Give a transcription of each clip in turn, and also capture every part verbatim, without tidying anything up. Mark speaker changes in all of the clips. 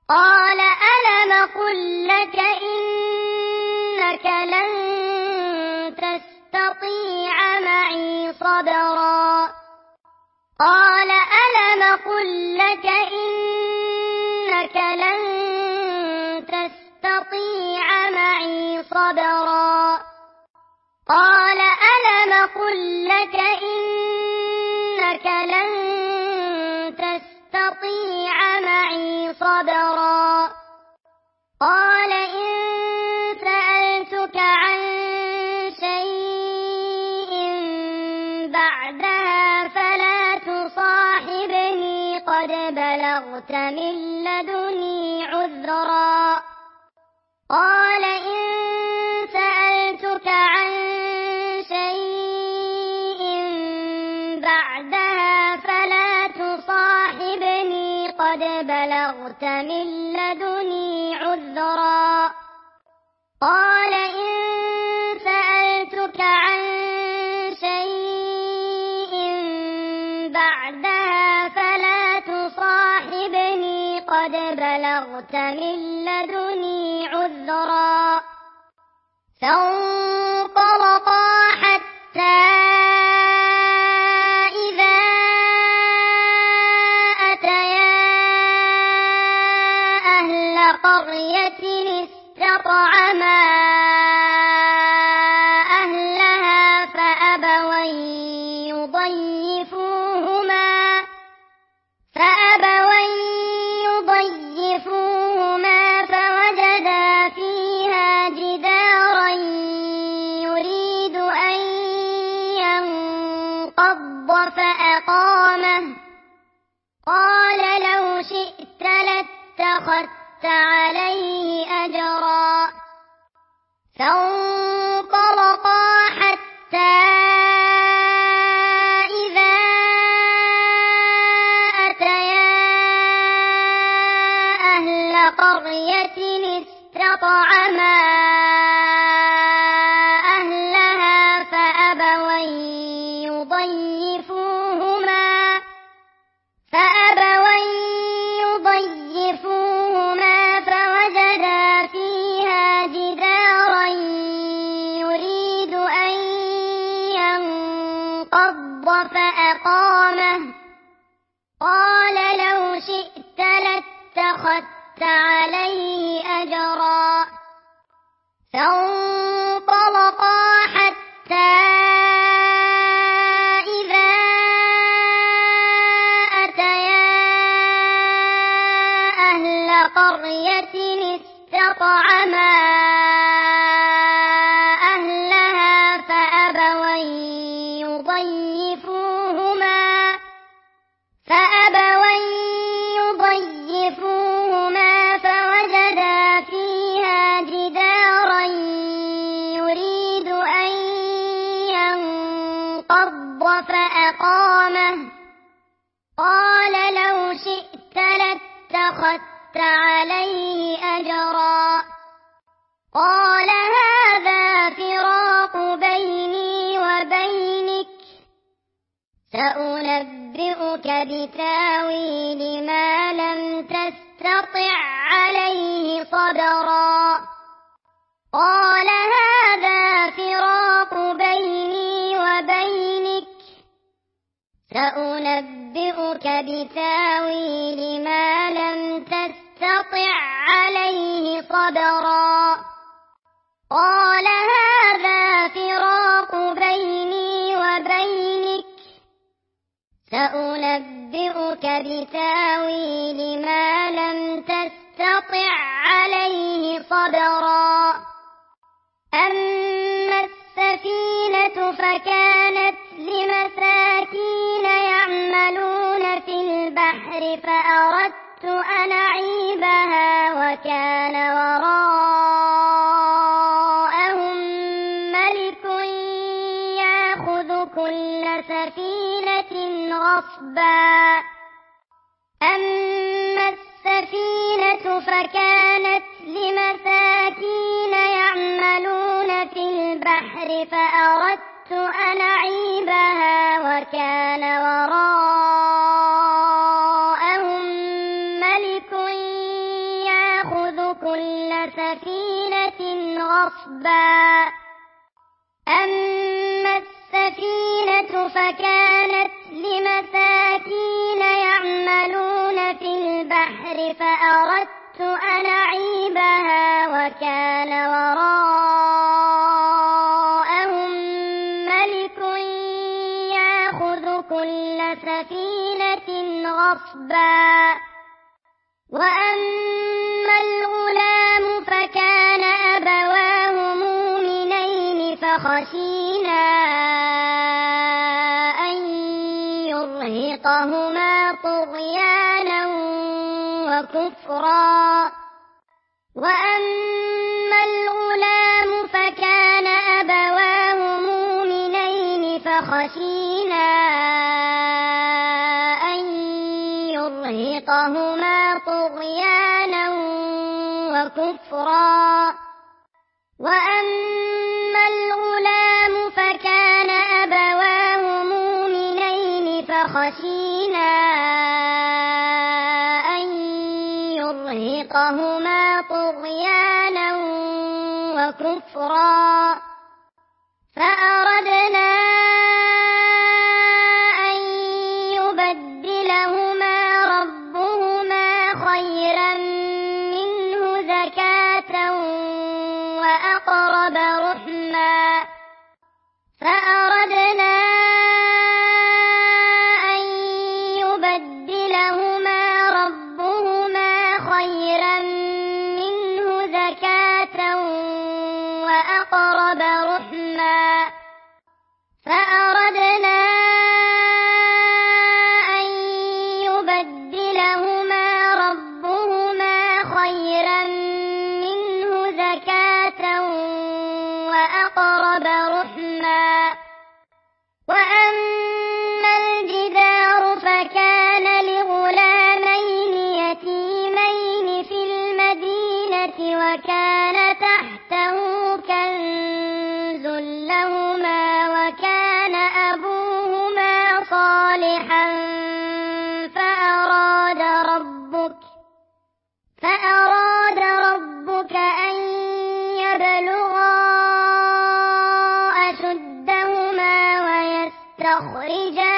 Speaker 1: قال ألم قل لك إنك لن تستطيع معي صبرا قال ألم قل لك إنك لن تستطيع معي صبرا قال ألم قل لك إنك لن تستطيع معي صبرا قال إن سألتك عن شيء بعدها فلا تصاحبني قد بلغت من لدني عذرا قال إن سألتك عن شيء بعدها فلا تصاحبني قد بلغت من لدني عذرا قال إن سألتك عن شيء بعدها فلا تصاحبني قد بلغت من لدني عذرا فانطلقا حتى إذا أتيا أهل قرية استطعما أهلها فأبوا يضيفوهما فأبوا يضيفوهما فوجدا فيها جدارا يريد أن ينقض فأقامه قال لو شئت لاتخذت عليه أجرا فانطلقا حتى إذا أتيا أهل قرية استطعما أهلها فأبوا يضيفوهما فأبوا يضيفوهما فوجدا فيها جدارا يريد أن ينقض فأقامه قال لو شئت لاتخذت عليه أجرا فانطلقا حتى إذا أتيا أهل قرية استطعما أهلها فأبوا يضيفوهما فأبوا يضيفوهما فوجدا فيها جدارا يريد أن ينقض فأقامه قال لو شئت لاتخذت عليه أجرا قال هذا فراق بيني وبينك سأنبئك بتاويل ما لم تستطع عليه صبرا قال هذا فراق بيني وبينك سأنبئك بتاويل ما لم تستطع عليه صبرا قال هذا فراق بيني وبينك سأنبئك بتاويل ما لم تستطع عليه صبرا أما السفينة فكانت لمساكين يعملون في البحر فأردت أن أعيبها وكان وراءهم ملك يأخذ كل سفينة غصبا أما السفينة فكانت لمساكين يعملون في البحر فأردت أن أعيبها وكان وراءهم ملك كل سفينة غصبا أما السفينة فكانت لمساكين يعملون في البحر فأردت أن أعيبها وكان وراءهم ملك يأخذ كل سفينة غصبا وأما الغلام فكان أبواه مؤمنين فخشينا أن يرهقهما طغيانا وكفرا وأما الغلام فكان أبواه مؤمنين فخشينا أن يرهقهما طغيانا وكفرا وأما الغلام فكان أبواه مؤمنين فخشينا أن يرهقهما طغيانا وكفرا فأردنا أن يبدلهما ربهما خيرا منه زكاة وأقرب رحما فأردنا أن يبدلهما ربهما خيرا منه زكاة وأقرب رحما فأردنا أن يبدلهما ربهما خيرا منه زكاة وأقرب رحما وأما الجدار فكان لغلامين يتيمين في المدينة وكان تحته كنز لهما وكان أبوهما صالحا فأراد ربك فأراد ربك أن يبلغا أشدهما ويستخرجا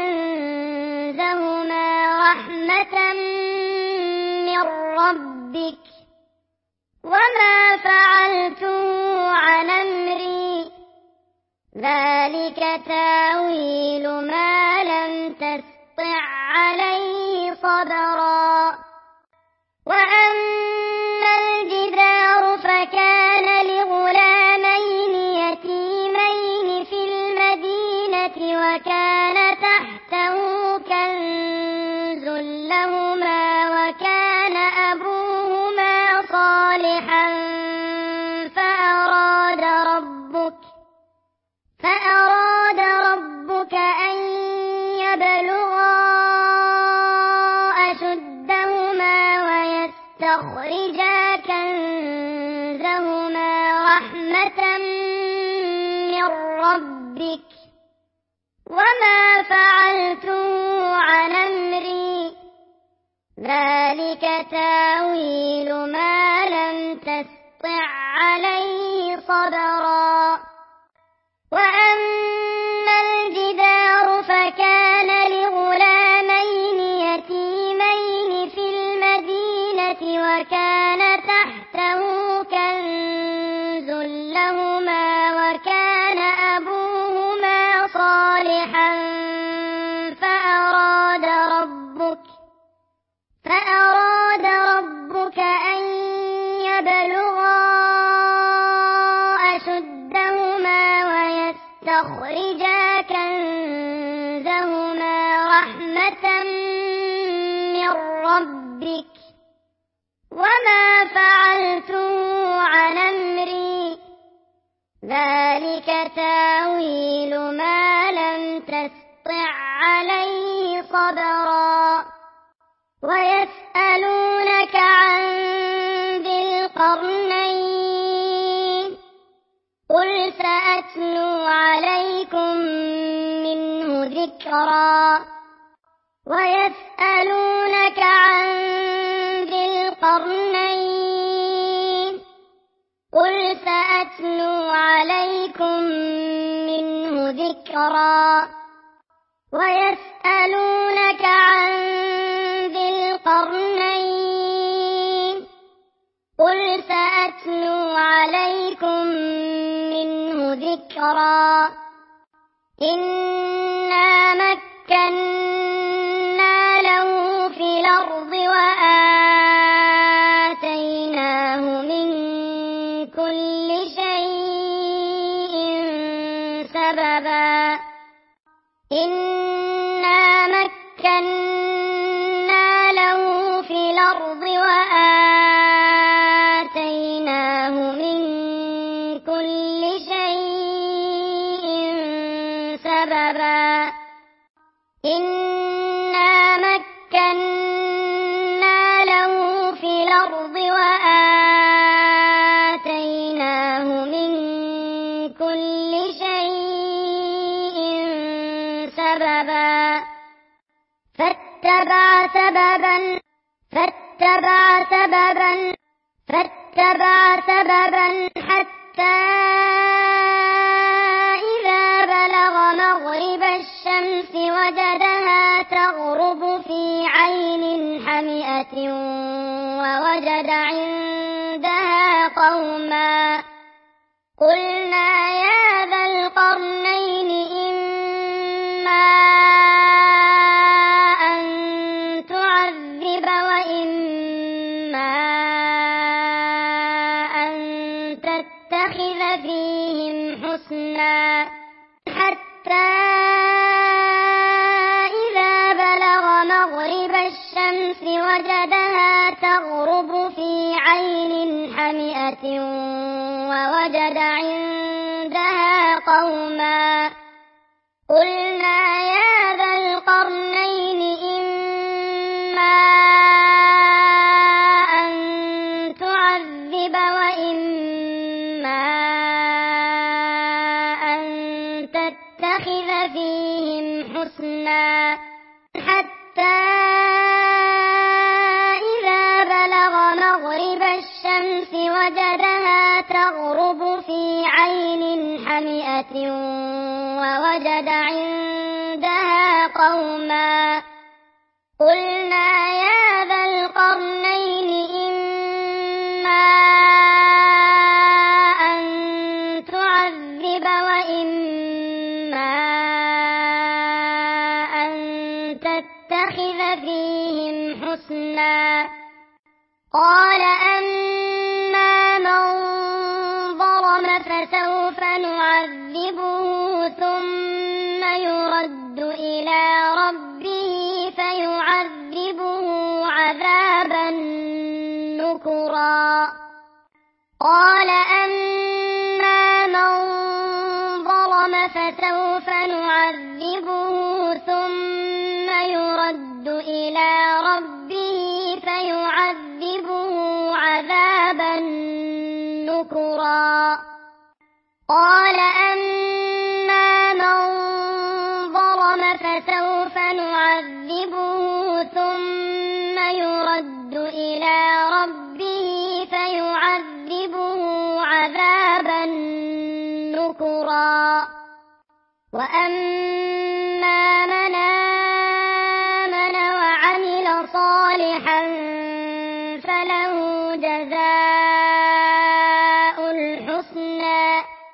Speaker 1: كنزهما رحمة من ربك وما فعلته عن أمري ذلك تاويل ما لم تسطع عليه صبرا وأما الجدار فكان لغلامين يتيمين في المدينة وكان تحته كنز لهما وكان أبوهما صالحا فأراد ربك فأراد ربك أن يبلغا أشدهما ويستخرجا كنزهما رحمة من ربك وما فعلته عن أمري ذلك تاويل ما لم تسطع عليه صبرا وأما الجدار فكان لغلامين يتيمين في المدينة وكان تحته كنز لهما وكان أبوهما صالحا فأراد ربك فأراد ربك أن يبلغا أشدهما ويستخرجا كنزهما رحمة من ربك وما فعلته عن أمري ذلك تاويل ما لم تسطع عليه صبرا ويسألونك عن ذي القرنين قل سأتلو عليكم منه ذكرا ويسألونك عن ذي القرنين ذكرا ويسألونك عن ذي القرنين قل سأتلو عليكم منه ذكرا إنا مكنا له في الأرض وآتيناه من كل شيء سببا إنا مكنا له في الأرض وآتيناه من كل شيء سببا إنا مكنا له في الأرض وآتيناه من كل شيء سببا فاتبع سببا فاتبع سببا فاتبع سببا حتى إذا بلغ مغرب الشمس وجدها تغرب في عين حمئة ووجد عندها قوما قلنا يا ذا القرنين إما أن تعذب وإما أن تتخذ فيهم حسنا حتى إذا بلغ مغرب الشمس وجدها تغرب في عين حمئة ووجد عندها قوما قلنا يا ذا القرنين إما أن تعذب وإما أن تتخذ فيهم حسنا حتى إذا بلغ مغرب الشمس وجدها تغرب في عين حمئة ووجد عندها قوما قلنا يا ذا القرنين إما أن تعذب وإما أن تتخذ فيهم حسنا قال أما من ظلم فسوف نعذبه ثم يرد إلى ربه فيعذبه عذابا نكرا قال أما من ظلم فسوف نعذبه ثم يرد إلى ربه فيعذبه عذابا نكرا قال أما من ظلم فسوف نعذبه ثم يرد إلى ربه فيعذبه عذابا نكرا وأما من آمن وعمل صالحا فله جزاء الحسنى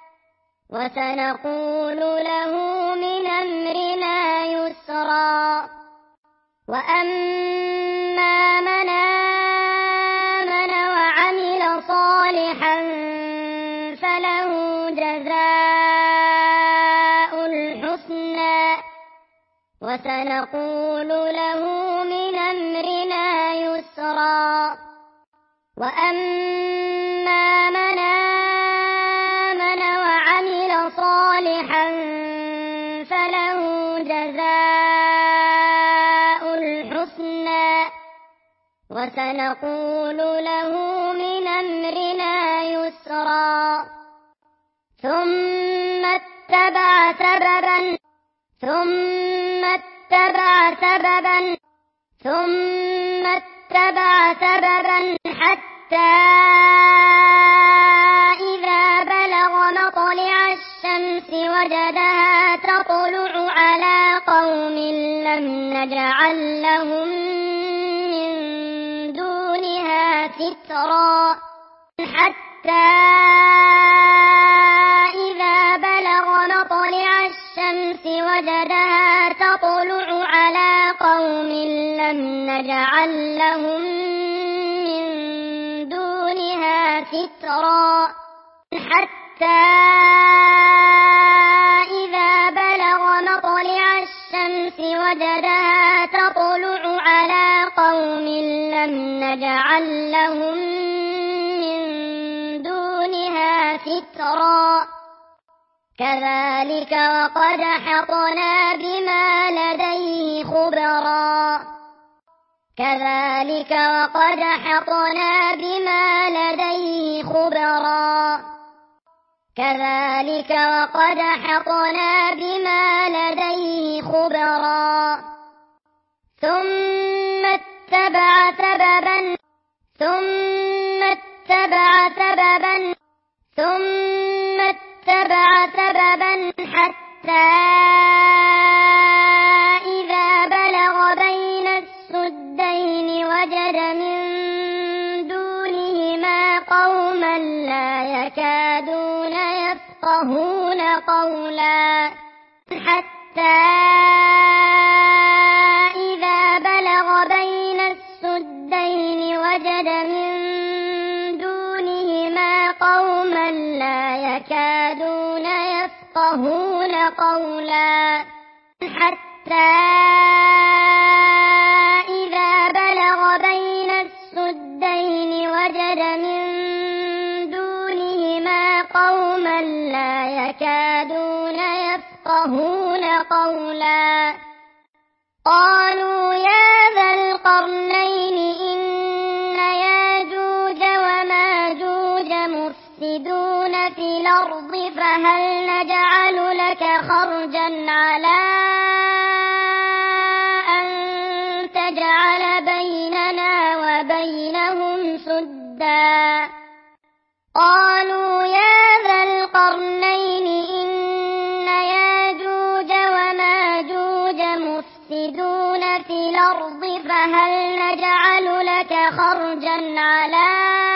Speaker 1: وسنقول له من أمرنا يسرا وأما من آمن وعمل صالحا فله جزاء الحسنى وسنقول له من أمرنا يسرا وأما من آمن وعمل صالحا فله جزاء الحسنى وسنقول له من أمرنا يسرا ثم اتبع سببا ثم اتبع سببا ثم اتبع سببا حتى إذا بلغ مطلع الشمس وجدها نجعل لهم من دونها سترا حتى إذا بلغ مطلع الشمس وجدها تطلع على قوم لم نجعل لهم من دونها سترا حتى إذا بلغ مطلع الشمس وجدها تطلع على قوم لم نجعل لهم من دونها سترا كذلك وقد أحطنا بما لديه خبرا كذلك وقد أحطنا بما لديه خبرا كذلك وقد أحطنا بما لديه خبرا ثم اتبع سببا ثم اتبع سببا ثم اتبع سببا حتى إذا بلغ بين السدين وجد من دونهما قوما لا يكادون يفقهون قولا حتى إذا بلغ بين السدين وجد من دونهما قوما لا يكادون يفقهون قولا حتى إذا بلغ بين السدين وجد من دونهما قوما لا يكادون يفقهون قولا قالوا يا ذا القرنين إن ياجوج وماجوج مفسدون في الأرض فهل نجعل لك خرجا على أن تجعل بيننا وبينهم سدا قالوا يا ذا القرنين إن ياجوج وماجوج مفسدون في الأرض فهل نجعل لك خرجا على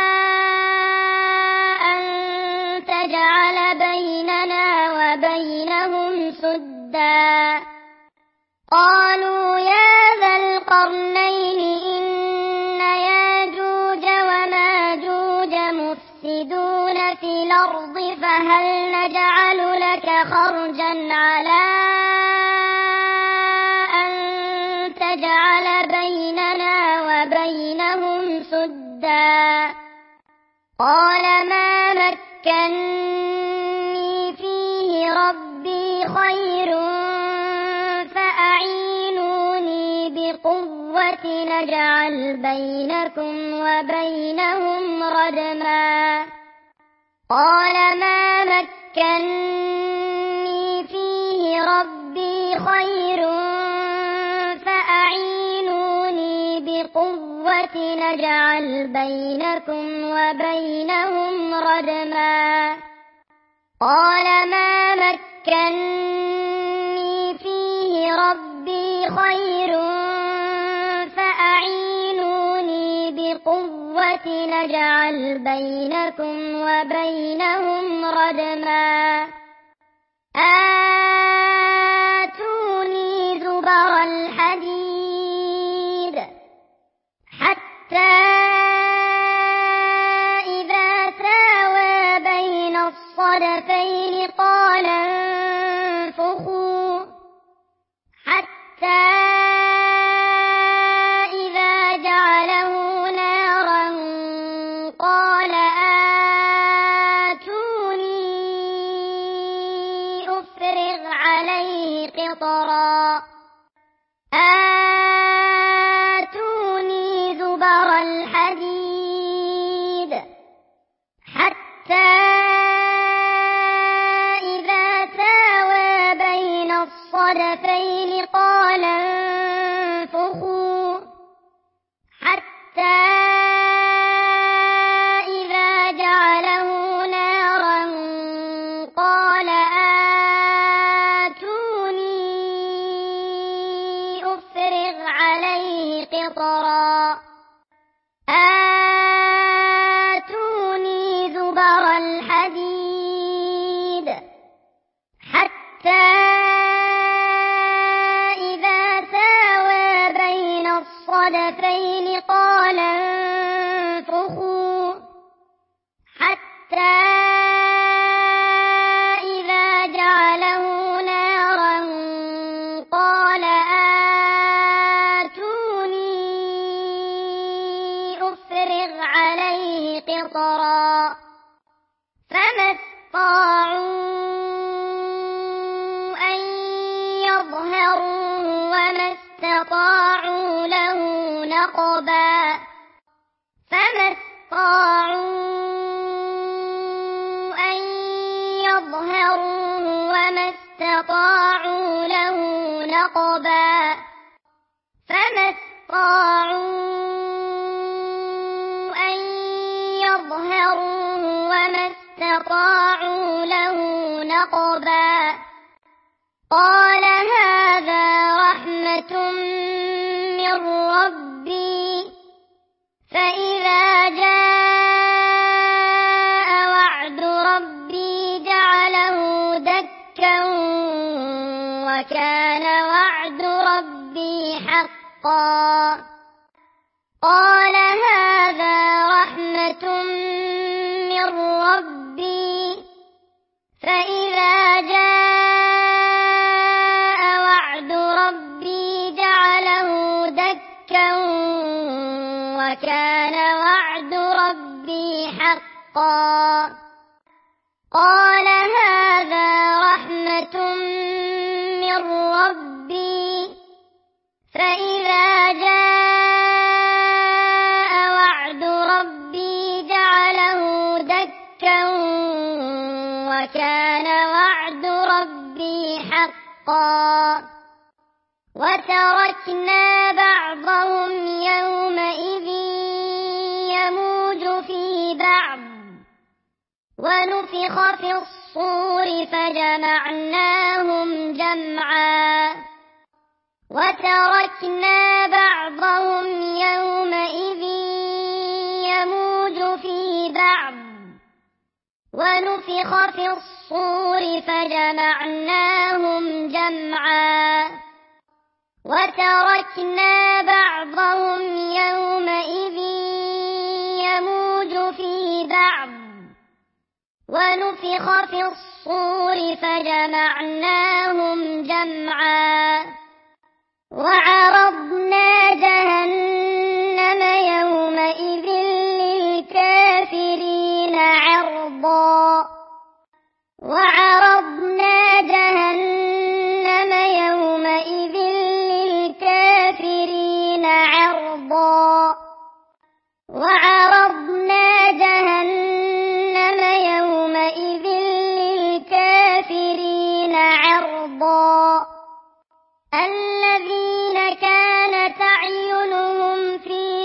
Speaker 1: أن تجعل بيننا وبينهم سدا قالوا يا ذا القرنين إن ياجوج وماجوج مفسدون في الأرض فهل نجعل لك خرجا على أن تجعل بيننا وبينهم سدا قال ما مكني فيه ربي خير فأعينوني بقوة نجعل بينكم وبينهم ردما قال ما مكني فيه ربي خير فأعينوني بقوة نجعل بينكم وبينهم ردما قال ما مكني فيه ربي خير فأعينوني بقوة نجعل بينكم وبينهم ردما آتوني زبر الحديد حتى إذا ساوى بين الصدفين قال انفخوا حتى إذا جعله نارا قال آتوني أفرغ عليه قطرا آتوني زبر الحديد حتى قطرا فما استطاعوا أن يظهروه وما استطاعوا له نقبا فما استطاعوا أن يظهروه وما استطاعوا له نقبا فما استطاعوا أن يظهروه وما استطاعوا له نقبا قال هذا رحمة من ربي فإذا جاء وعد ربي جعله دكا وكان وعد ربي حقا قال هذا رحمة من ربي فإذا جاء وعد ربي جعله دكا وكان وعد ربي حقا قال هذا رحمة من ربي فإذا جاء وعد ربي جعله دكا وكان وعد ربي حقا وتركنا بعضهم يومئذ يموج في بعض ونفخ في الصور فجمعناهم جمعا وتركنا بعضهم يومئذ يموج في بعض ونفخ في الصور فجمعناهم جمعا وتركنا بعضهم يومئذ يموج في بعض ونفخ في الصور فجمعناهم جمعا وعرضنا جهنم يومئذ للكافرين عرضا وعرضنا جهنم يومئذ للكافرين عرضا وعرضنا جهنم يومئذ للكافرين عرضا الذين كانت أعينهم في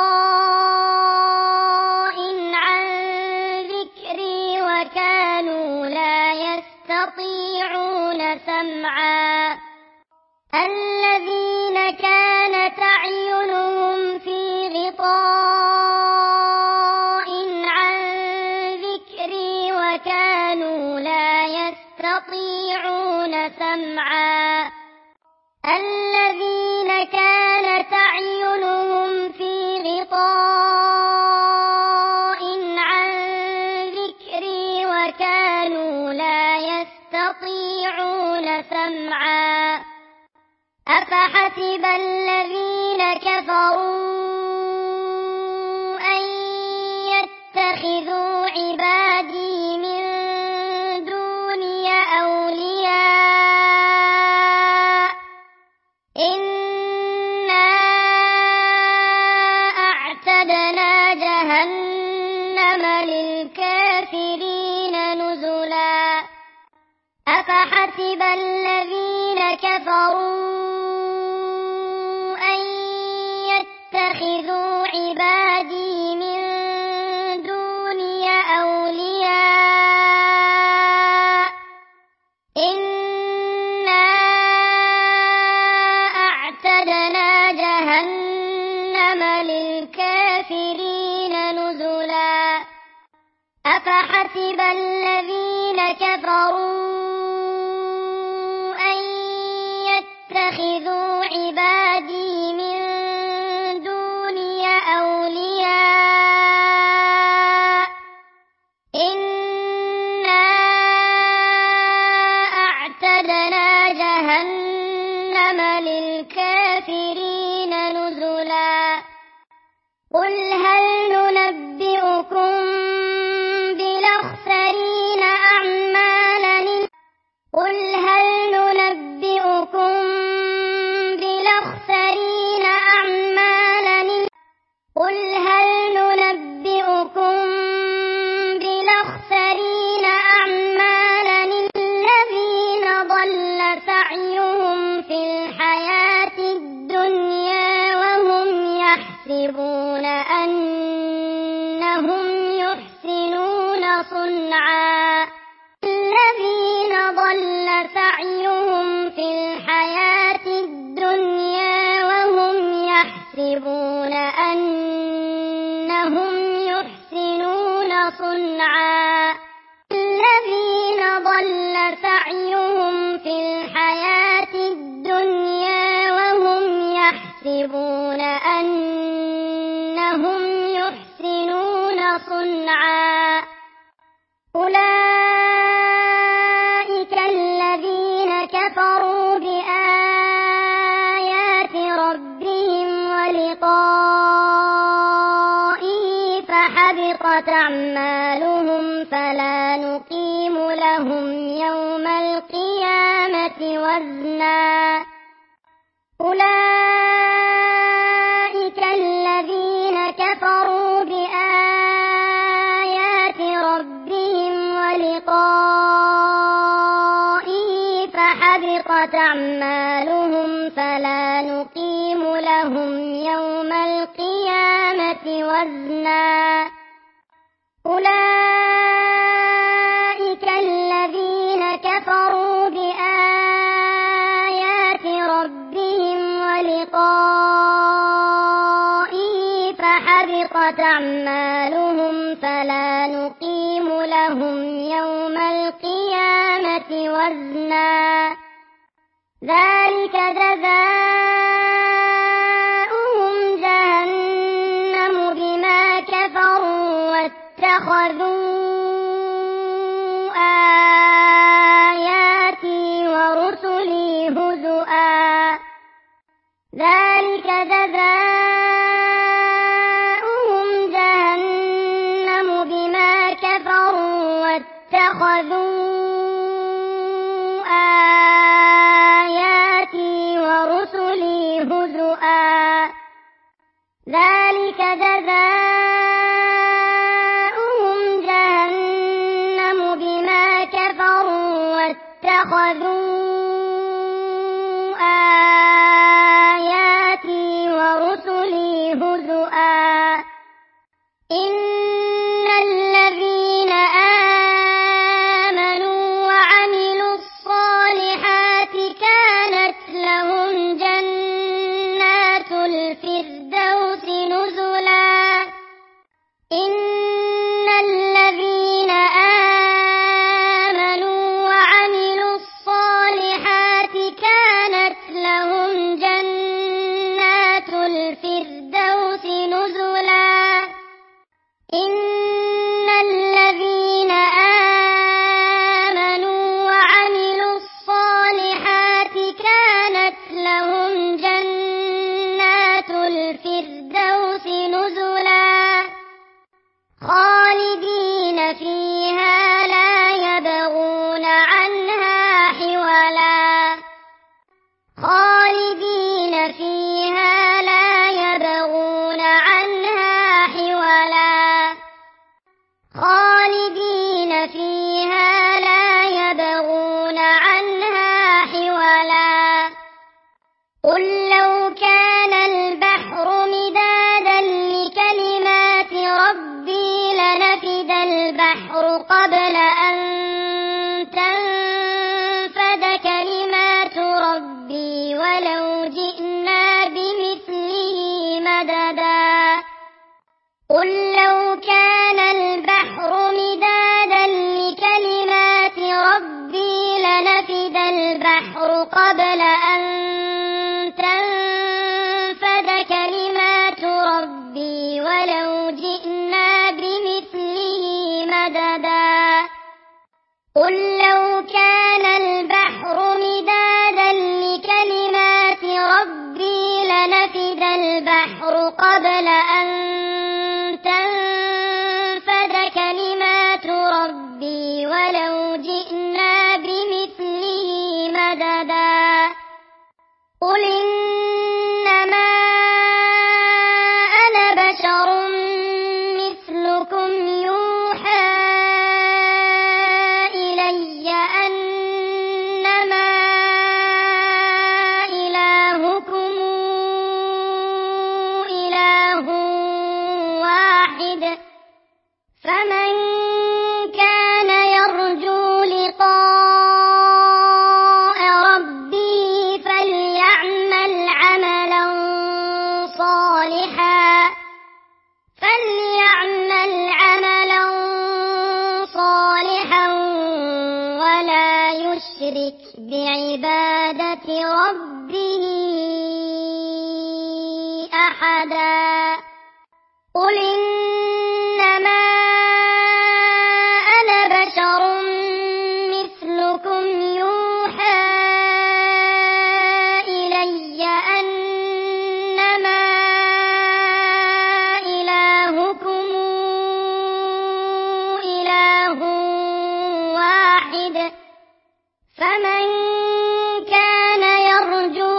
Speaker 1: غطاء عن ذكري وكانوا لا يستطيعون سمعا الذين كانت أعينهم في غطاء عن ذكري وكانوا لا يستطيعون سمعا الذين كانت أعينهم في غطاء عن ذكري وكانوا لا يستطيعون سمعا أفحسب الذين كفروا أن يتخذوا عبادي من دوني أولياء إنا أعتدنا جهنم للكافرين نزلا أفحسب الذين كفروا أن يتخذوا عبادي من دوني أولياء إنا أعتدنا جهنم للكافرين نزلا أفحسب الذين كفروا أن يتخذوا عبادي من دوني أولياء إنا أعتدنا جهنم للكافرين نزلا قل هل ننبئكم صنعا الذين ضل سعيهم في الحياة الدنيا وهم يحسبون أنهم يحسنون صنعا الذين ضل سعيهم في الحياة الدنيا وهم يحسبون أنهم يحسنون صنعا أولئك الذين كفروا بآيات ربهم ولقائه فحبطت أعمالهم فلا نقيم لهم يوم القيامة وزنا أولئك الذين كفروا بآيات ربهم ولقائه فحبطت أعمالهم فلا نقيم لهم يوم القيامة وزنا أولئك الذين كفروا بآيات ربهم ولقائه فحبطت أعمالهم فلا نقيم لهم يوم القيامة وزنا ذلك جزاؤهم جهنم بما كفروا واتخذوا آياتي ورسلي هزؤا ذلك جزاؤهم جهنم بما كفروا واتخذوا آياتي ورسلي هزؤا ذلك جزاؤهم جهنم بما كفروا واتخذوا آياتي ورسلي هزؤا إن الذين آمنوا وعملوا الصالحات كانت لهم جنات الفردوس نزلا إن الذين آمنوا وعملوا الصالحات كانت لهم جنات الفردوس نزلا إن الذين آمنوا وعملوا الصالحات كانت لهم جنات الفردوس نزلا خالدين فيها لا يبغون عنها حولا خالدين فيها لا يبغون عنها حولا خالدين فيها لا يبغون عنها حولا قل لو كان البحر مدادا لكلمات ربي لنفد البحر قبل أن تنفد كلمات ربي ولو جئنا بمثله مددا قل لو كان البحر مدادا لكلمات ربي لنفد البحر قبل أن تنفد كلمات ربي ولو جئنا بمثله مددا قل لو كان البحر مدادا لكلمات ربي لنفد البحر قبل أن تنفد كلمات ربي ولو جئنا بمثله مددا قل إنما أنا بشر مثلكم يوحى إلي أنما إلهكم إله واحد فمن يشرك بعبادة ربه أحدا قل إنما أنا بشر مثلكم يوحى إلي أنما إلهكم إله واحد فمن كان يرجو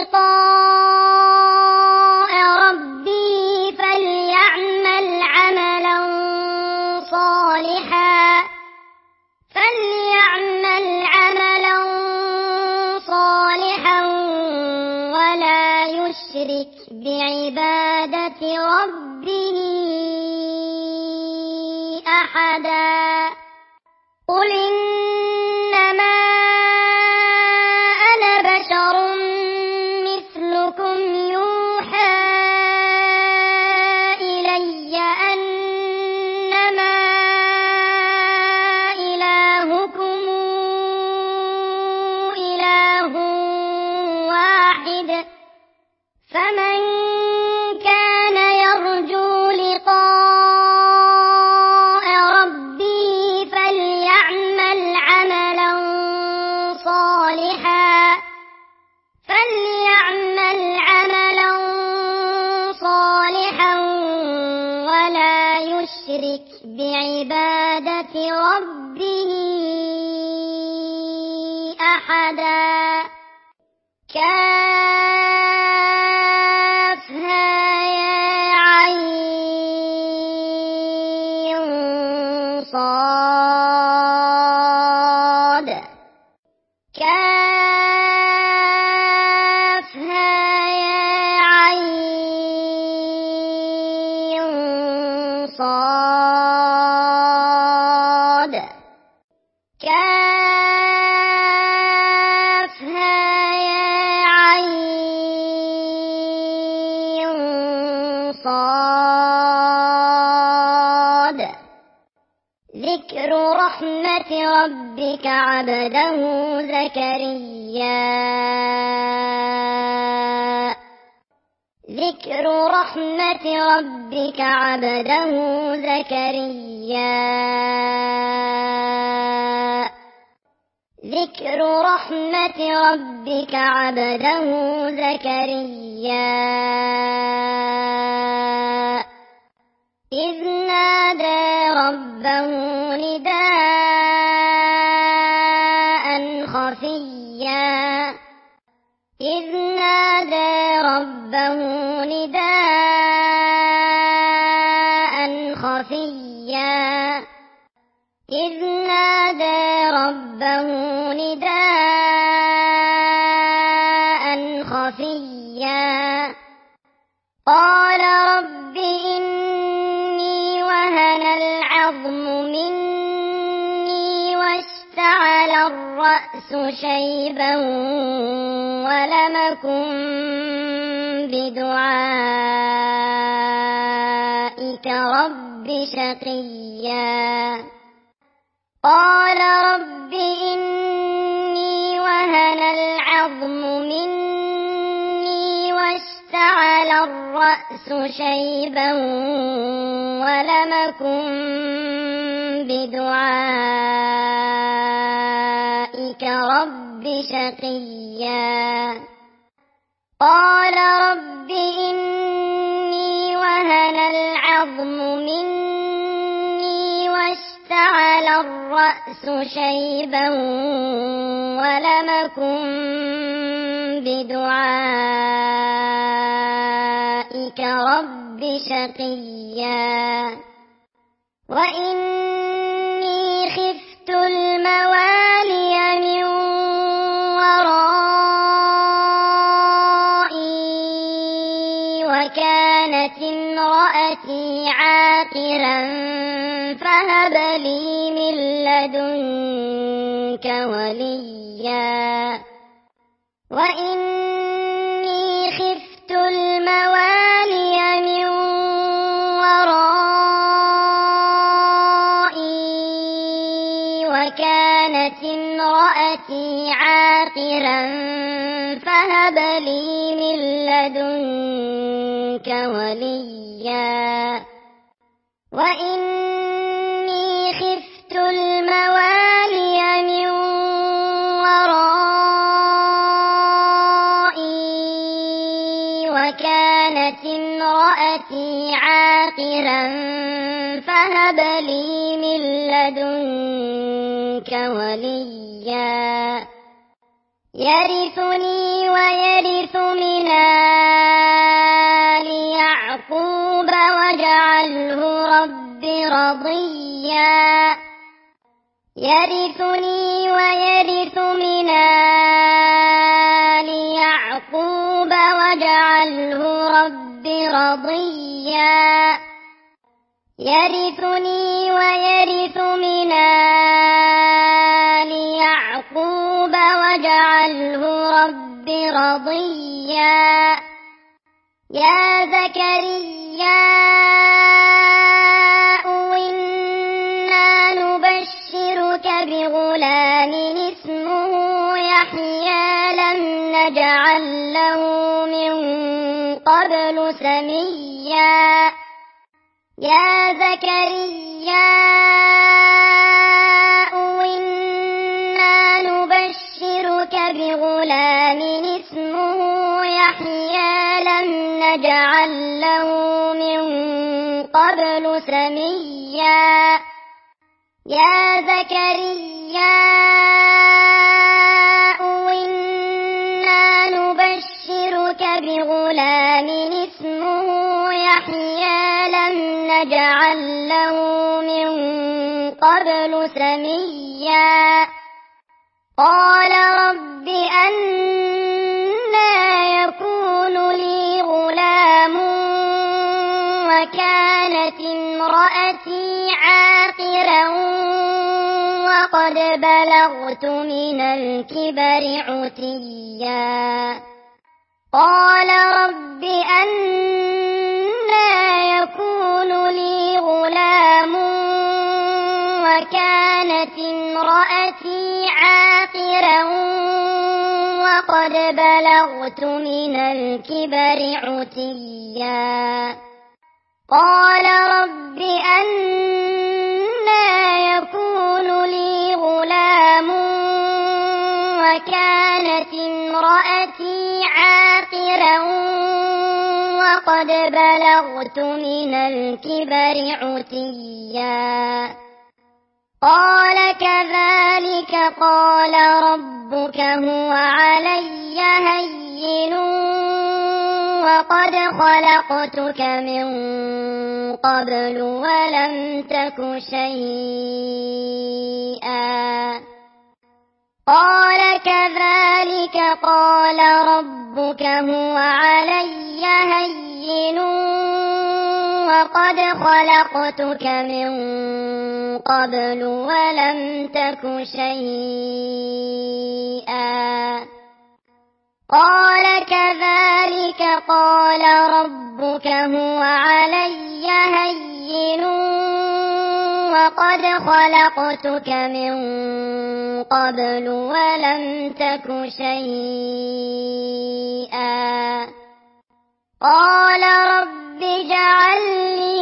Speaker 1: لقاء ربه فليعمل عملا صالحا فليعمل عملا صالحا ولا يشرك بعبادة ربه أحدا قل إنما أنا بشر مثلكم يوحى إلي أنما إلهكم إله واحد فمن كان يرجو لقاء ربه فليعمل عملا صالحا فليعمل عملا صالحا ولا يشرك بعبادة ربه أحدا كافها يا عين صاد كافها يا عين صاد كافها يا عين صاد ذكر رحمة ربك عبده زكريا ذكر رحمة ربك عبده زكريا ذكر رحمة ربك عبده زكريا إذ نادى ربه نداء خفيا إذ نادى ربه نداء خفيا إذ نادى ربه نداء خفيا قال رب إني وهن العظم مني واشتعل الرأس شيبا ولم أكن بدعائك رب شقيا قال رب إني وهن العظم مني واشتعل الرأس شيبا ولم أكن بدعائك رب شقيا قال رب إني وهن العظم مني واشتعل الرأس شيبا ولم أكن بدعائك رب شقيا وإني خفت الموالي من ورائي وكانت امرأتي عاقرا فهب لي من لدنك وليا وإني خفت الموالي من ورائي وكانت امرأتي عاقرا فهب لي من لدنك وليا وإني خفت الموالي من ورائي وكانت امرأتي عاقرا فهب لي من لدنك وليا يرثني ويرث من آل يعقوب واجعله رب رضيا يرثني ويرث من آل يعقوب واجعله رب رضيا يرثني ويرث من آل يعقوب واجعله رب رضيا يا زكريا إنا نبشرك بغلام اسمه يحيى لم نجعل له من قبل سميا يا زكريا إنا نبشرك بغلام اسمه يحيى لم نجعل له من قبل سميا يا زكريا إنا نبشرك بغلام اسمه يحيى لم نجعل له من قبل سميا قال رب أنى يكون لي غلام وكانت امرأتي عاقرا وقد بلغت من الكبر عتيا قال رب أنى يكون لي غلام وكانت امرأتي عاقرا وقد بلغت من الكبر عتيا قال رب أنى يكون لي غلام وكانت امرأتي عاقرا وقد بلغت من الكبر عتيا قال كذلك قال ربك هو علي هين وقد خلقتك من قبل ولم تك شيئا قال كذلك قال ربك هو علي هين وقد خلقتك من قبل ولم تك شيئا قال كذلك قال ربك هو علي هين وقد خلقتك من قبل ولم تك شيئا قال رب اجعل لي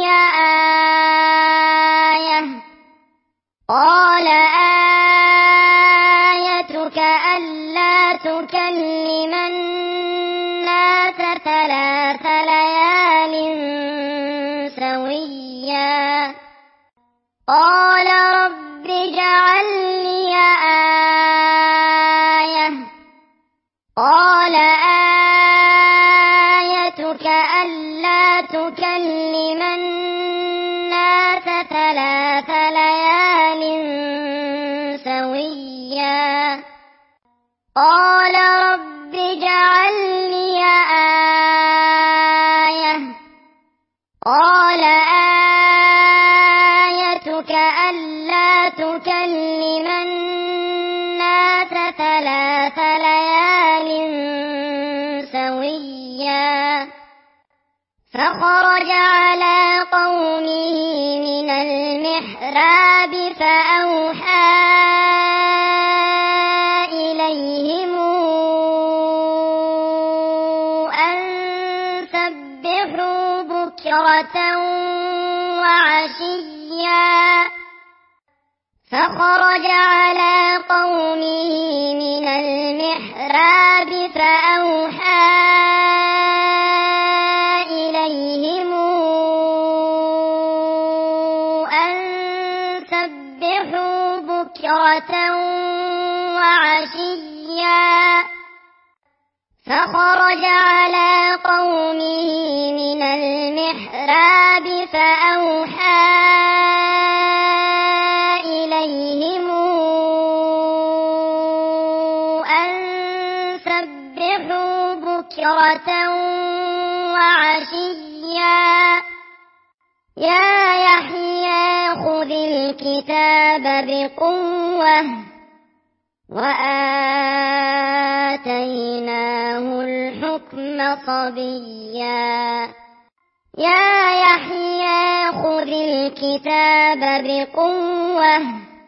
Speaker 1: آية قال آيتك ألا تكلم الناس ثلاث ليال سويا قال رب اجعل لي آية قال آيتك ألا تكلم الناس ثلاث ليال سويا قال رب اجعل لي آية قال آيتك ألا تكلم الناس ثلاث ليال سويا فخرج على قومه من المحراب فأوحى فخرج على قومه من المحراب فأوحى إليهم أن سبحوا بكرة وعشيا فخرج على قومه من المحراب فأوحى إليهم أن سبحوا بكرة وعشيا يا يحيى خذ الكتاب بقوة وآتيناه الحكم صبيا يا يحيى خذ الكتاب بقوة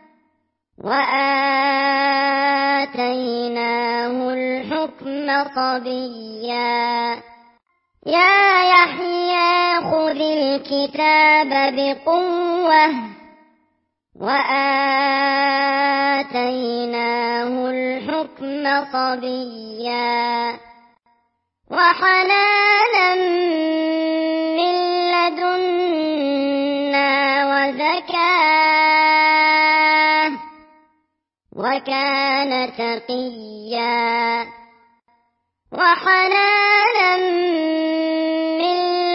Speaker 1: وآتيناه الحكم صبيا يا يحيى خذ الكتاب بقوة وآتيناه الحكم صبيا وحنانا من لدنا وزكاة وكان تقيا وحنانا من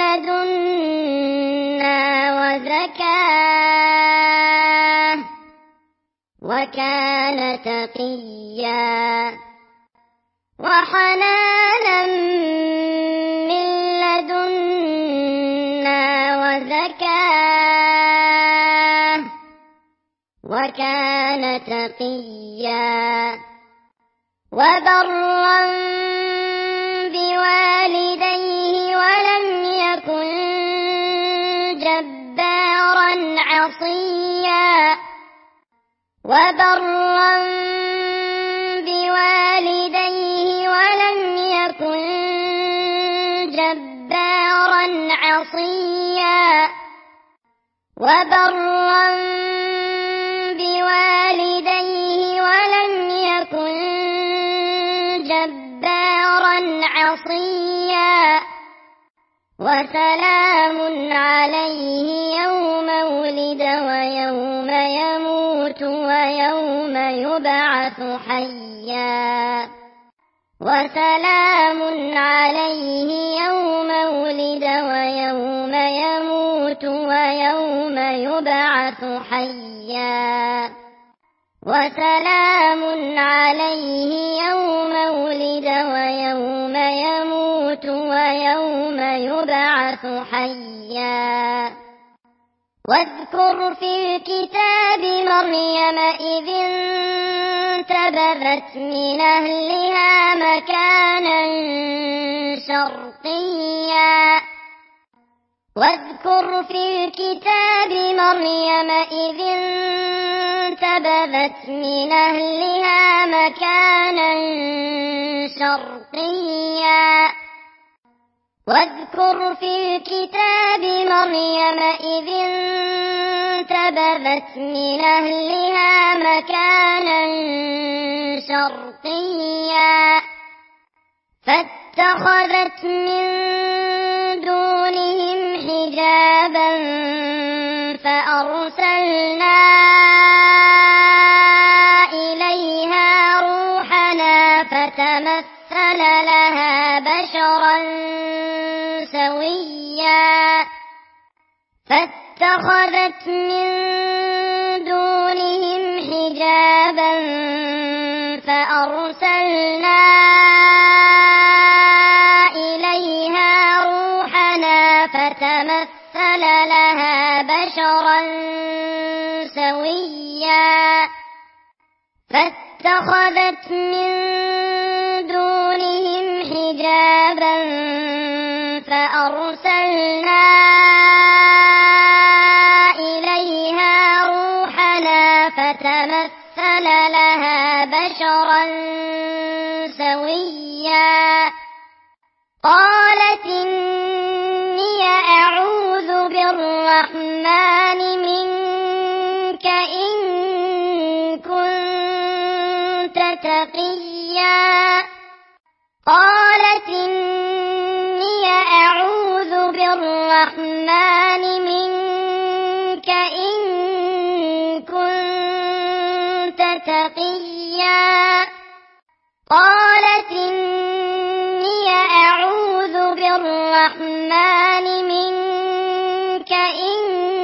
Speaker 1: لدنا وزكاة وكان تقيا وحنانا من لدنا وزكاة وكان تقيا وبرا بوالديه ولم يكن جبارا عصيا وبرا بوالديه ولم يكن جبارا عصيا وبرا بوالديه ولم يكن جبارا عصيا وسلام عليه يوم ولد ويوم يموت ويوم يبعث حيا وسلام عليه يوم ولد ويوم يموت ويوم يبعث حيا وسلام عليه يوم ولد ويوم يموت ويوم يبعث حيا واذكر في الكتاب مريم إذ انتبذت من أهلها مكانا شرقيا واذكر في الكتاب مريم إذ انتبذت من أهلها مكانا شرقيا واذكر في الكتاب مريم إذ انتبذت من أهلها مكانا شرقيا فاتخذت من دونهم حجابا فأرسلنا إليها روحنا فتمثل لها بشرا سويا فاتخذت من دونهم حجابا فأرسلنا إليها روحنا فتمثل لها بشرا سويا فاتخذت من دونهم حجابا فأرسلنا إليها روحنا فتمثل لها بشرا سويا قالت إني أعوذ بالرحمن منك إن تقيا قالت إني أعوذ بالرحمن منك إن كنت تقيا قالت إني أعوذ بالرحمن منك إن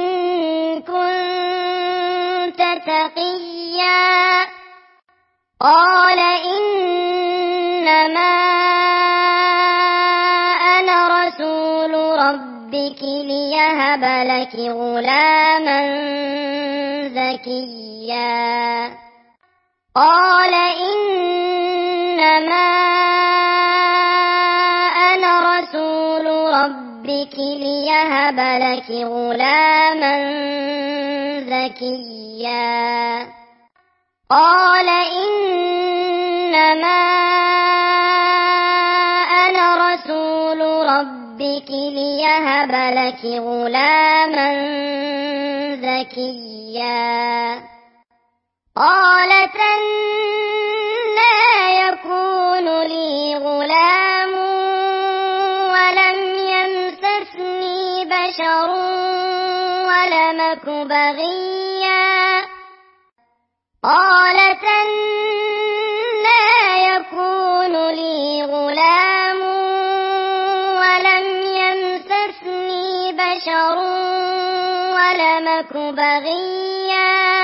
Speaker 1: كنت تقيا قال إنما أنا رسول ربك ليهب لك غلاما زكيا قال إنما أنا رسول ربك ليهب لك غلاما زكيا قال إنما أنا رسول ربك ليهب لك غلاما زكيا قالت أنى يكون لي غلام ولم يمسسني بشر ولم أك بغيا قالت أنى يكون لي غلام ولم يمسسني بشر ولم أك بغيا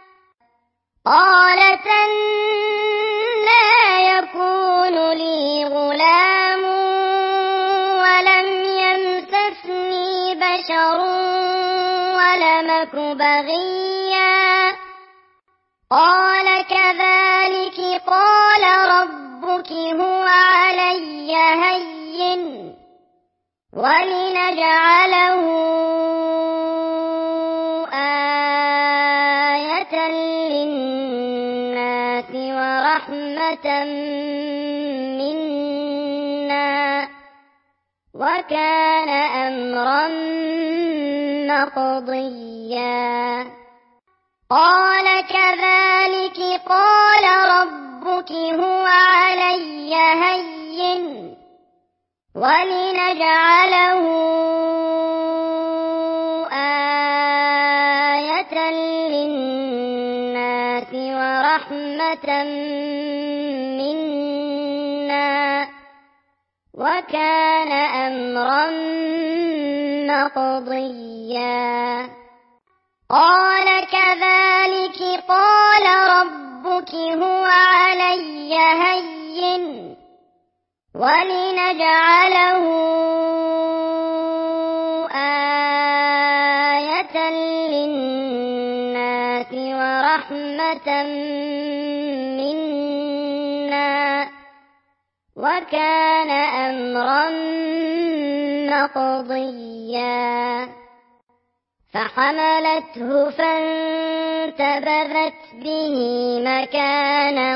Speaker 1: قالت أنى يكون لي غلام ولم يمسسني بشر ولم أك بغيا قال كذلك قال ربك هو علي هين ولنجعله آية للناس ورحمة منا وكان أمرا مقضيا قال كذلك قال ربك هو علي هين ولنجعله آية للناس ورحمة منا وكان أمرا مقضيا قال كذلك قال ربك هو علي هين ولنجعله آية للناس ورحمة منا وكان أمرا مقضيا فحملته فانتبذت به مكانا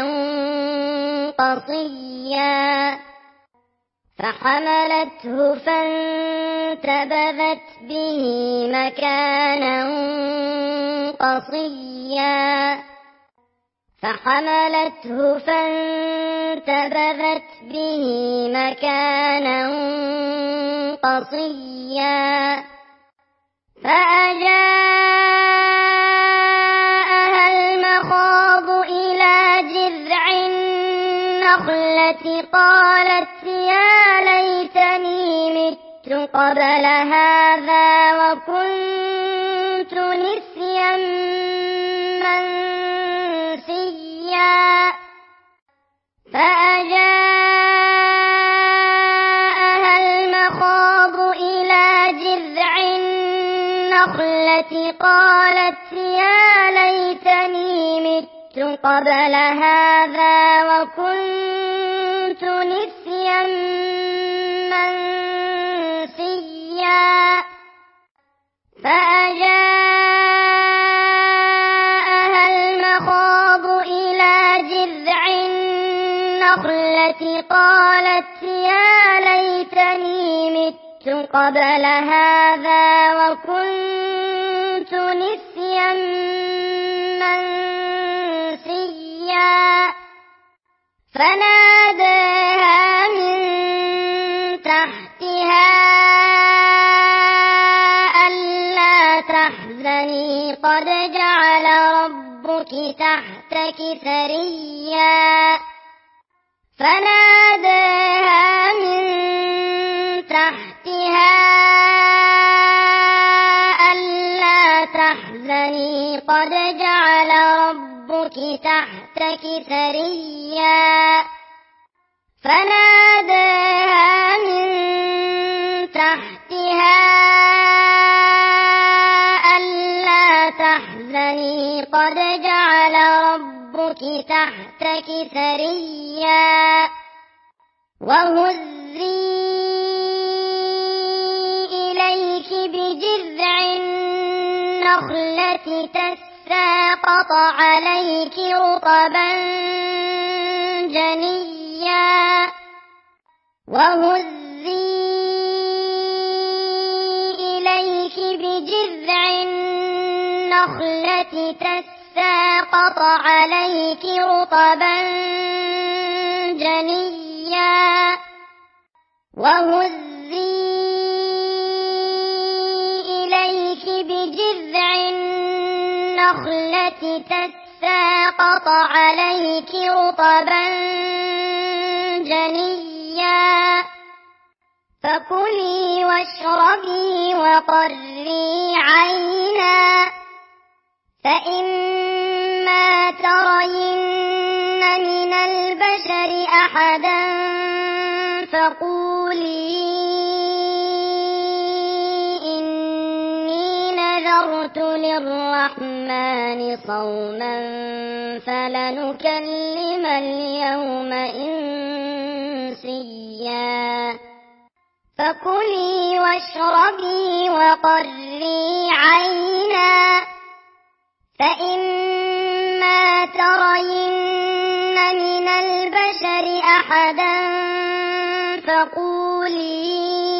Speaker 1: قصيا فحملته فانتبذت به مكانا قصيا فحملته فانتبذت به مكانا قصيا فأجاءها المخاض إلى جذع النخلة قالت يا ليتني مت قبل هذا وكنت نسيا منسيا فأجاءها المخاض إلى جذع النخلة قالت يا ليتني مت قبل هذا وكنت نسيا منسيا فأجاءها المخاض إلى جذع النخلة قالت يا ليتني مت قبل هذا وكنت نسيا منسيا فناداها من تحتها ألا تحزني قد جعل ربك تحتك سريا فناداها من تحتها ألا تحزني قد جعل ربك تحتك سريا فناداها من تحتها ألا تحزني قد جعل ربك تحتك سريا وهزي إليك بجذع النخلة تساقط عليك رطبا جنيا وهزي إليك بجذع النخلة تساقط عليك رطبا جنيا وهزي إليك بجذع النخلة تساقط عليك رطبا جنيا فكلي واشربي وقري عينا فإما ترين من البشر أحدا فقولي إني نذرت للرحمن صوما فلنكلم اليوم إنسيا فكلي واشربي وقري عينا فإما ترين من البشر أحدا فقولي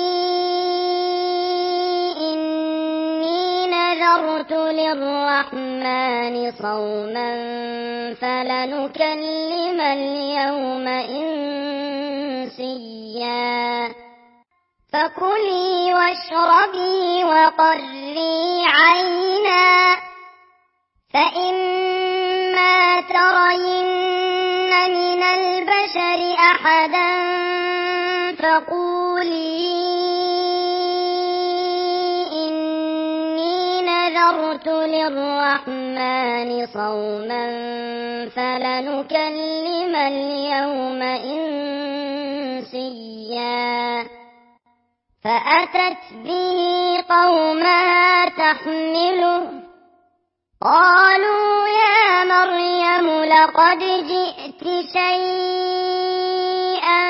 Speaker 1: إني نذرت للرحمن صوما فلنكلم اليوم إنسيا فكلي واشربي وقري عينا فإما ترين من البشر أحدا فقولي إني نذرت للرحمن صوما فلنكلم اليوم إنسيا فأتت به قومها تحمله قالوا يا مريم لقد جئت شيئا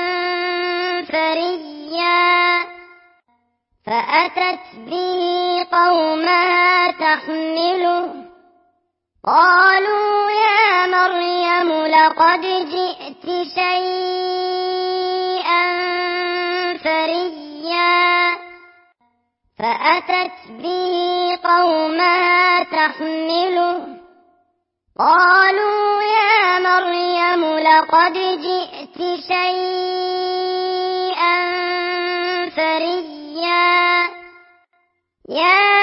Speaker 1: فريا فأتت به قومها تحمله قالوا يا مريم لقد جئت شيئا فريا فأتت به قومها تحمله قالوا يا مريم لقد جئت شيئا فريا يا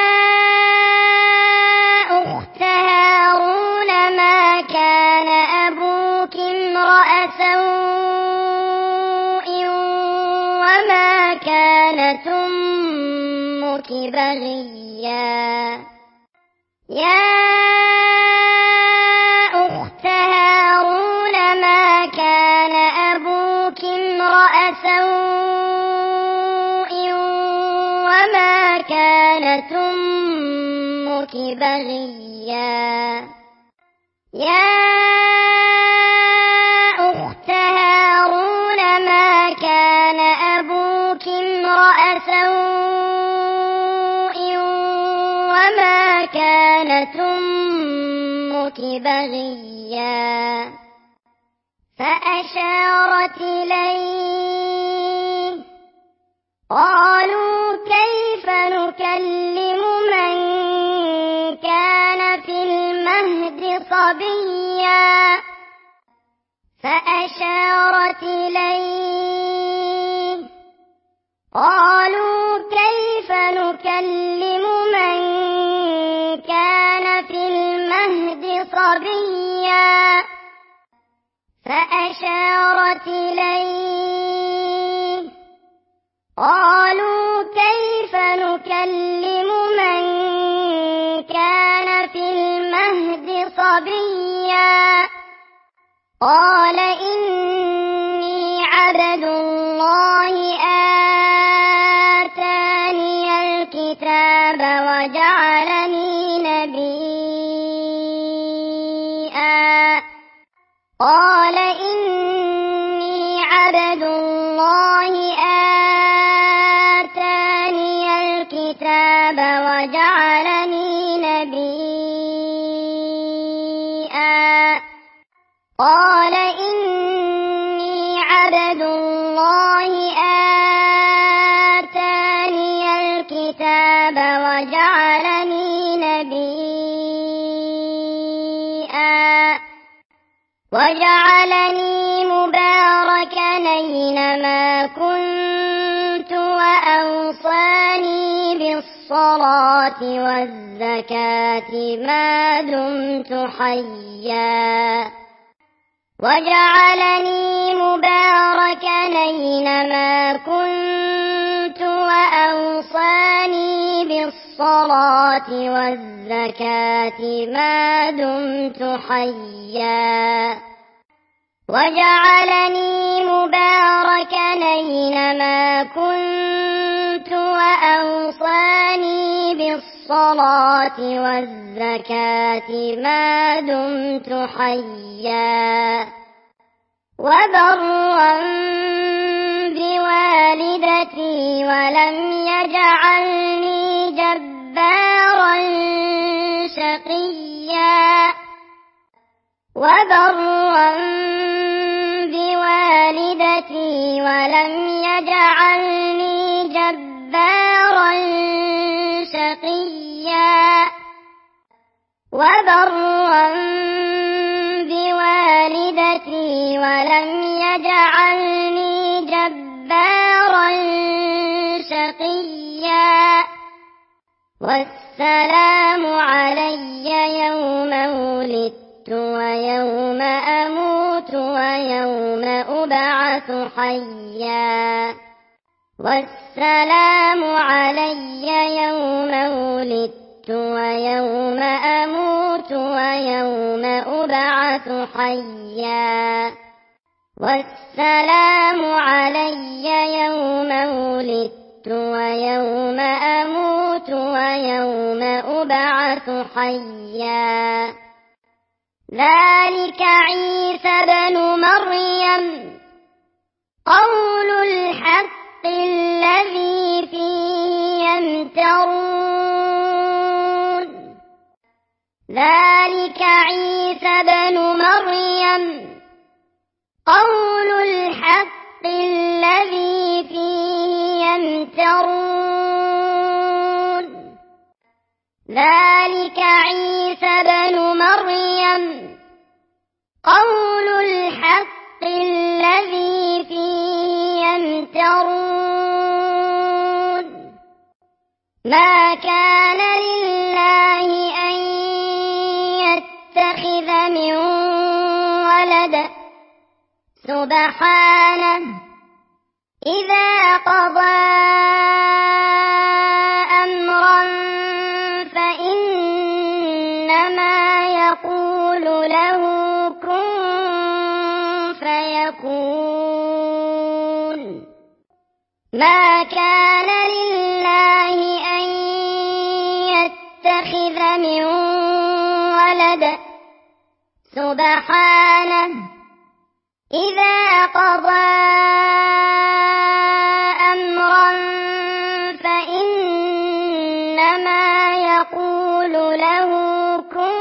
Speaker 1: أخت هارون ما كان أبوك امرأ سوء وما كانت أمك بغيا يا أخت هارون ما كان أبوك امرأ سوء وما كانت أمك بغيا يا أخت هارون ما كان أبوك امرأ سوء وما كانت أمك بغيا فأشارت إليه قالوا كيف نكلم من كان في المهد صبيا فأشارت إليه قالوا كيف نكلم من كان في المهد صبيا فأشارت إليه قالوا كيف نكلم من كان في المهد صبيا قال إني عبد الله آتاني الكتاب وجعلني نبيا قال إني عبد الله آتاني الكتاب وجعلني نبيا قال إني عبد الله آتاني الكتاب وجعلني نبيا وجعلني مباركا أينما كنت وأوصاني بالصلاة والزكاة ما دمت حيا وجعلني مباركا أينما كنت وأوصاني بالصلاة والزكاة ما دمت حيا وجعلني مباركا أينما كنت وأوصاني بالصلاة والزكاة ما دمت حيا وبرا بوالدتي ولم يجعلني جبارا شقيا وبرا بوالدتي ولم يجعلني جبارا شقيا وبرا بوالدتي ولم يجعلني جبارا شقيا والسلام علي يوم ولدت ويوم أموت ويوم أبعث حيا والسلام علي يوم ولدت ويوم أموت ويوم أبعث حيا والسلام علي يوم ولدت ويوم أموت ويوم أبعث حيا ذلك عيسى بن مريم قول الحق الذي فيه يمترون ذلك عيسى بن مريم قول الحق الذي فيه يمترون ذلك عيسى بن مريم قول الحق الذي فيه يمترون ما كان لله أن يتخذ من ولد سبحانه إذا قضى أمرا فإنما يقول له كن فيكون ما كان لله أن يتخذ من ولد سبحانه إذا قضى أمرا فإنما يقول له كن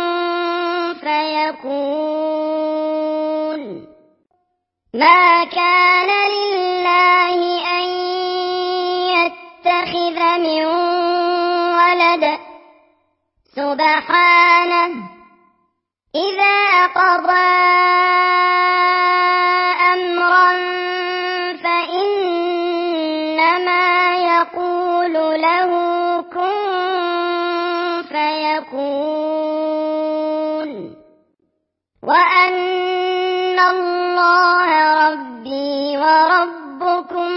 Speaker 1: فيكون ما كان لله أن يتخذ من ولد سبحانه إذا قضى أمرا فإنما يقول له كن فيكون وأن الله ربي وربكم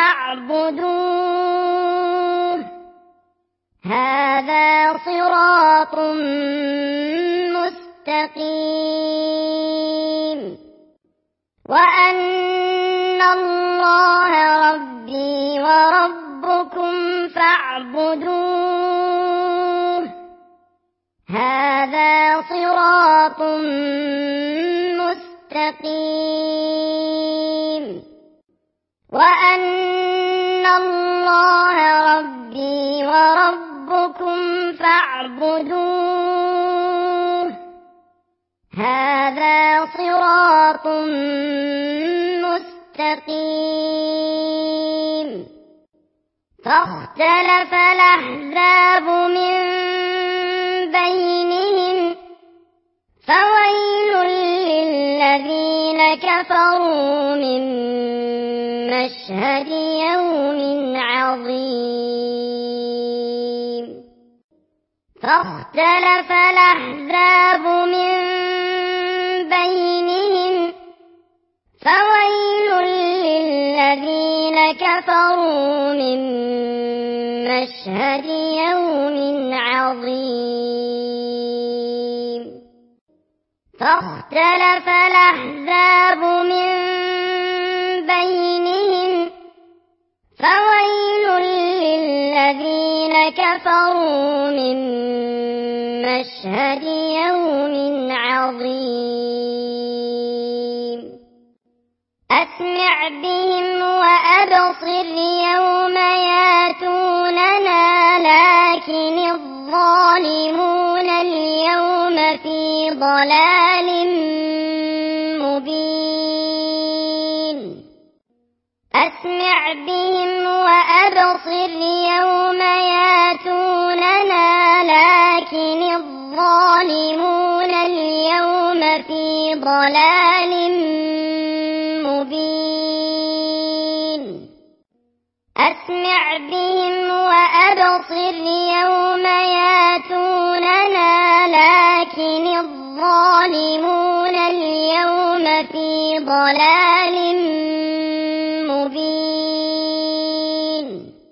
Speaker 1: فاعبدوه هذا صراط مستقيم وأن الله ربي وربكم فاعبدوه هذا صراط مستقيم وأن الله ربي وربكم فاعبدوه هذا صراط مستقيم فاختلف الأحزاب من بينهم فويل للذين كفروا من مشهد يوم عظيم فاختلف الأحزاب من بينهم فويل للذين كفروا من مشهد يوم عظيم فاختلف الأحزاب من بينهم فويل للذين كفروا من مشهد يوم عظيم أسمع بهم وأبصر يوم ياتوننا لكن الظالمون اليوم في ضلال مبين أسمع بهم وأبصر يوم ياتوننا لكن الظالمون اليوم في ضلال مبين أسمع بهم وأبصر يوم ياتوننا لكن الظالمون اليوم في ضلال مبين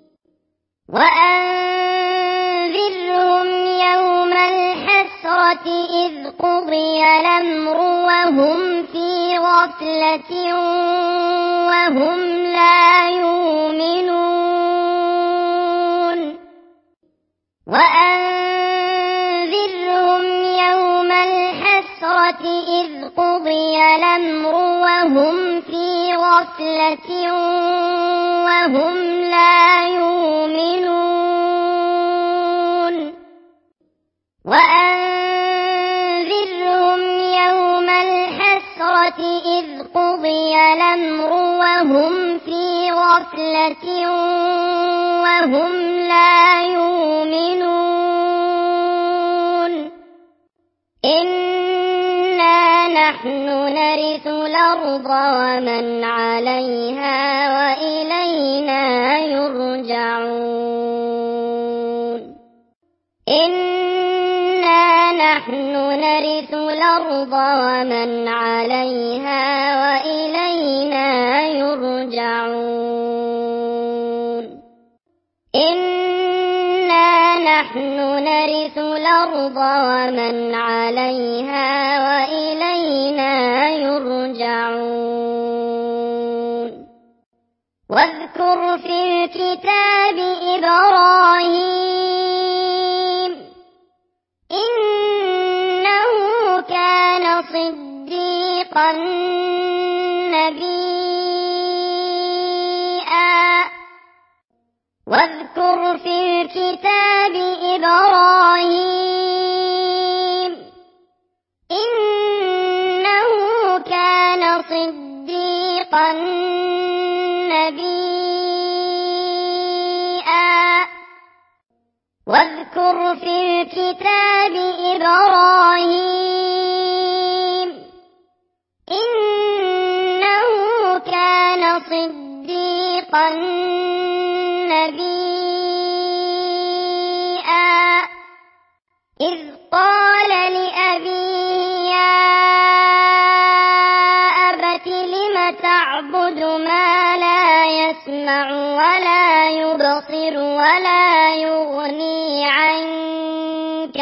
Speaker 1: وأنذرهم يوم الحسرة إذ قضي الأمر وهم في غفلة وهم لا يؤمنون وأنذرهم يوم الحسرة إذ قضي الأمر وهم في غفلة وهم لا يؤمنون وأنذرهم يوم الحسرة إذ قضي الأمر وهم في غفلة وهم لا يؤمنون إنا نحن نرث الأرض ومن عليها وإلينا يرجعون إنا نحن نرث الأرض ومن عليها وإلينا يرجعون إنا نحن نرث الأرض ومن عليها وإلينا يرجعون واذكر في الكتاب إبراهيم إنه كان صديقا نبيا واذكر في الكتاب إبراهيم إنه كان صديقا نبيا واذكر في الكتاب إبراهيم إنه كان صديقا نبيا واذكر في الكتاب إبراهيم إنه كان صديقا نبيا واذكر في الكتاب إبراهيم إنه كان صديقا نبيا واذكر في الكتاب إبراهيم إنه كان صديقا نبيا واذكر في الكتاب إبراهيم إنه كان صديقا نبيا واذكر في الكتاب إبراهيم نبيا إذ قال لأبيه يا أبت لم تعبد ما لا يسمع ولا يبصر ولا يغني عنك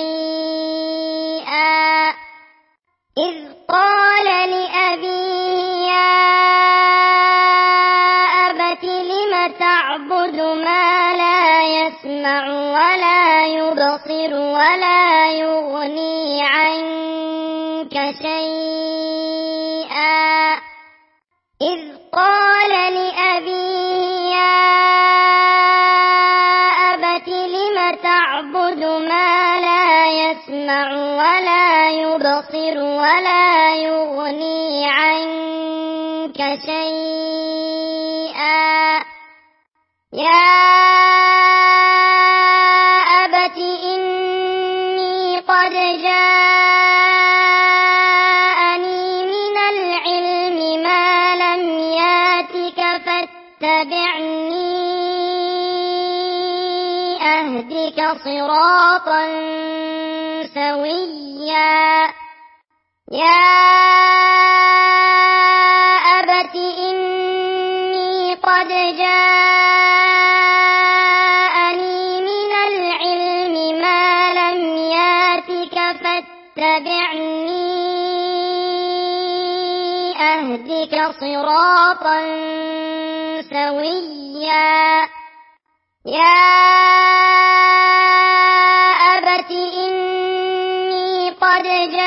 Speaker 1: شيئا إذ قال لأبيه يا أبت لم تعبد ما لا يسمع ولا يبصر ولا يغني عنك شيئا إذ قال لأبيه يا أبت لم تعبد ما لا يسمع ولا يبصر ولا يغني عنك شيئا يا أبت إني قد جاءني من العلم ما لم ياتك فاتبعني أهدك صراطا سويا يا أبت إني قد جاءني من العلم ما لم ياتك فاتبعني أهدك صراطا سويا يا أبت إني قد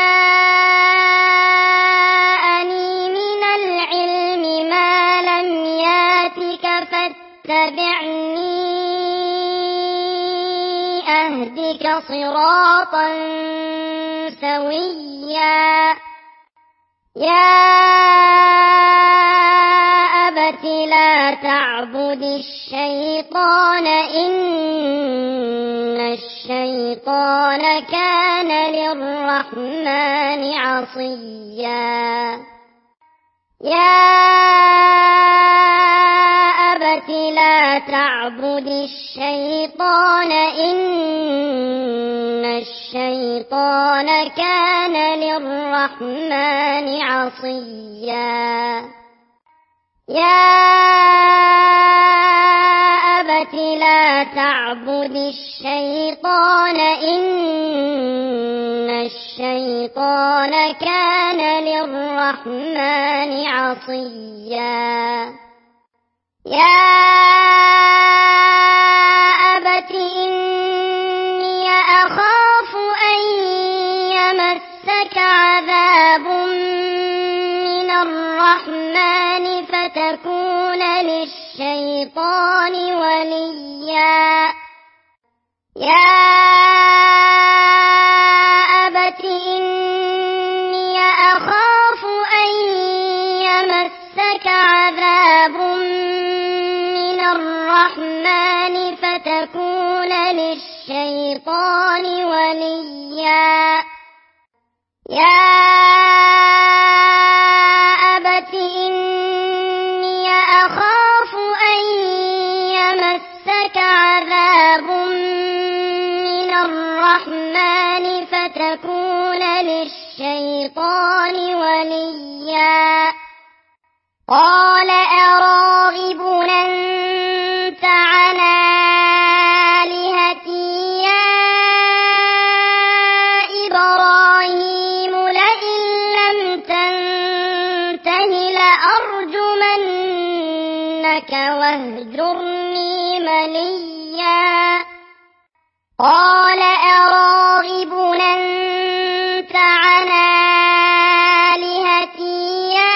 Speaker 1: جاءني من العلم ما لم ياتك فاتبعني أهدك صراطا سويا يا أبت لا تعبد الشيطان إن الشيطان كان للرحمن عصيا يا أبت لا تعبد الشيطان إن الشيطان كان للرحمن عصيا يا أبت لا تعبد الشيطان إن الشيطان كان للرحمن عصيا يا أبت إني أخاف أن يمسك عذاب من الرحمن فتكون للشيطان وليا يا أبت إني أخاف أن يمسك عذاب من الرحمن فتكون للشيطان وليا يا أبت إني أخاف أن يمسك عذاب من الرحمن فتكون للشيطان وليا قال أراغب أنت عن آلهتي يا إبراهيم لئن لم تنته لأرجمنك واهجرني مليا قال أراغب أنت عن آلهتي يا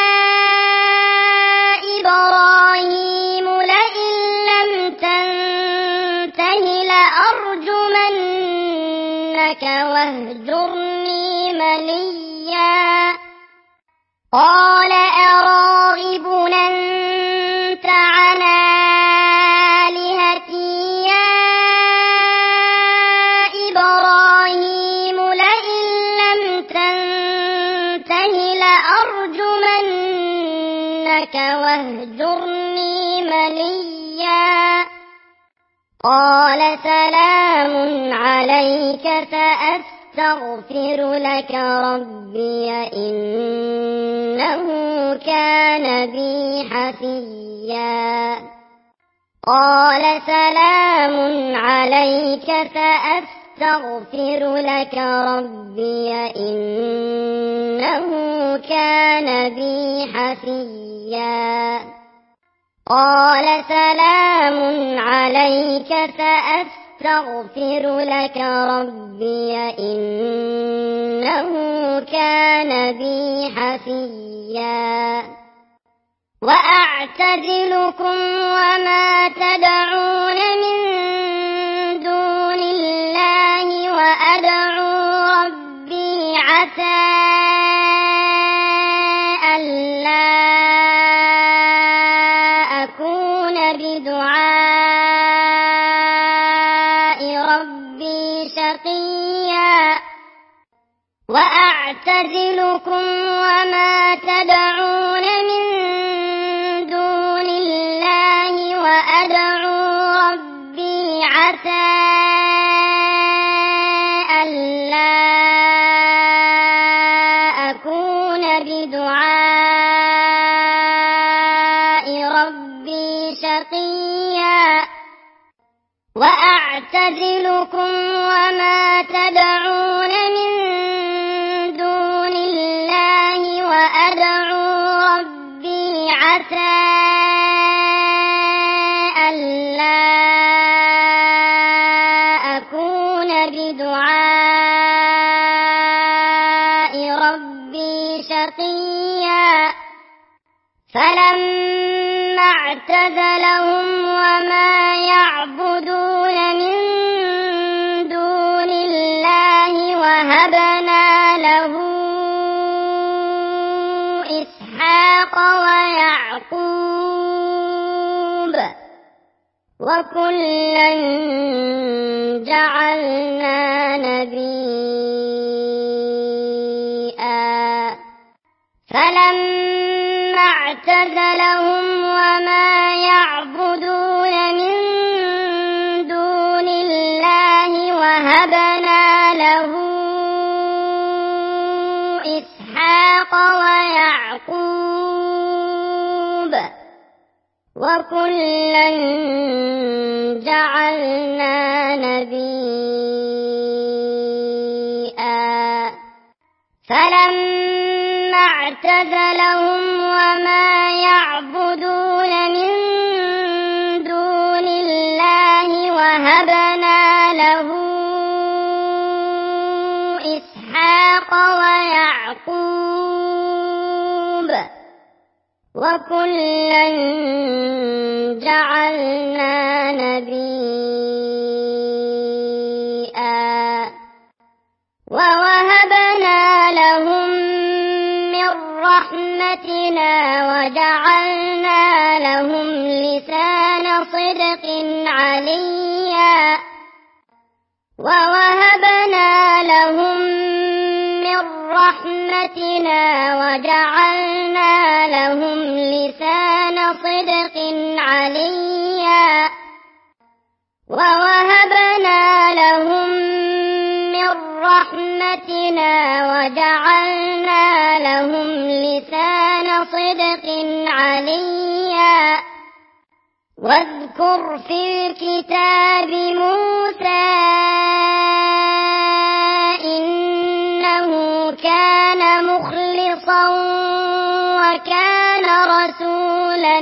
Speaker 1: إبراهيم لئن لم تنته لأرجمنك واهجرني مليا قال أراغب أنت عن آلهتي يا إبراهيم لئن لم تنته لأرجمنك لك واهجرني مليا قال سلام عليك سأستغفر لك ربي إنه كان بي حفيا قال سلام عليك سأستغفر لك ربي إنه كان بي حفيا قال سلام عليك سأستغفر لك ربي إنه كان بي حفيا وأعتزلكم وما تدعون من دون الله وأدعو ربي عسى ألا أكون بدعاء ربي شقيا وأعتزلكم وما تدعون من دون الله وأدعو ربي عسى ألا أكون بدعاء ربي شقيا وأعتزلكم وما تدعون من دون الله وأدعو ربي عسى ألا أكون بدعاء ربي شقيا فلما اعتزلهم وما يعبدون من دون الله وهبنا له إسحاق ويعقوب وكلا جعلنا نبيا فلما اعتزلهم وما يعبدون من دون الله وهبنا له إسحاق ويعقوب وكلا جعلنا نبيا فلما اعتزلهم وما يعبدون من دون الله وهبنا له إسحاق ويعقوب وكلا جعلنا نبيا ووهبنا لهم من رحمتنا وجعلنا لهم لسان صدق عليا ووهبنا لهم من رحمتنا وجعلنا لهم لسان صدق عليا ووهبنا لهم من رحمتنا وجعلنا لهم لسان صدق عليا واذكر في الكتاب موسى إنه كان مخلصا وكان رسولا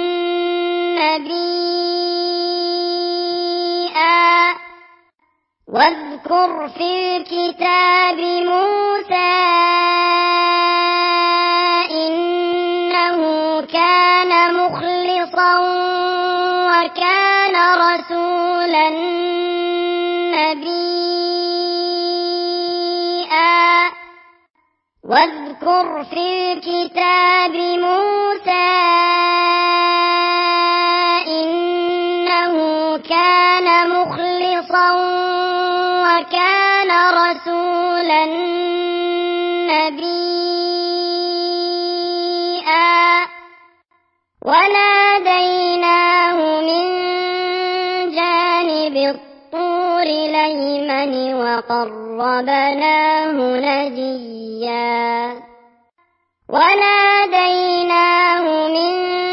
Speaker 1: نبيا واذكر في الكتاب موسى إنه كان مخلصا وكان رسولا نبيا واذكر في الكتاب موسى إنه كان مخلصا وكان رسولا نبيا وقربناه نجيا وناديناه من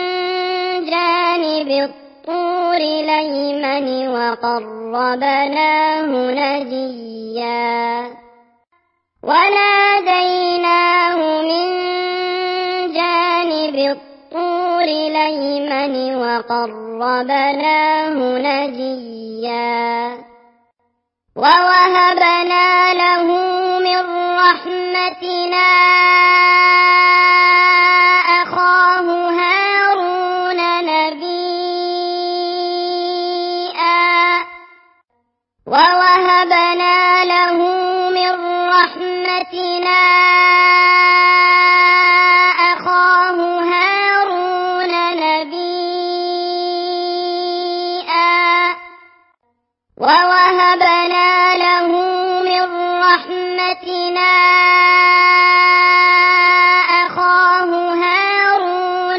Speaker 1: جانب الطور الأيمن وقربناه نجيا وناديناه من جانب الطور الأيمن وقربناه نجيا ووهبنا له من رحمتنا أخاه هارون نبيا ووهبنا له من رحمتنا أخاه هارون نبيا ووهبنا له من رحمتنا أخاه هارون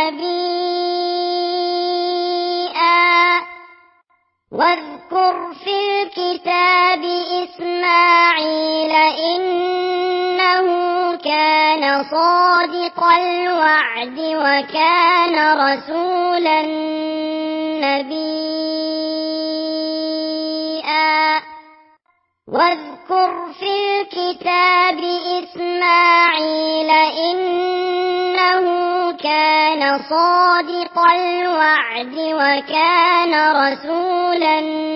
Speaker 1: نبيا واذكر في الكتاب إسماعيل إنه كان صادق الوعد وكان رسولا نبيا واذكر في الكتاب إسماعيل إنه كان صادق الوعد وكان رسولا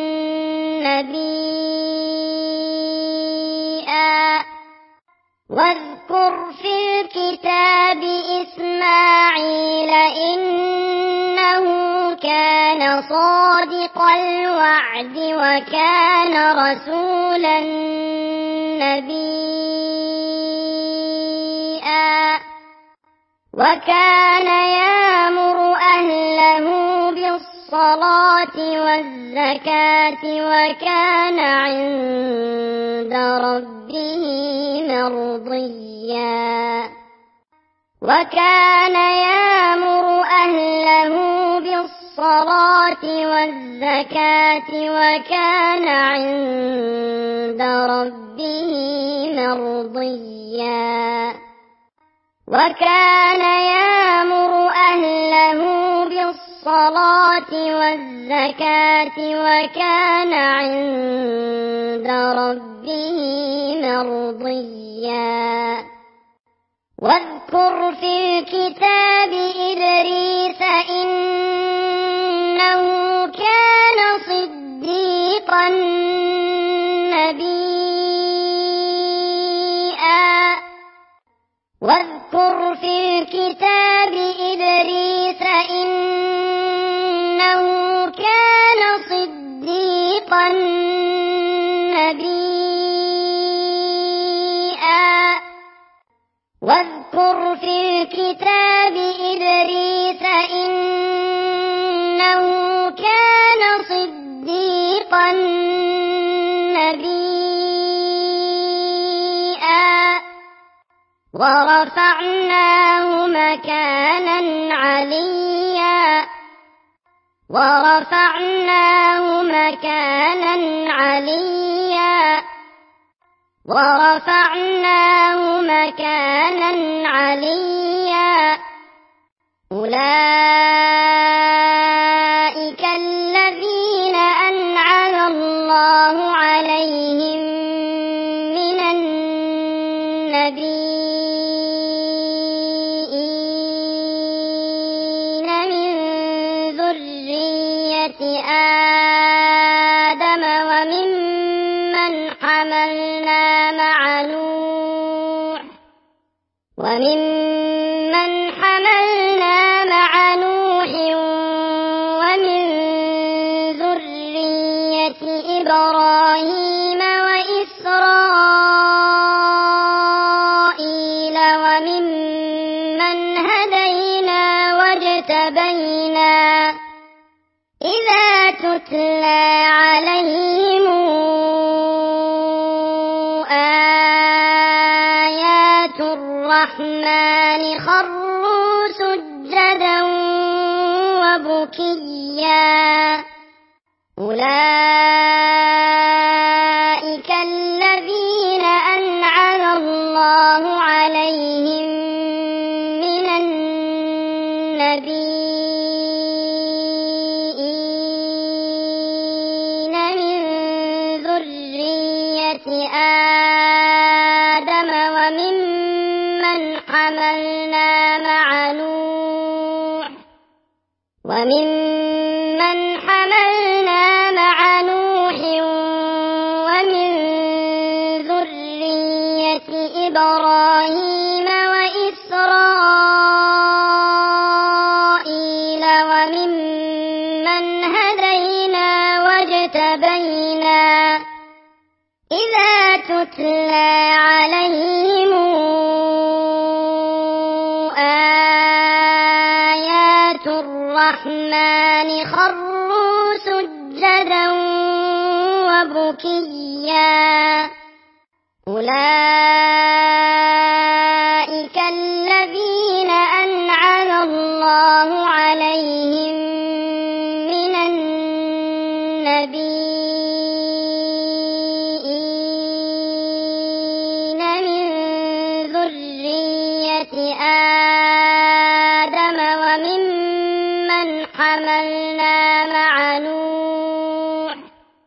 Speaker 1: نبيا واذكر في الكتاب إسماعيل إنه كان صادق الوعد وكان رسولا نبيا وكان يأمر أهله بالصلاة والزكاة وكان عند ربه مرضيا وكان يأمر أهله بالصلاة والزكاة وكان عند ربه مرضيا وكان يأمر أهله بالصلاة والزكاة وكان عند ربه مرضيا واذكر في الكتاب إدريس إنه كان صديقا نبيا واذكر في الكتاب إدريس إنه كان صديقا نبيا واذكر في الكتاب إدريس إنه كان صديقا نبيا ورفعناه مكانا عليا ورفعناه مكانا عليا ورفعناه مكانا عليا أولئك الذين أنعم الله عليهم من النبيين من ذرية آدم وممن حملنا مع نوح وممن حملنا مع نوح ومن ذرية إبراهيم وإسرائيل وممن هدينا واجتبينا إذا تتلى عليهم آيات الرحمن خروا سجدا وبكيا أولئك حملنا مع نوح وممن حملنا مع نوح ومن ذرية إبراهيم وإسرائيل وممن هدينا واجتبينا إذا تتلى عليهم آيات الرحمن خروا سجدا وبكيا أولئك الذين أنعم الله عليهم من النبيين من ذرية آدم وممن حملنا مع نوح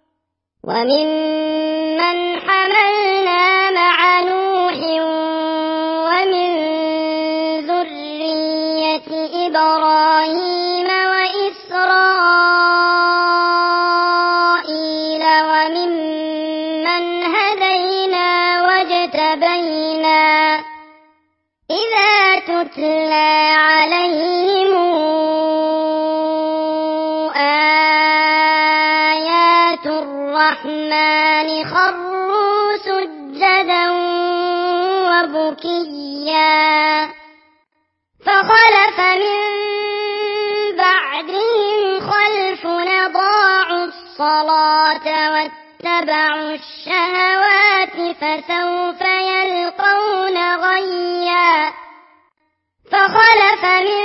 Speaker 1: وممن حملنا مع نوح ومن ذرية إبراهيم وإسرائيل وممن هدينا واجتبينا إذا تتلى عليهم آيات الرحمن خروا سجدا وبكيا فخلف من بعدهم خلف أضاعوا الصلاة واتبعوا الشهوات فسوف يلقون غيا فخلف من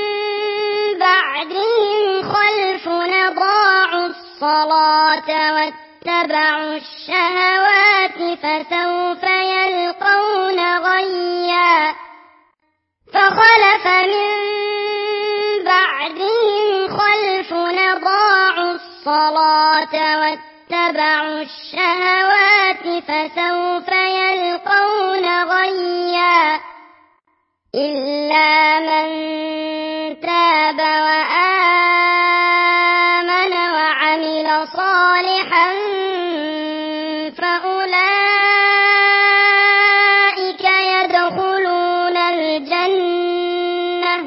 Speaker 1: بعدهم خلف أضاعوا الصلاة واتبعوا الشهوات فسوف يلقون غيا فخلف من بعدهم خلف أضاعوا الصلاة واتبعوا الشهوات فسوف يلقون غيا إلا من تاب وآمن وعمل صالحا فأولئك يدخلون الجنة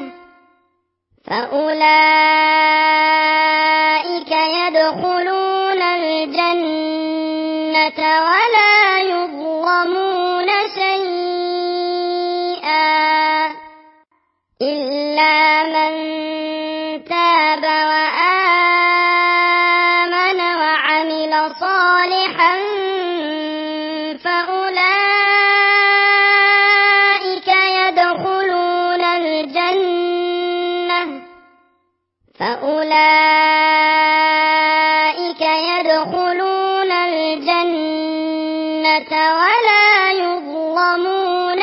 Speaker 1: فأولئك يدخلون الجنة ولا يظلمون شيئا إلا من تاب وآمن وعمل صالحا فأولئك يدخلون الجنة فأولئك يدخلون الجنة ولا يظلمون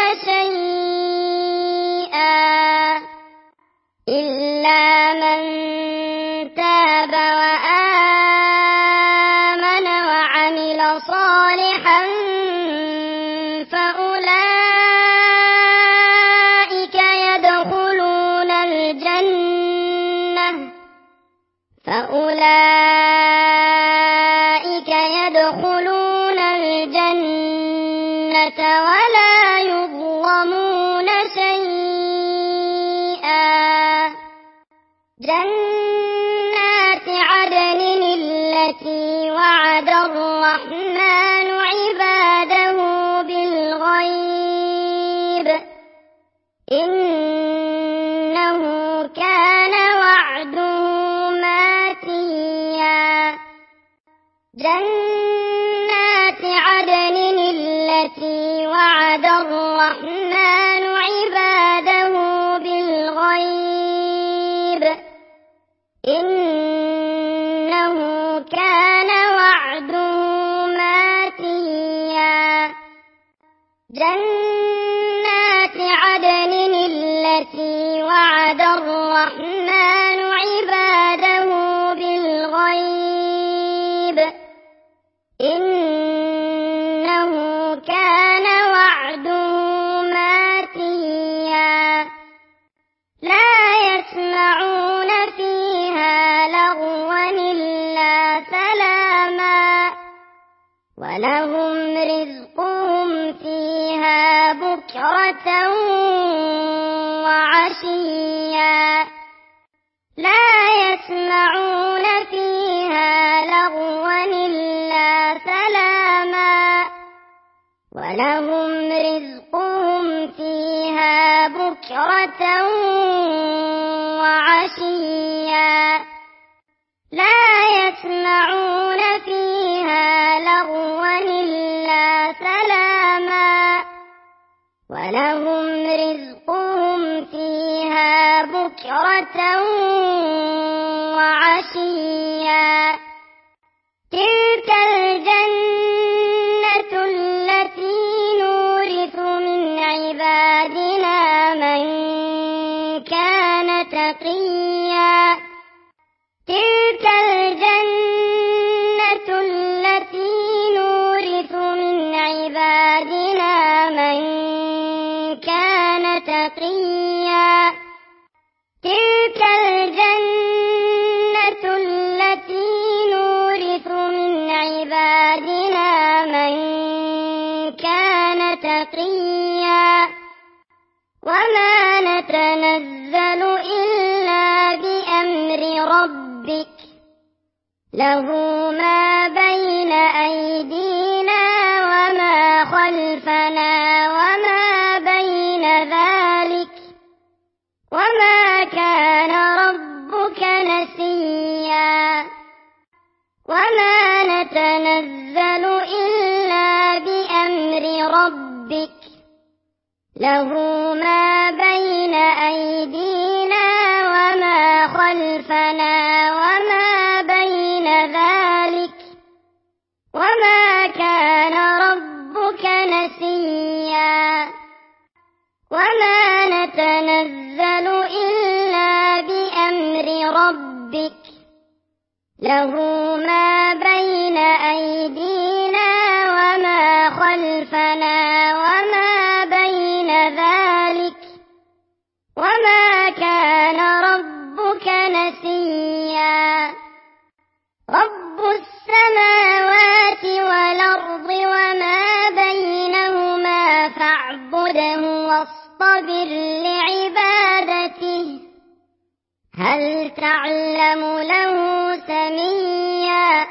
Speaker 1: شيئا إلا من تاب وآمن وعمل صالحا فأولئك يدخلون الجنة فأولئك يدخلون الجنة ولا يظلمون شيئا جنات عدن التي وعد الرحمن عباده بالغيب إنه كان وعده ماتيا جنات عدن التي وعد الرحمن عباده بالغيب إنه كان وعده ماتيا جنات عدن التي وعد الرحمن عباده بالغيب إنه كان وعده ماتيا ولهم رزقهم فيها بكرة وعشيا لا يسمعون فيها لغوا إلا سلاما ولهم رزقهم فيها بكرة وعشيا لا يسمعون فيها لغوا إلا سلاما ولهم رزقهم فيها بكرة وعشيا تلك الجنة التي نورث من عبادنا من كان تقيا تلك الجنة التي نورث من عبادنا من كان تقيا تلك الجنة التي نورث من عبادنا من كان تقيا وما نتنزل إلا بأمر ربك له ما بين أيدينا وما خلفنا وما بين ذلك وما كان ربك نسيا وما نتنزل إلا بأمر ربك له ما بين أيدينا وما خلفنا وما بين ذلك وما كان ربك نسيا وما نتنزل إلا بأمر ربك له ما بين أيدينا وما خلفنا وما بين ذلك وما كان ربك نسيا رب السماوات والأرض وما بينهما فاعبده واصطبر لعبادته هل تعلم له سميا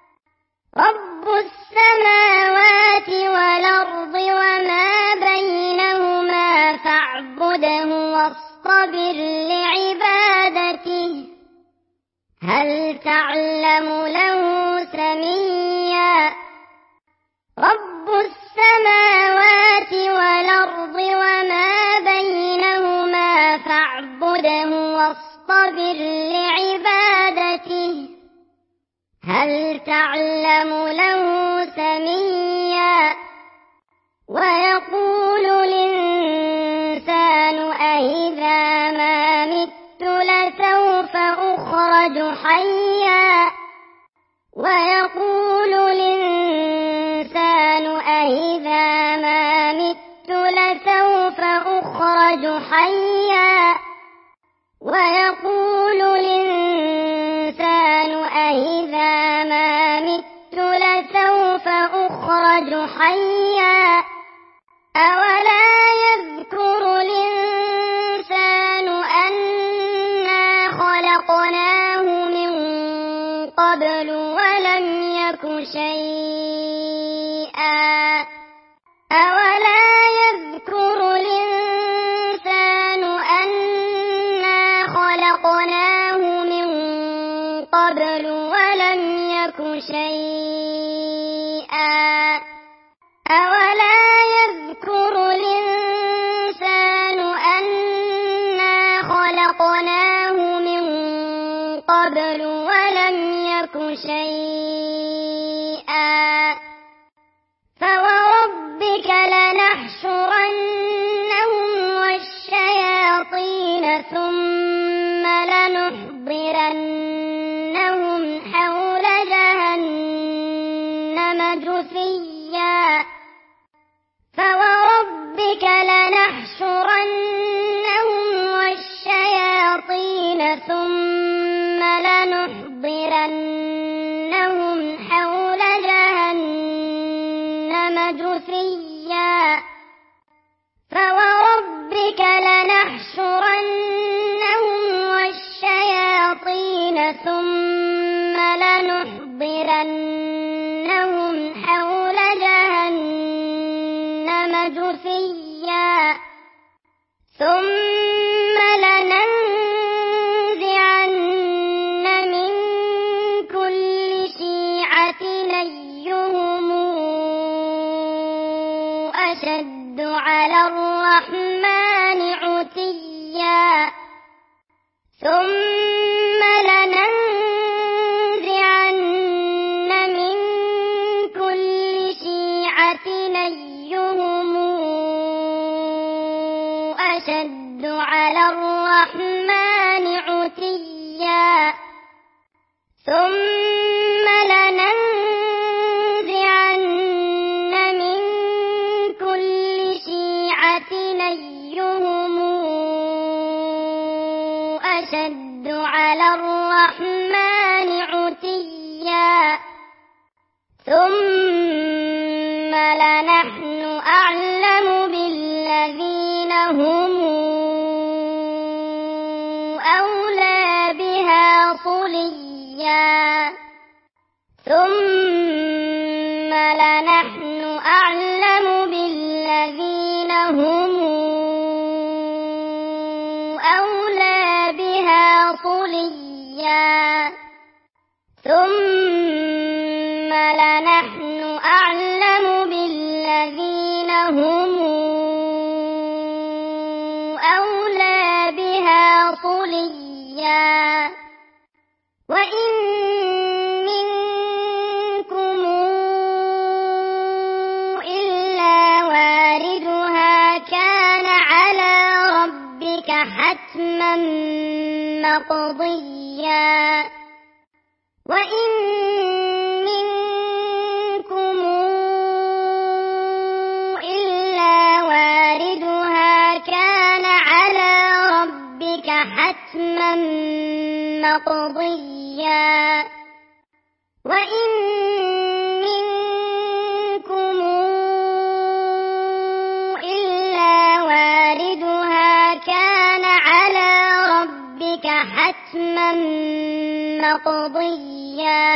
Speaker 1: رب السماوات والأرض وما بينهما فاعبده واصطبر لعبادته هل تعلم له سميا رب السماوات والأرض وما بينهما فاعبده واصطبر لعبادته هل تعلم له سميا ويقول الإنسان أإذا ما مت لسوف أخرج حيا ويقول الإنسان أإذا ما مت لسوف أخرج حيا ويقول الإنسان أإذا ما مت لسوف أخرج حيا أولا يذكر الإنسان أنا خلقناه من قبل ولم يك شيئا أولا يذكر الإنسان أنا خلقناه من قبل ولم يك شيئا أولا يذكر الإنسان أنا خلقناه من قبل ولم يك شيئا فوربك لنحشرنهم والشياطين ثم لنحضرنهم حول جهنم جثيا فوربك لنحشرنهم والشياطين ثم لنحضرنهم حول جهنم عتيا ثم لننزعن من كل شيعة أيهم أشد على الرحمن عتيا ثم لننزعن من كل شيعة أيهم أشد على الرحمن عتيا ثم لننزعن من كل شيعة أيهم أشد على الرحمن عتيا ثم لنحن أعلم بالذين هم أولى بها صليا ثم لنحن أعلم بالذين هم أولى بها صليا ثم لنحن أعلم بالذين هم أولى بها صليا وإن منكم إلا واردها كان على ربك حتما مقضيا وإن منكم إلا واردها كان على ربك حتما مقضيا وإن منكم إلا واردها كان على ربك حتما مقضيا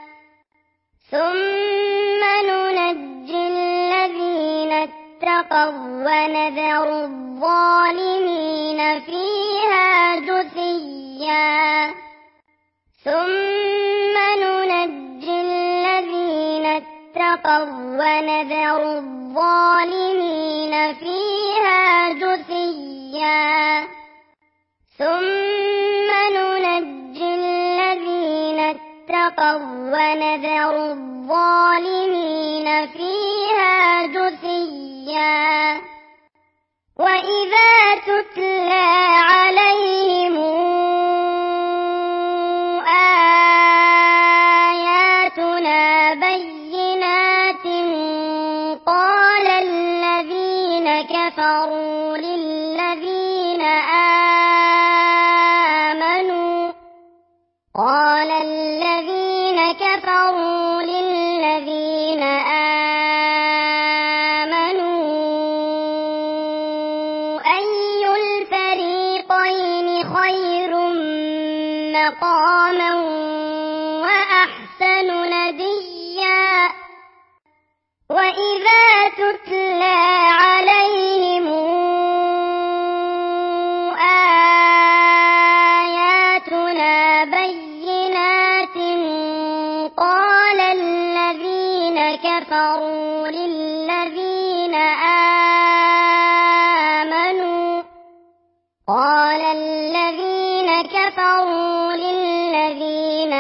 Speaker 1: ثم ننجي الذين اتقوا ونذر الظالمين فيها جثيا ثم ننجي الذين اتقوا ونذر الظالمين فيها جثيا ثم ننجي الذين اتقوا ونذر الظالمين فيها جثيا وإذا تتلى عليهم آياتنا بينات قال الذين كفروا للذين آمنوا قال الذين كفروا للذين آمنوا أي الفريقين خير مقاما وأحسن نديا وإذا تتلى عليهم آياتنا بينات قال الذين كفروا للذين آمنوا قال الذين كفروا للذين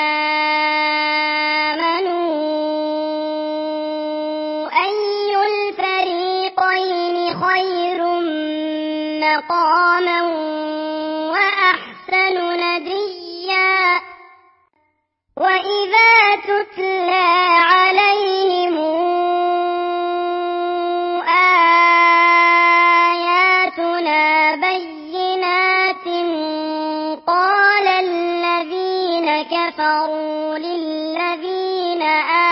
Speaker 1: آمنوا أي الفريقين خير مقاما وأحسن نديا وإذا تتلى عليهم آياتنا بينات قال الذين كفروا للذين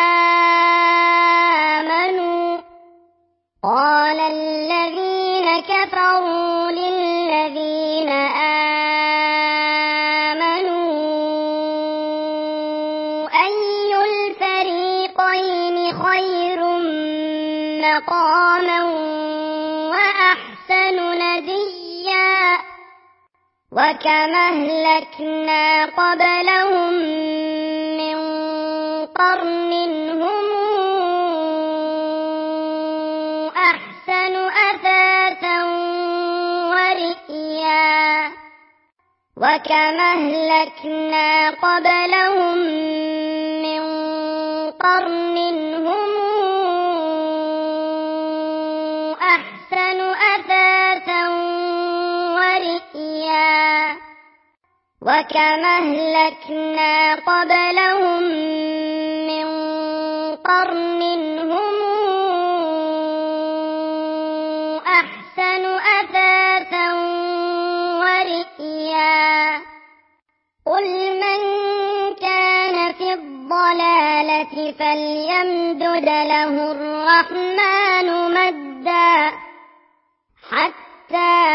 Speaker 1: آمنوا قال الذين كفروا للذين آمنوا أي الفريقين خير مقاما وكم أهلكنا قبلهم من قرن هم أحسن أثاثا ورئيا وكم أهلكنا قبلهم من قرن هم أحسن أثاثا ورئيا وكم أهلكنا قبلهم من قرن هم أحسن أثاثا ورئيا قل من كان في الضلالة فليمدد له الرحمن مدا حتى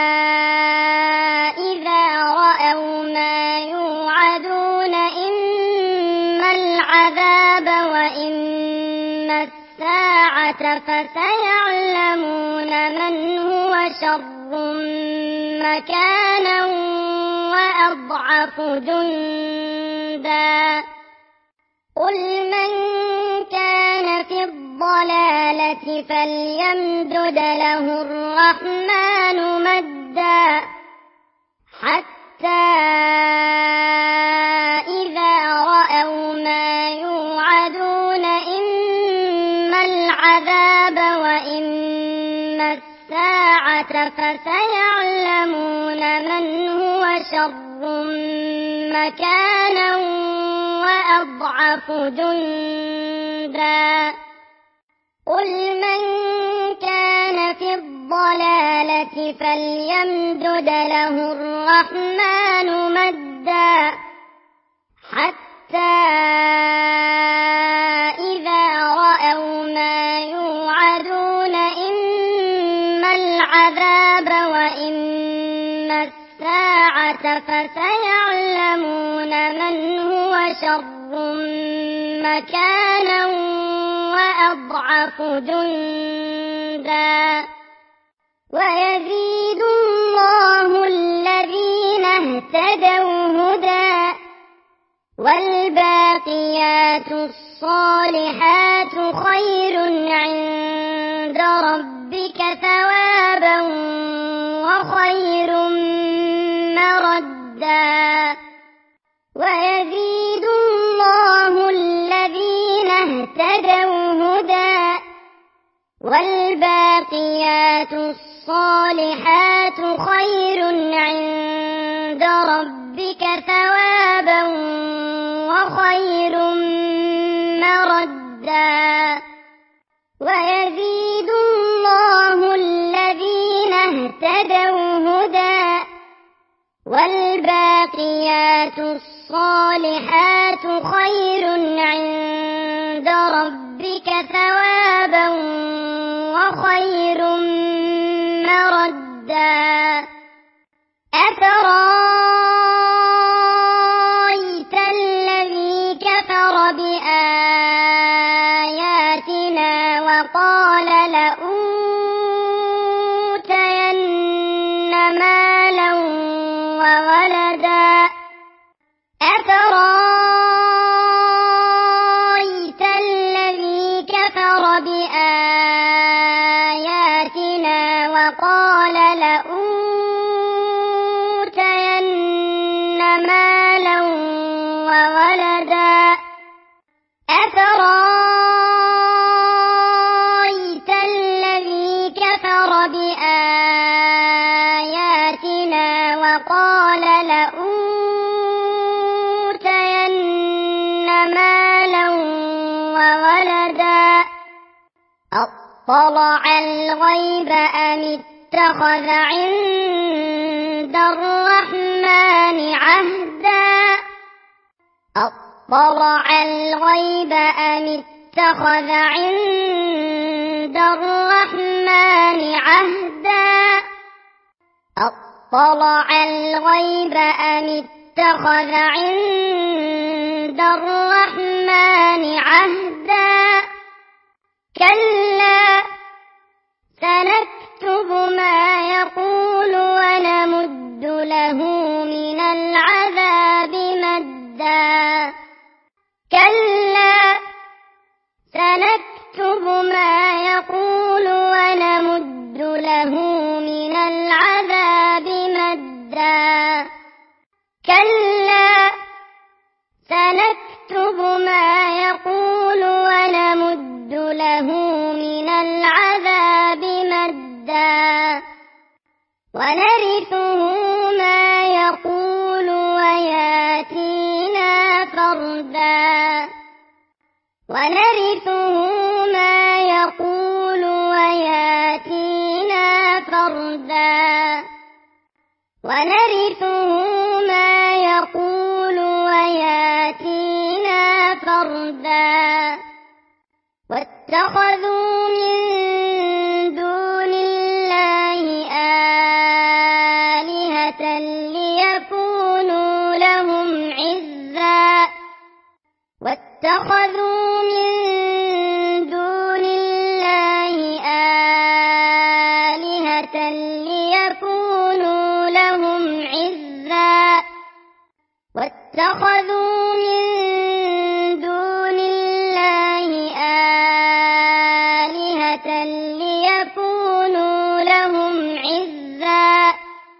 Speaker 1: إذا رأوا ما يوعدون إما العذاب وإما الساعة فسيعلمون من هو شر مكانا وأضعف جندا قل من كان في الضلالة فليمدد له الرحمن مدا حتى إذا رأوا ما يوعدون إما العذاب وإما الساعة فسيعلمون من هو شر مكانا وأضعف جندا قل من كان في الضلالة فليمدد له الرحمن مدا حتى إذا رأوا ما يوعدون إما العذاب وإما الساعة فسيعلمون من هو شر مكانا وأضعف جندا ويزيد الله الذين اهتدوا هدى والباقيات الصالحات خير عند ربك ثوابا وخير مردا ويزيد الله الذين اهتدوا هدى والباقيات الصالحات خير عند ربك ثوابا وخير مردا ويزيد الله الذين اهتدوا هدى والباقيات الصالحات خير عند ربك ثوابا وخير مردا أفرأيت الذي كفر بآياتنا وقال لأوتين مالا وولدا أفرأيت الذي كفر بآياتنا وقال لأوتين مالا وولدا أفرأيت الذي كفر بآياتنا وقال لأوتين مالا وولدا أطلع الغيب أم اتخذ عند الرحمن عهدا أطلع الغيب أم اتخذ عند الرحمن عهدا أطلع الغيب أم اتخذ عند الرحمن عهدا كلا سنكتب ما يقول ونمد له له من العذاب مدا كلا سنكتب ما يقول ونمد له من العذاب مدا ونرثه ما يقول وياتينا فردا ونرثه ما يقول وياتينا فردا ونرثه ما يقول وياتينا فردا واتخذوا من دون الله آلهة ليكونوا لهم عزا واتخذوا من دون الله آلهة ليكونوا لهم عزا واتخذوا من دون الله آلهة ليكونوا لهم عزا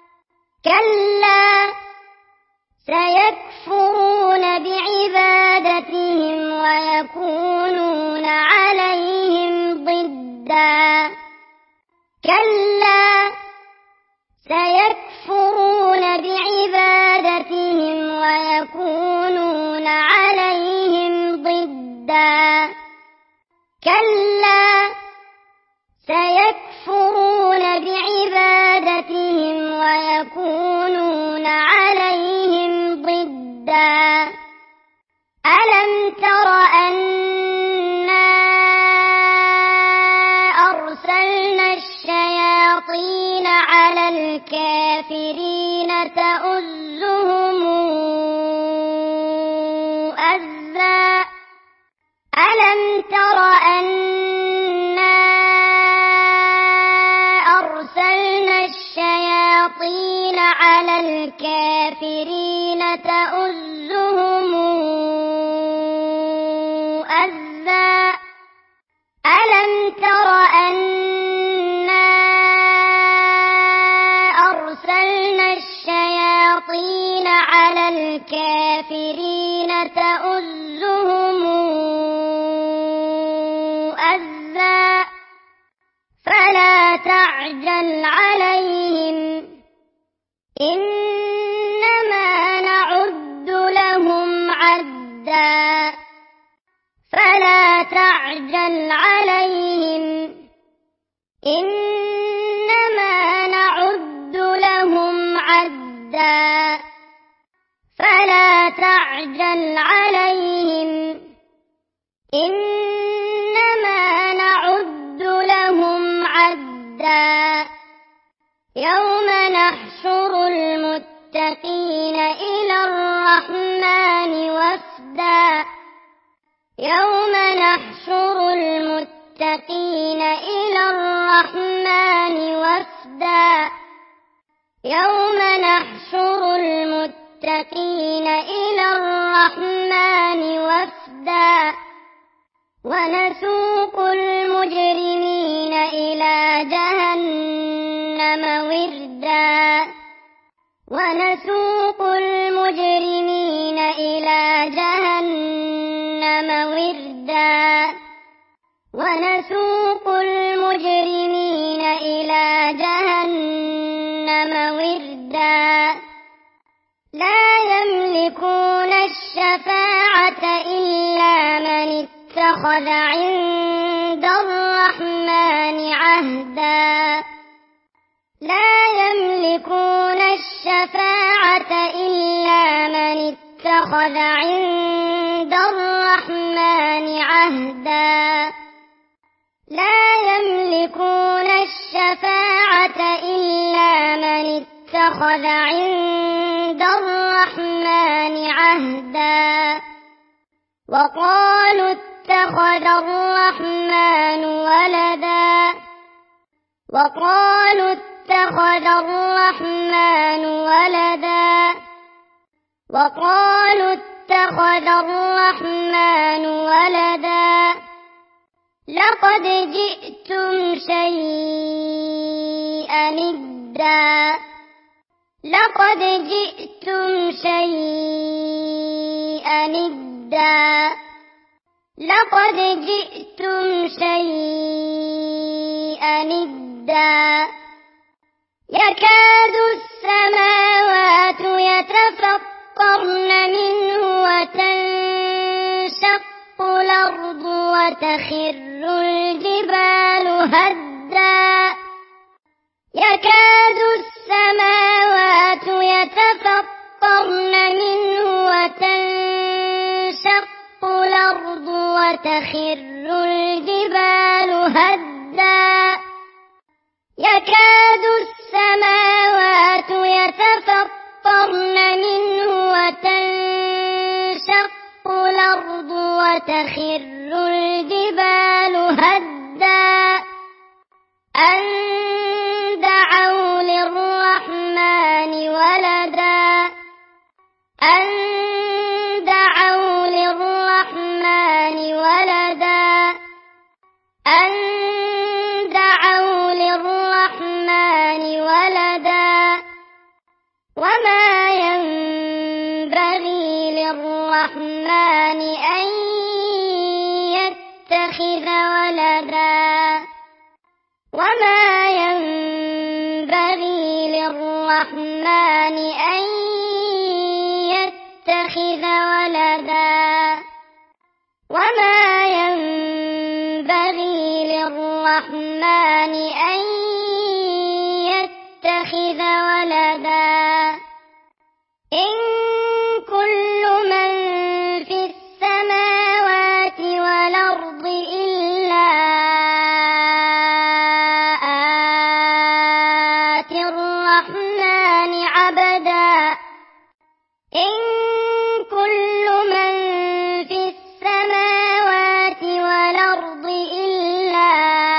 Speaker 1: كلا سيكفرون بعبادتهم ويكونون عليهم ضدا كلا سيكفرون بعبادتهم ويكونون عليهم ضدا كلا سيكفرون بعبادتهم ويكونون عليهم ضدا ألم تر أنا أرسلنا الشياطين على الكافرين تؤزهم أزا ألم تر أنا أرسلنا الشياطين على الكافرين تؤزهم أزا ألم تر أنا أرسلنا الشياطين على الكافرين تؤزهم أزا فلا تعجل عليهم إنما نعد لهم عدا فلا تعجل عليهم إنما نعد لهم عدا فلا تعجل عليهم إنما نعد لهم عدا يوم نحشر المتقين إلى الرحمن وفدا يوم نحشر المتقين إلى الرحمن وفدا يوم نحشر المتقين إلى الرحمن وفدا ونسوق المجرمين إلى جهنم وردا ونسوق المجرمين إلى جهنم وردا ونسوق المجرمين إلى جهنم وردا لا يملكون الشفاعة إلا من اتخذ عند الرحمن عهدا لا يملكون الشفاعة إلا من اتخذ عند الرحمن عهدا لا يملكون الشفاعة إلا من اتخذ عند الرحمن عهدا وقالوا اتخذ الرحمن ولدا وقالوا اتخذ الرحمن ولدا وقالوا اتخذ الرحمن ولدا لقد جئتم شيئا إدا لقد جئتم شيئا إدا لقد جئتم شيئا إدا يكاد السماوات يتفطرن منه وتنشق الأرض وتخر الجبال هدا يكاد السماوات يتفطرن منه وتنشق الأرض وتخر الجبال هدا يكاد السماوات يتفطرن منه وتنشق الأرض وتخر الجبال هدا أن دعوا للرحمن ولدا أن دعوا للرحمن ولدا أن دعوا للرحمن ولدا وما ينبغي للرحمن أن يتخذ ولدا وما ينبغي للرحمن أن يتخذ ولدا وما ينبغي للرحمن أن يتخذ ولدا إن كل من في السماوات والأرض إلا آتي الرحمن عبدا إن كل من في السماوات والأرض إلا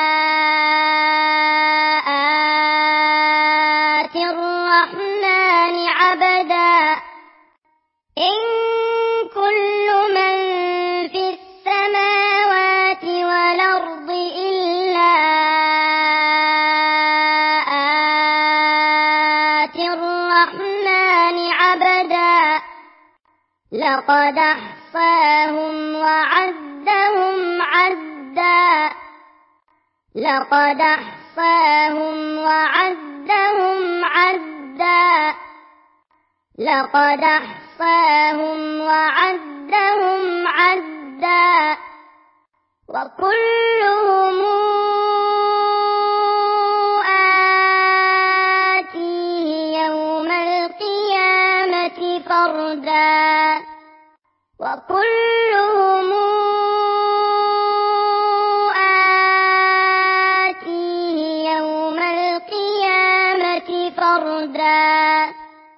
Speaker 1: آتي الرحمن عبدا إن كل من في السماوات والأرض إلا آتي الرحمن عبدا لقد أحصاهم وعدهم عدا لقد أحصاهم وعدهم عدا لقد أحصاهم وعدهم عدا وكلهم آتيه يوم القيامة فردا وكلهم آتيه يوم القيامة فردا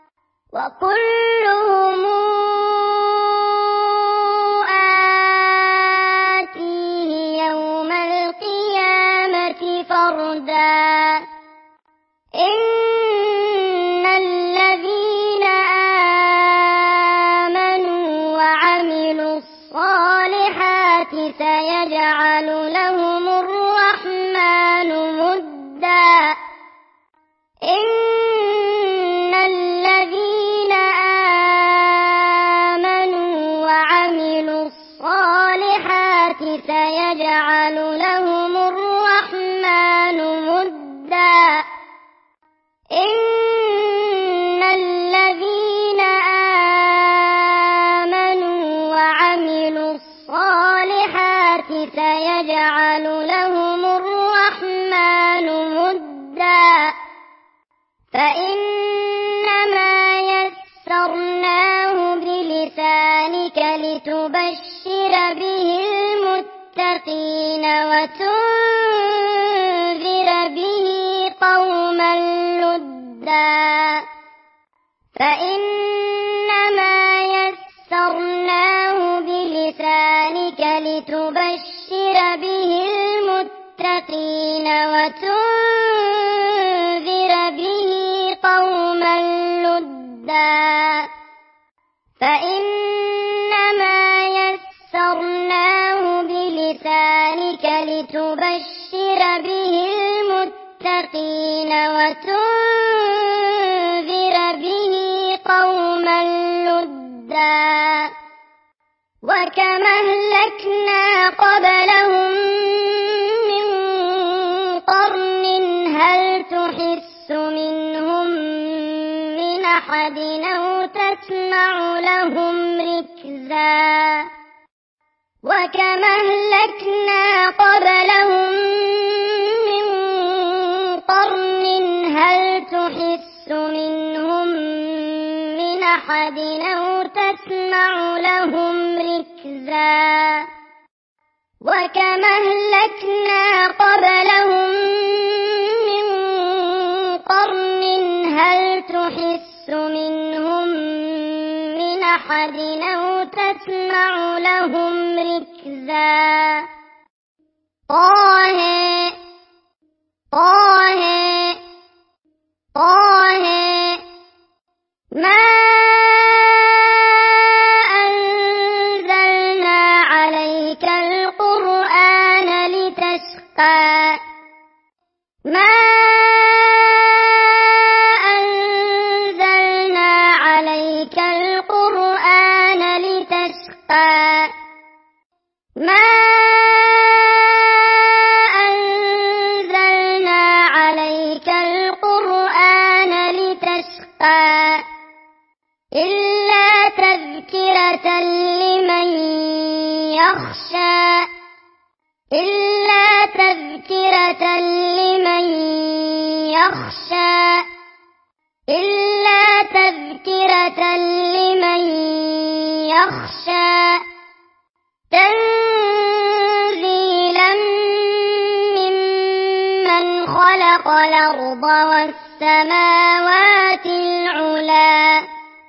Speaker 1: وكلهم آتيه يوم القيامة فردا إن الذين آمنوا وعملوا الصالحات سيجعل لهم الرحمن ودا إن الذين آمنوا وعملوا الصالحات سيجعل لهم الرحمن ودا إن الذين آمنوا وعملوا الصالحات سيجعل لهم الرحمن ودا فإنما يسرناه بلسانك لتبشر به المتقين وتنذر به قوما لدا فإنما يسرناه بلسانك لتبشر به المتقين وتنذر به قوما لدا فإنما يسرناه بلسانك لتبشر وتنذر به قوما لدا وكما أهلكنا قبلهم من قرن هل تحس منهم من أحد أو تسمع لهم ركزا وكما أهلكنا قبلهم من قرن هل تحس منهم من أحد أو تسمع لهم ركزا وكما أهلكنا قبلهم من قرن هل تحس منهم من أحد أو تسمع لهم ركزا طه طه طه ما أنزلنا عليك القرآن لتشقى ما أنزلنا عليك القرآن لتشقى ما أنزلنا عليك القرآن لتشقى إلا تذكرة لمن يخشى إلا تذكرة لمن يخشى إلا تذكرة لمن يخشى تنزيلا ممن خلق الأرض والسماوات العلى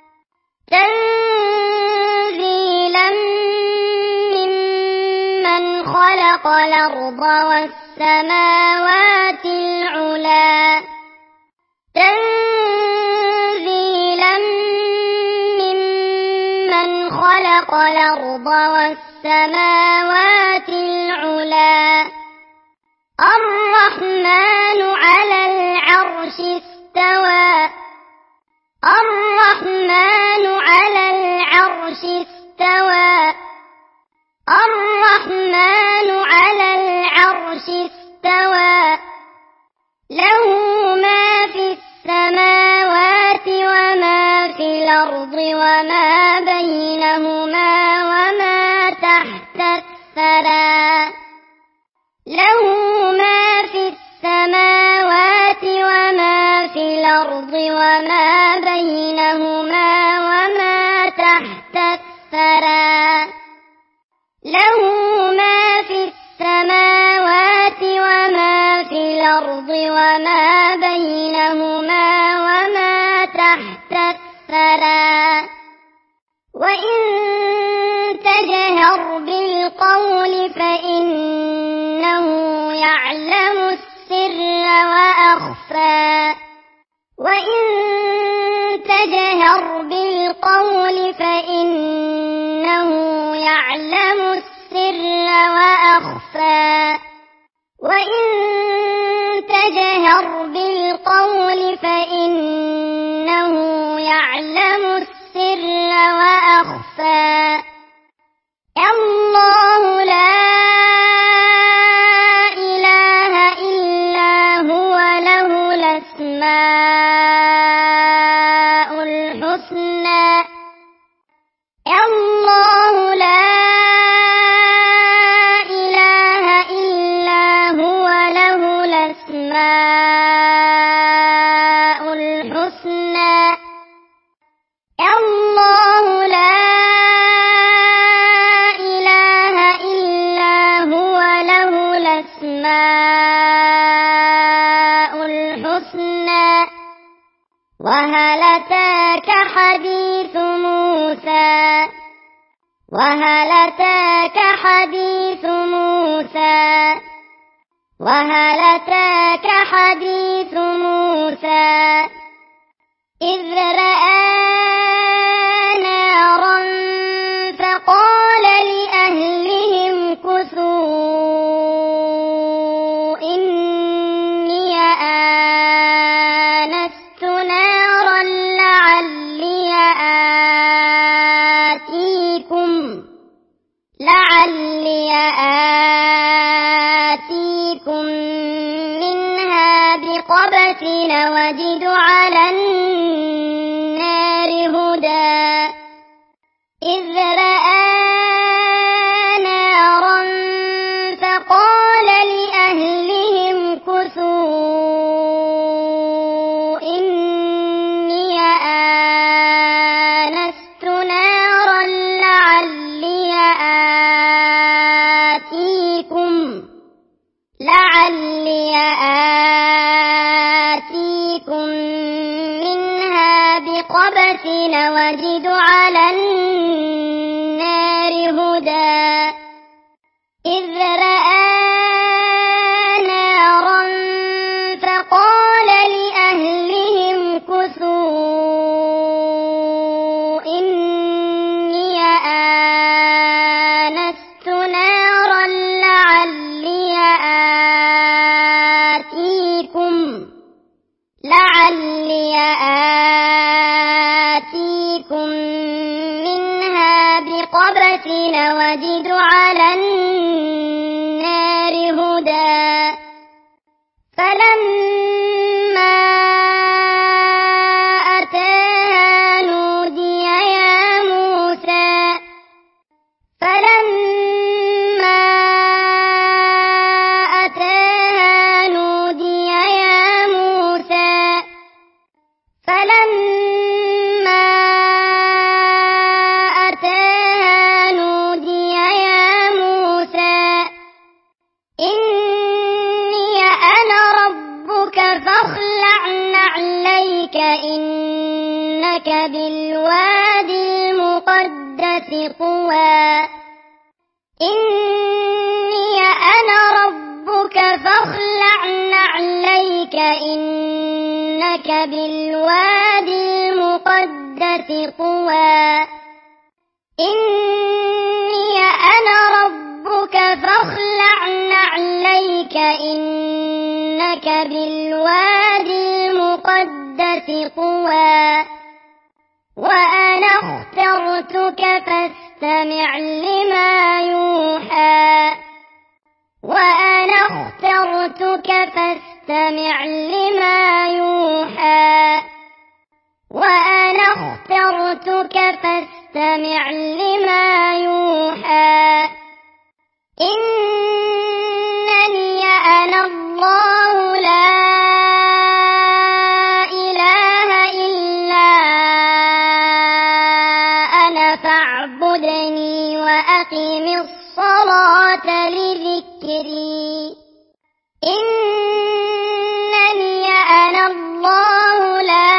Speaker 1: تنزيلا ممن خلق الأرض والسماوات العلى تنزيلا ممن خلق الأرض والسماوات العلى الرحمن على العرش استوى الرحمن على العرش استوى الرحمن على العرش استوى له ما في السماوات وما في الأرض وما بينهما وما تحت الثرى له ما في السماوات وما في الأرض وما بينهما وما تحت الثرى له ما في السماوات وما في الأرض وما بينهما وما تحت الثرى وإن تجهر بالقول فإنه يعلم السر وأخفى وإن تجهر بالقول فإنه يعلم السر وأخفى وإن تجهر بالقول فإنه يعلم السر وأخفى الله لا إله إلا هو له الأسماء الحسنى الله لا إله إلا هو له الأسماء الحسنى الله لا إله إلا هو له الأسماء الحسنى وهل أتاك حديث موسى وهل أتاك حديث موسى وهل أتاك حديث موسى إذ رأى نارا فقال لأهلهم كثوا إني وجد على النار هدى إذ رأى نارا فقال لأهلهم كثوا إني آنست نارا لعلي آتيكم لعلي آتيكم منها بقبس وجد على النار هدى إذ رأى نارا فقال لأهلهم كثوا إني آنست نارا لعلي آتيكم لعلي آتيكم منها بقبس وجد على النار هدى فلما أتاها نودي يا موسى فلما أتاها نودي يا موسى فلما أتاها نودي يا موسى إني أنا ربك فاخلع نعليك إنك بالوادي المقدس طوى إني أنا ربك فاخلع نعليك إنك بالوادي المقدس طوى إني أنا ربك فاخلع نعليك إنك بالوادي المقدس طوى وأنا اخترتك فاستمع لما يوحى وأنا اخترتك فاستمع لما يوحى وأنا اخترتك فاستمع لما يوحى إنني أنا الله لا إله إلا أنا فاعبدني وأقم الصلاة لذكري إنني أنا الله لا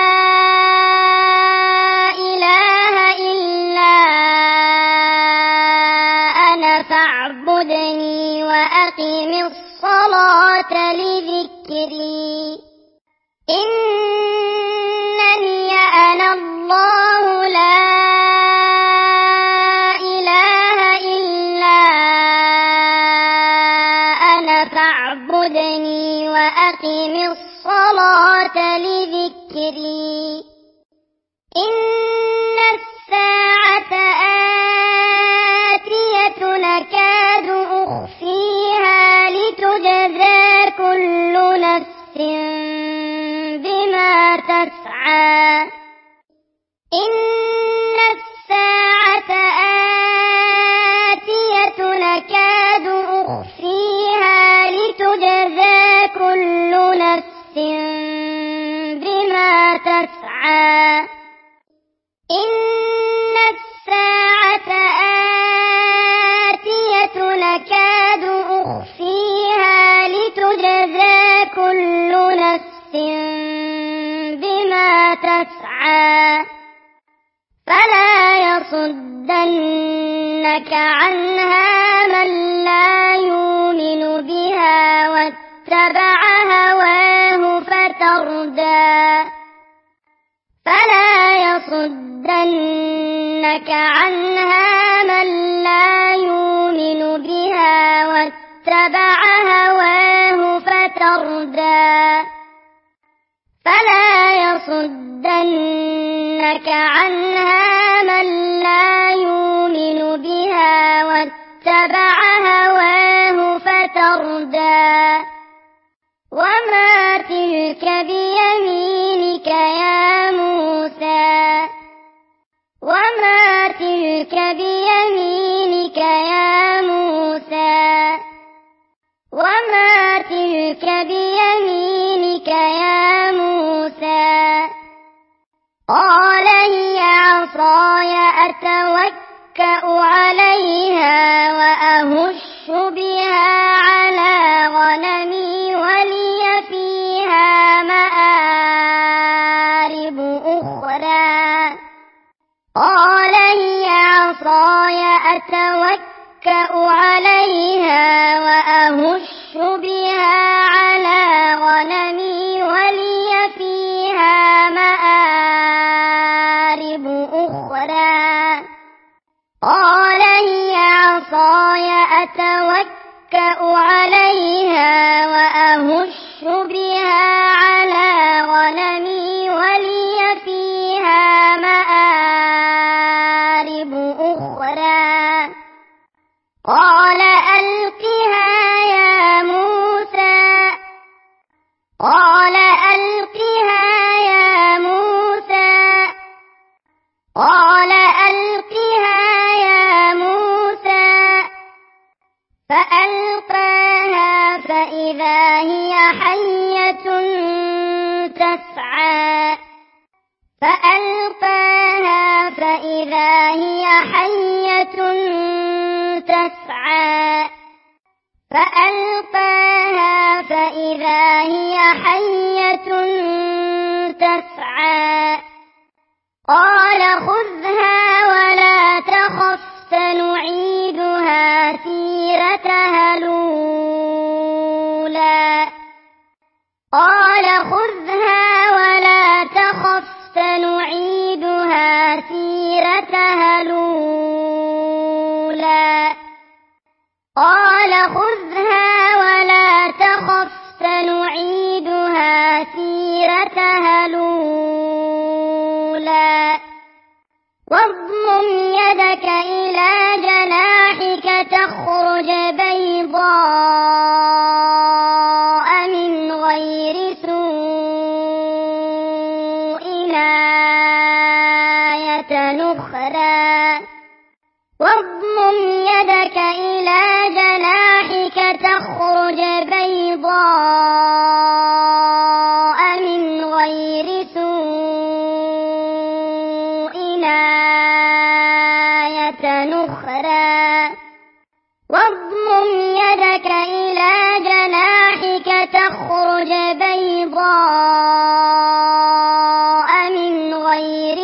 Speaker 1: إله إلا أنا فاعبدني وأقم الصلاة لذكري إنني أنا الله لا إله إلا أنا فاعبدني وأقم الصلاة لذكري إن الساعة آتية نكاد أخفيها لتجزى كل نفس بما تسعى إن الساعة آتية نكاد أخفيها لتجزى كل نفس بما تسعى إن الساعة آتية نكاد أخفيها لتجزى كل نفس بما تسعى فلا يصدنك عنها من لا يؤمن بها واتبع هواه فتردى فلا يصدنك عنها من لا يؤمن بها واتبع هواه فتردى فلا يصدنك عنها من لا يؤمن بها واتبع هواه فتردى وما تلك بيمينك تلك بيمينك يا موسى وما تلك بيمينك يا موسى قال هي عصاي أتوكأ عليها وأهش بها على غنمي ولي فيها مآرب أخرى قال هي عصاي أتوكأ عليها وأهش بها على غنمي ولي فيها مآرب أخرى قال هي عصاي أتوكأ عليها وأهش بها على غنمي ولي فيها مآرب أخرى قال ألقها يا موسى قال ألقها يا موسى قال ألقها يا موسى فألقاها فإذا هي حية تسعى فألقاها فإذا هي حية تسعى فألقاها فإذا هي حية تسعى قال خذها ولا تخف سنعيدها سيرتها الأولى قال خذها ولا تخف سنعيدها سيرتها الأولى قال خذها ولا تخف سنعيدها سيرتها الأولى واضمم يدك إلى جناحك تخرج بيضاء من غير سوء آية أخرى واضمم يدك إلى جناحك تخرج بيضاء من غير سوء آية أخرى واضمم يدك إلى جناحك تخرج بيضاء من غير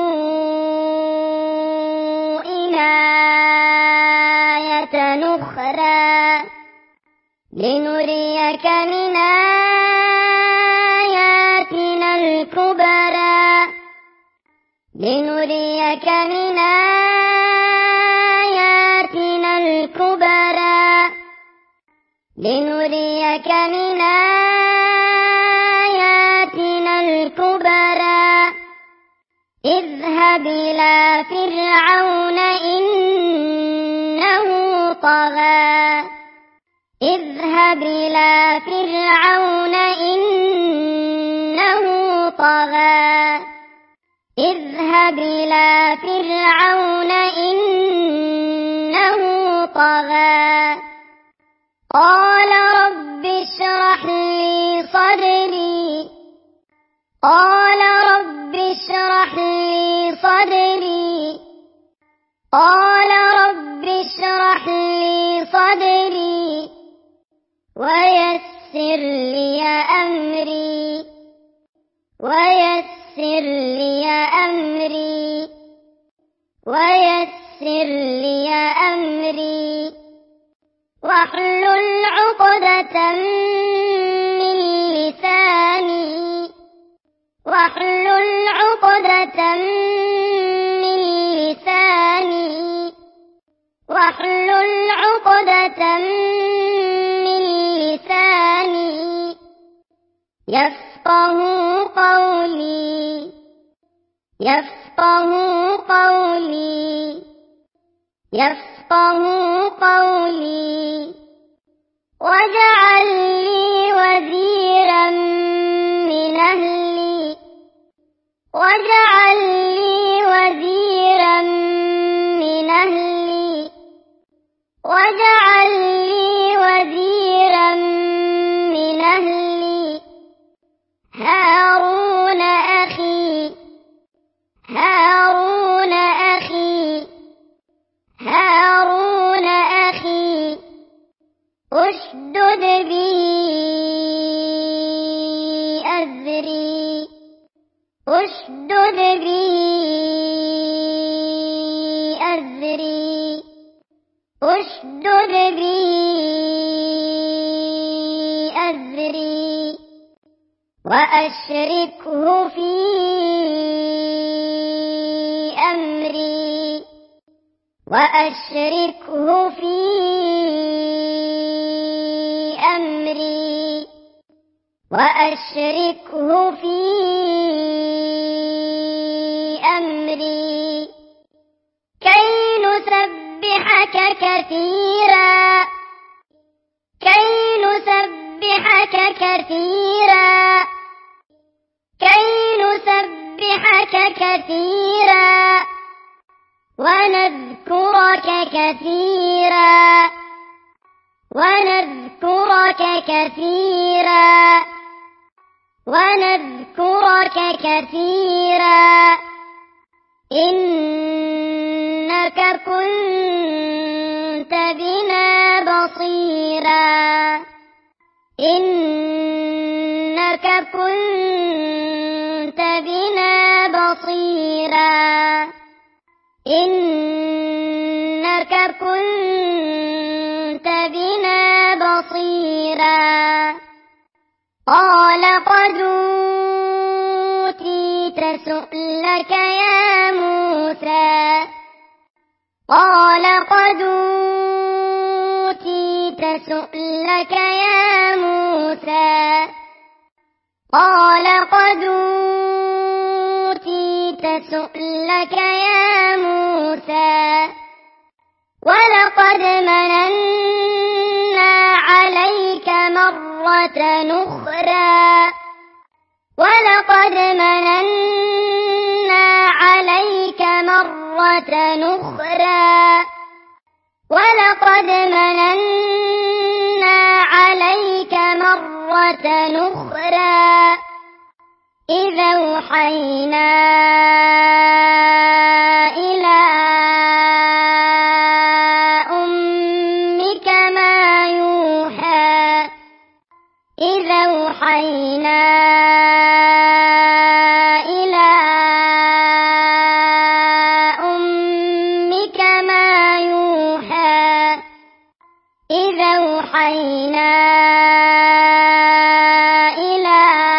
Speaker 1: سوء آية أخرى لنريك من آياتنا الكبرى لنريك من آياتنا الكبرى لنريك من آياتنا الكبرى اذهب إلى فرعون إنه طغى اذهب إلى فرعون إنه طغى اذهب إلى فرعون إنه طغى قال رب اشرح لي صدري قال رب اشرح لي صدري قال رب اشرح لي صدري ويسر لي أمري ويسر لي أمري ويسر لي أمري واحلل عقدة من لساني واحلل عقدة من لساني واحلل عقدة من لساني يفقه قولي يفقه قولي يفقه قولي واجعل لي وزيرا من أهلي واجعل لي وزيرا من اشدد به أزري اشدد به أزري وأشركه في أمري وأشركه في أمري وأشركه في أمري كي نسبحك كثيرا كي نسبحك كثيرا كي نسبحك كثيرا ونذكرك كثيرا ونذكرك كثيرا ونذكرك كثيرا إنك كنت بنا بصيرا إنك كنت بنا بصيرا إنك كنت بنا بصيرا قال قد أوتيت سؤلك يا موسى قال قد أوتيت سؤلك يا موسى قال قد أوتيت سؤلك يا موسى ولقد مننا عليك مرة أخرى ولقد مننا عليك مرة أخرى ولقد مننا عليك مرة أخرى إذا أوحينا إلى أمك ما يوحى إذا أوحينا إلى أمك ما يوحى إذا أوحينا إلى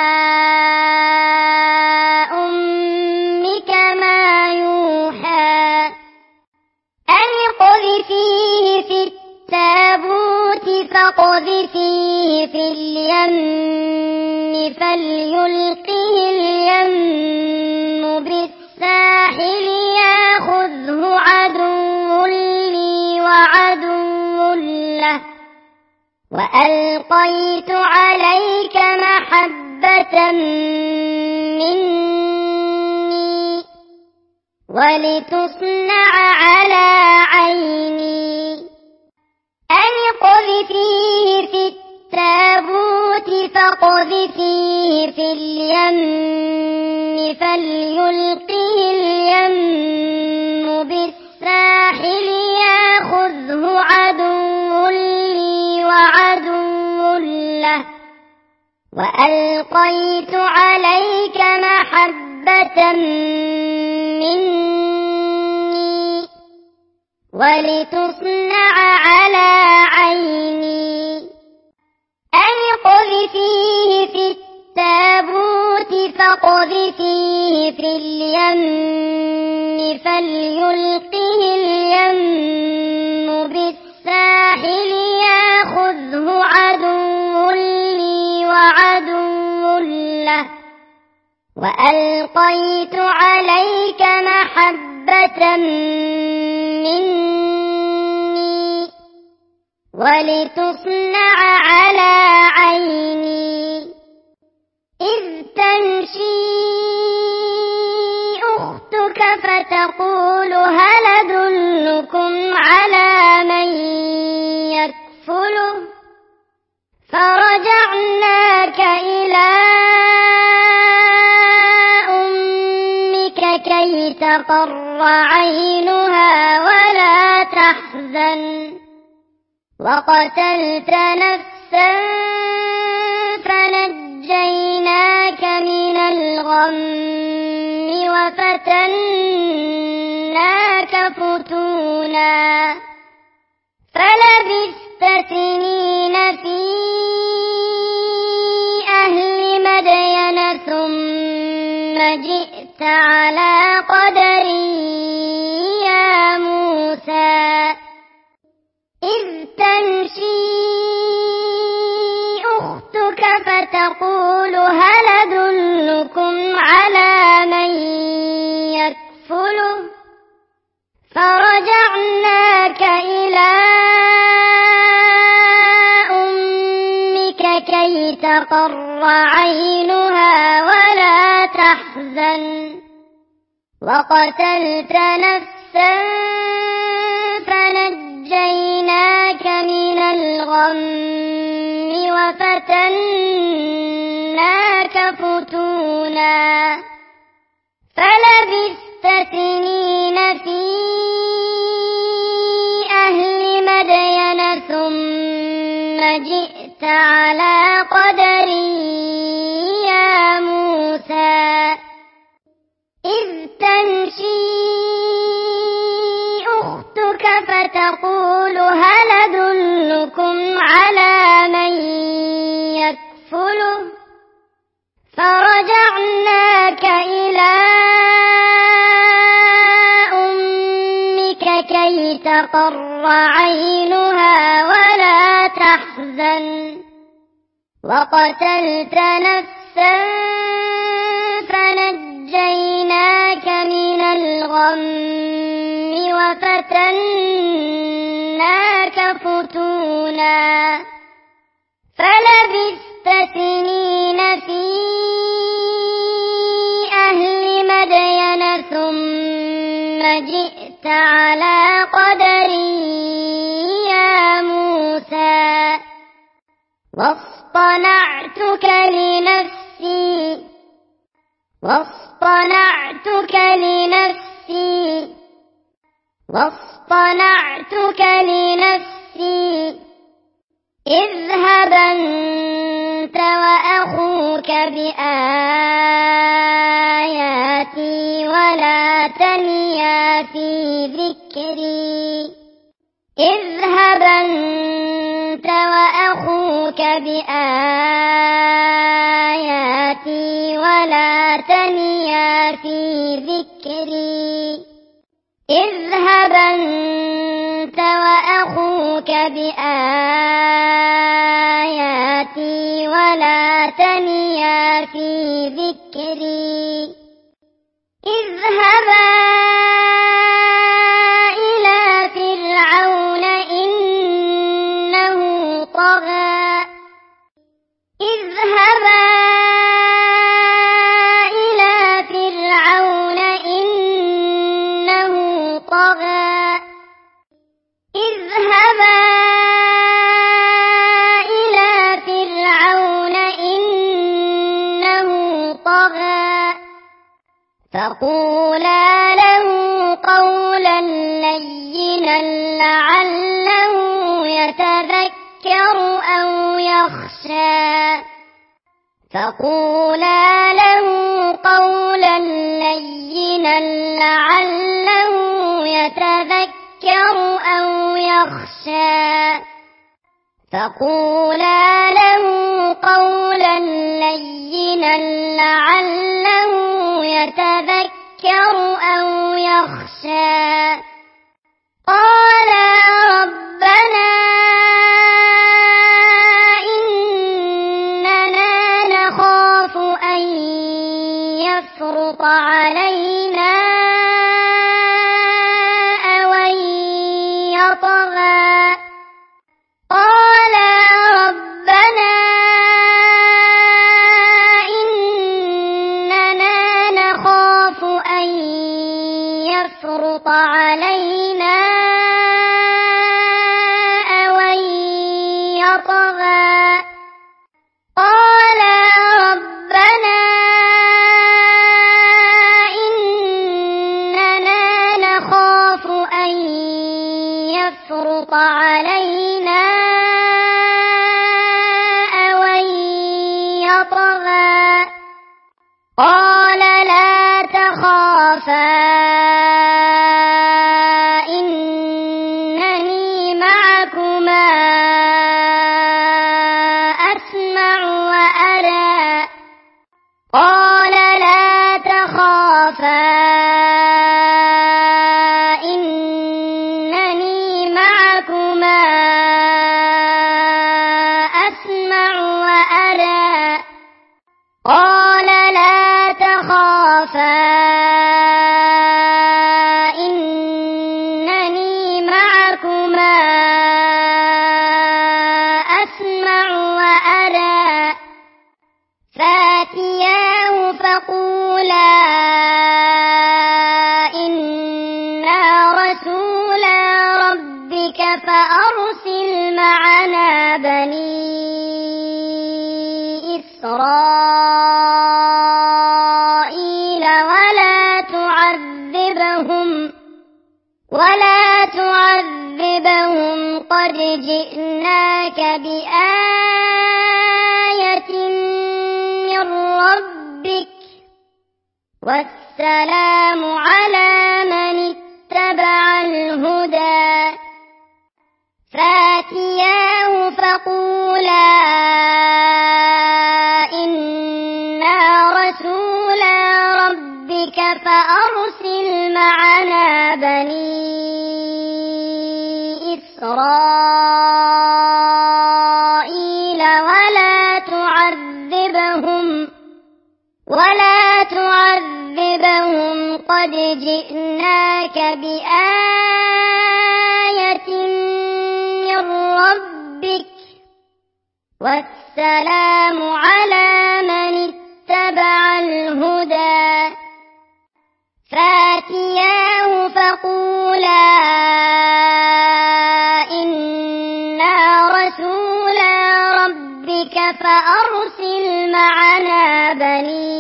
Speaker 1: أمك ما يوحى أن اقذفيه في التابوت فاقذفيه في اليم فليلقه اليم بالساحل ياخذه عدو لي وعدو له وألقيت عليك محبة مني ولتصنع على عيني أن اقذفيه في التابوت فاقذفيه في اليم فليلقه اليم بالساحل ياخذه عدو لي وعدو له وألقيت عليك محبة مني ولتصنع على عيني أن اقذفيه في التابوت فاقذفيه في اليم فليلقه اليم بالساحل ياخذه عدو لي وعدو له وألقيت عليك محبة مني ولتصنع على عيني إذ تمشي أختك فتقول هل أدلكم على من يكفله فرجعناك إلى أمك كي تقر عينها ولا تحزن وقتلت نفسا فنجيناك من الغم وفتناك فتونا فلبثت سنين في أهل مدين ثم جئت على قدري يا موسى إذ تمشي أختك فتقول هل أدلكم على من يكفله فرجعناك إلى أمك كي تقر عينها ولا تحزن وقتلت نفسا فنجيناك من الغم وفتناك فتونا فلبثت سنين في أهل مدين ثم جئت على قدري يا موسى إذ تمشي أختك فتقول هل أدلكم على من يكفله فرجعناك إلى أمك كي تقر عينها ولا تحزن وقتلت نفسا فنجيناك من الغم وفتناك فتونا فلبثت سنين في أهل مدين ثم جئت على قدري يا موسى واصطنعتك لنفسي واصطنعتك لنفسي واصطنعتك لنفسي اذهب أنت وأخوك بآياتي ولا تنيا في ذكري اذهب أنت وأخوك بآياتي ولا تنيا في ذكري اذهب أنت وأخوك بآياتي ولا تنيا في ذكري اذهبا إلى فرعون إنه طغى اذهبا إلى فرعون إنه طغى اذهبا إلى فرعون إنه طغى فقولا له قولا لينا لعله يتذكر أو يخشى فقولا له قولا لينا لعله يتذكر أو يخشى فقولا له قولا لينا لعله يتذكر أو يخشى قالا ربنا إننا نخاف أن يفرط علينا أو أن يطغى قالا ربنا إننا نخاف أن يفرط علينا أو أن يطغى قالا ربنا إننا نخاف أن يفرط علينا أو أن يطغى قال لا تخافا تخافا إنني معكما أسمع وأرى قال لا تخافا إنني معكما أسمع وأرى قال لا تخافا إنني معكما أسمع وأرى فاتياه فقولا إنا رسولا ربك فأرسل معنا بني إسرائيل ولا تعذبهم ولا تعذبهم قد جئناك بآية من ربك والسلام على من اتبع الهدى فاتياه فقولا إنا رسولا ربك فأرسل معنا بني إسرائيل ولا تعذبهم ولا تعذبهم قد جئناك بآية من ربك والسلام على من اتبع الهدى فاتياه فقولا إنا رسولا ربك فأرسل معنا بني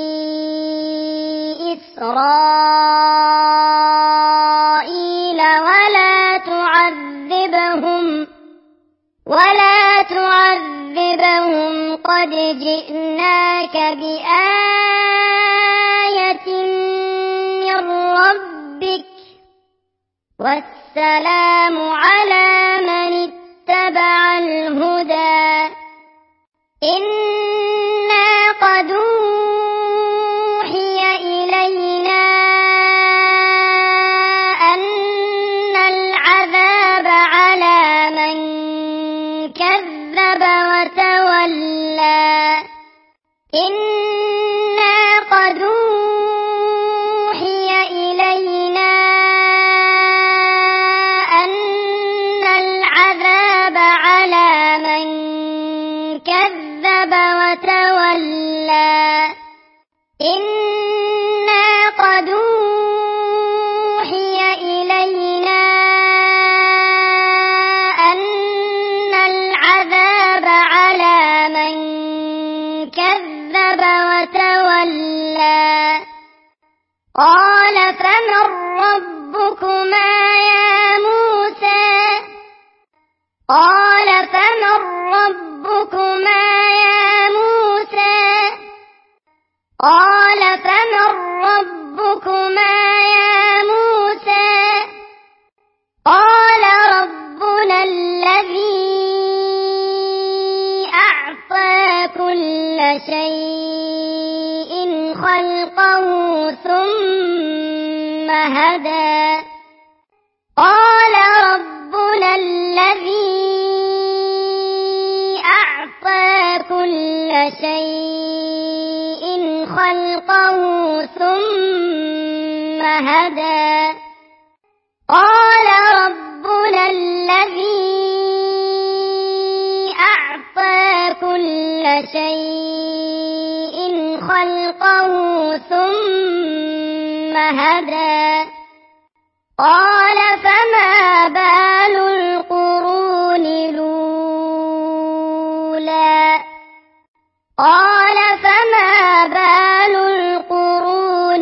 Speaker 1: إسرائيل ولا تعذبهم ولا تعذبهم قد جئناك بآية من ربك والسلام على من اتبع الهدى إنا قد أوحي إلينا أن العذاب على من كذب وتولى إنا قد أوحي إلينا أن العذاب على من كذب وتولى إنا قد أوحي إلينا أن العذاب على من كذب وتولى قال فمن ربكما يا موسى قال فمن ربكما يا موسى قال فمن ربكما يا موسى قال ربنا الذي أعطى كل شيء خلقه ثم هدى قال ربنا الذي أعطى كل شيء خلقه ثم هدى قال ربنا الذي أعطى كل شيء خلقه ثم هدى قال فما بال القرون الأولى قال فما بال القرون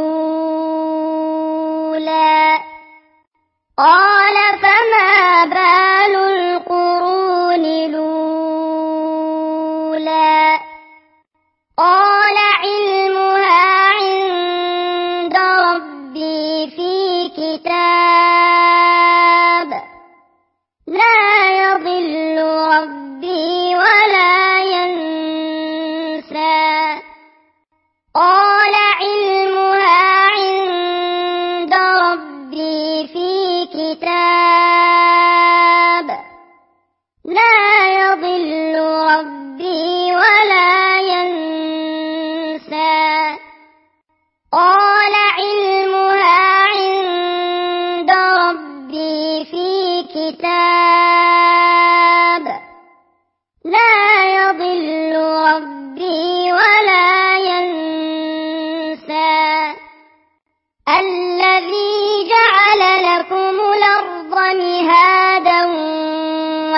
Speaker 1: الأولى قال فما بال القرون الأولى قال علمها عند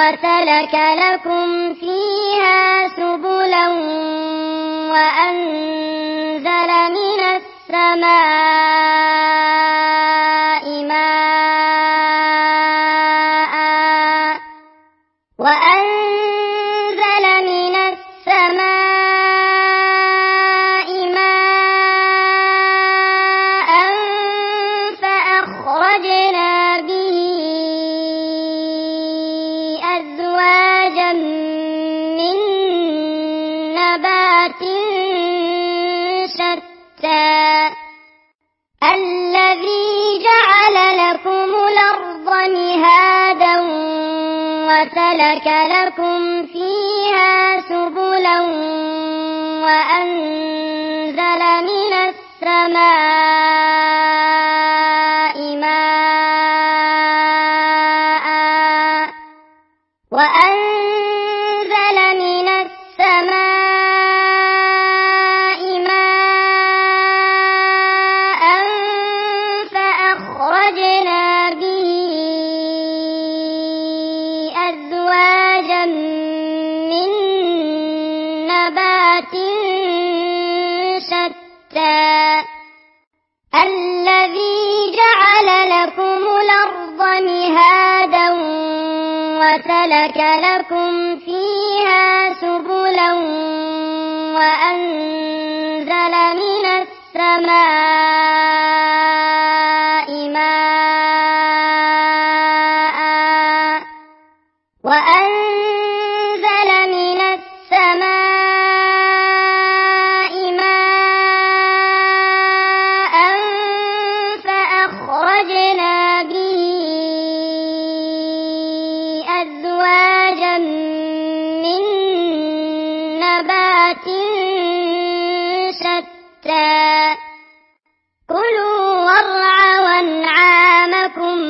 Speaker 1: وسلك لكم فيها سبلا وأنزل من السماء ماء وأنزل من السماء ماء فأخرجنا به أزواجا من نبات شتى الذي جعل لكم الأرض مهادا وسلك لكم فيها سبلا وأنزل من السماء ماء وأنزل من السماء ماء فأخرجنا به أزواجا من نبات شتى الذي جعل لكم الأرض مهادا وسلك لكم فيها سبلا وأنزل من السماء ماء وأنزل من السماء ماء فأخرجنا به أزواجا من نبات شتى كلوا وارعوا أنعامكم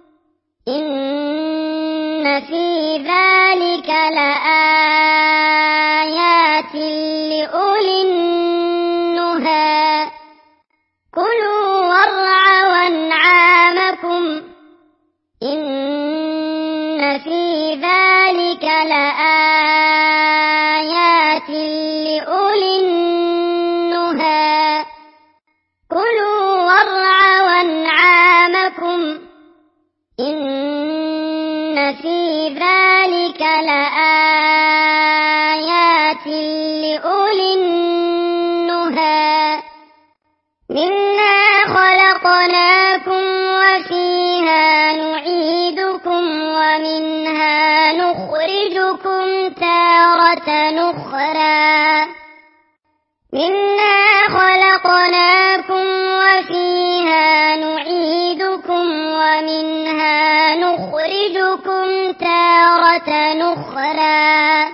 Speaker 1: إن في ذلك لآيات لأولي النهى كلوا وارعوا أنعامكم إن في ذلك لآيات لأولي النهى كلوا وارعوا أنعامكم إن في ذلك لآيات لأولي النهى منها خلقناكم وفيها نعيدكم ومنها نخرجكم تارة أخرى منها خلقناكم وفيها نعيدكم ومنها نخرجكم تارة أخرى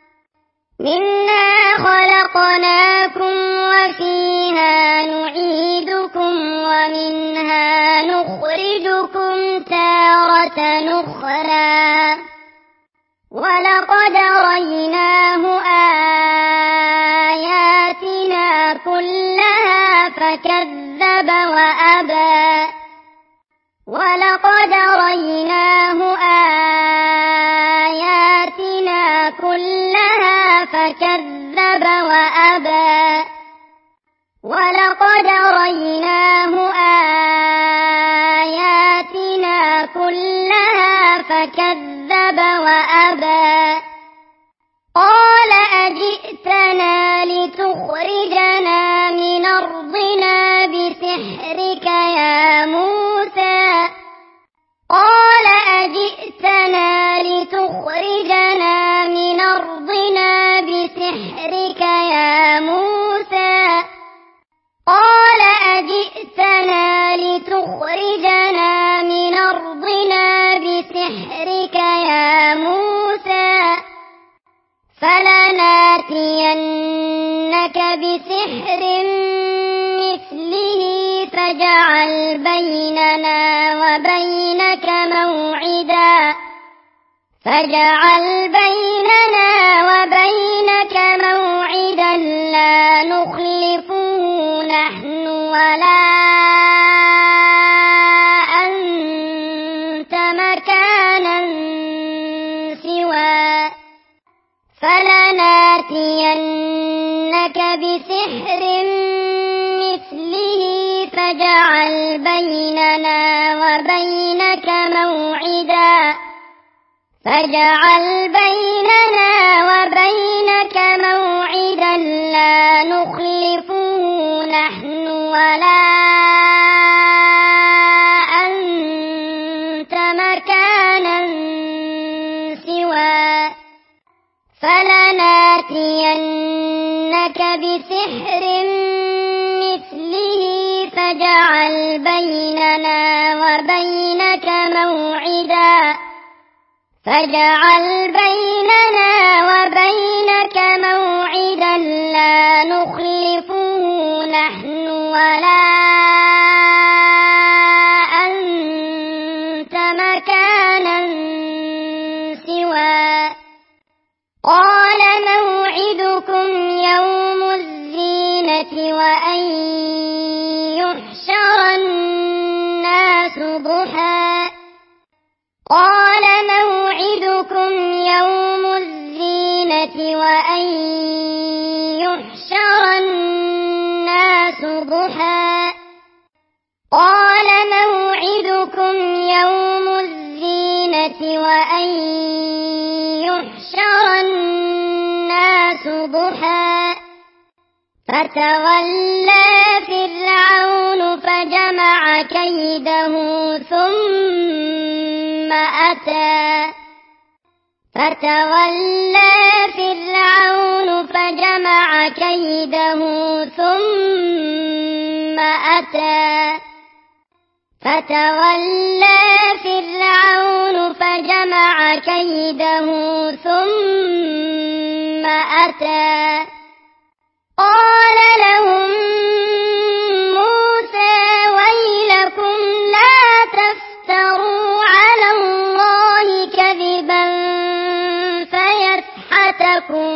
Speaker 1: منها خلقناكم وفيها نعيدكم ومنها نخرجكم تارة أخرى ولقد رأيناه آياتنا كلها فكذب وأبى ولقد رأيناه آياتنا كلها فكذب وأبى ولقد رأيناه آياتنا كلها فكذب وأبى قال أجئتنا لتخرجنا من أرضنا بسحرك يا موسى قال أجئتنا لتخرجنا من أرضنا بسحرك يا موسى قال أجئتنا لتخرجنا من أرضنا بسحرك يا موسى فلناتينك بسحر مثله فاجعل بيننا وبينك موعدا فاجعل بيننا وبينك موعدا لا نخلفه نحن ولا أنت مكانا فلناتينك بسحر مثله فاجعل بيننا وبينك موعدا فاجعل بيننا وبينك موعدا لا نخلفه نحن ولا أنت مكانا سوى فلناتينك بسحر مثله فاجعل بيننا وبينك موعدا فاجعل بيننا وبينك موعدا لا نخلفه نحن ولا أنت مكانا سوى قال موعدكم يوم الزينة وأن يحشر الناس ضحى قال موعدكم يوم الزينة وأن يحشر الناس ضحى قال موعدكم يوم الزينة وأن يحشر الناس ضحى فتولى فرعون فجمع كيده ثم أتى فتولى فرعون فجمع كيده ثم أتى فتولى فرعون فجمع كيده ثم أتى قال لهم موسى ويلكم لا تفتروا على الله كذبا فيسحتكم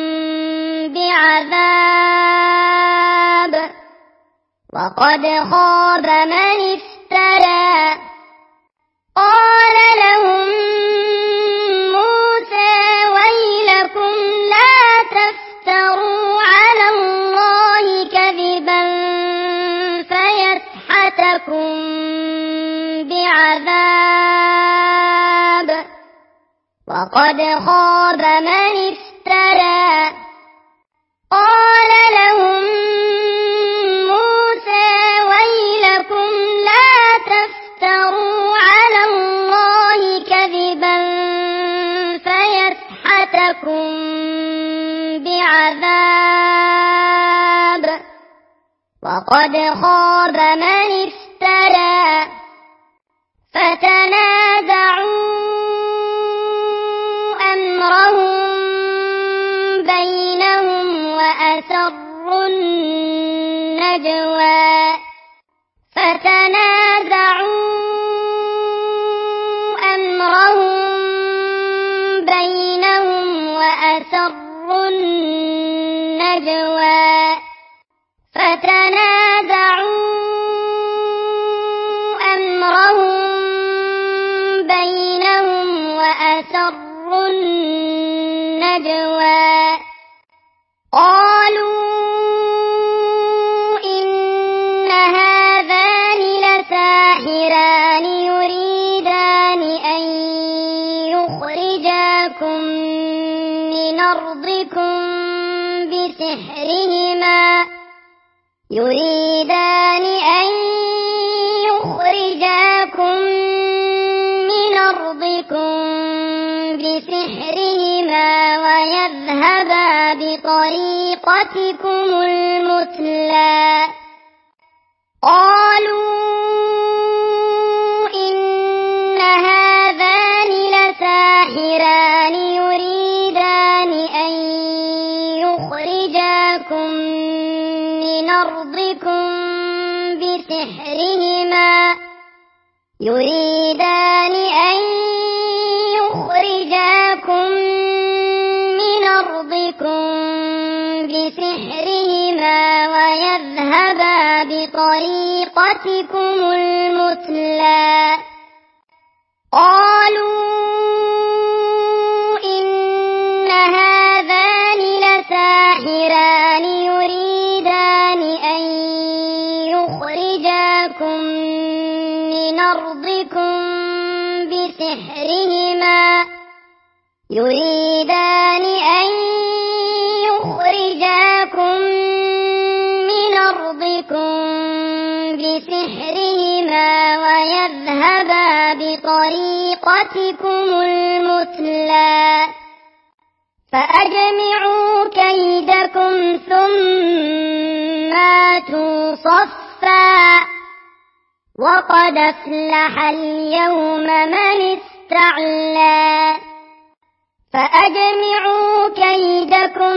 Speaker 1: بعذاب وقد خاب من افترى قال لهم موسى ويلكم لا تفتروا على الله كذبا فيسحتكم بعذاب وقد خاب من افترى قال لهم موسى ويلكم لا تفتروا على الله كذبا فيسحتكم بعذاب وقد خاب من افترى فتنازعوا أمرهم بينهم وأسروا النجوى فتنازعوا أمرهم بينهم وأسروا النجوى فتنازعوا أمرهم بينهم وأسروا النجوى قالوا إن هذان لساحران يريدان أن يخرجاكم من أرضكم بسحرهما يريدان أن يخرجاكم من أرضكم بسحرهما ويذهبا بطريقتكم المثلى قالوا إن هذان لساحران يريدان أن يخرجاكم من أرضكم بسحرهما يريدان أن يخرجاكم من أرضكم بسحرهما ويذهبا بطريقتكم المثلى قالوا إن هذان لساحران يخرجاكم من أرضكم بسحرهما يريدان أن يخرجاكم من أرضكم بسحرهما ويذهبا بطريقتكم المثلى فأجمعوا كيدكم ثم آتوا صفا وقد أفلح اليوم من استعلى فأجمعوا كيدكم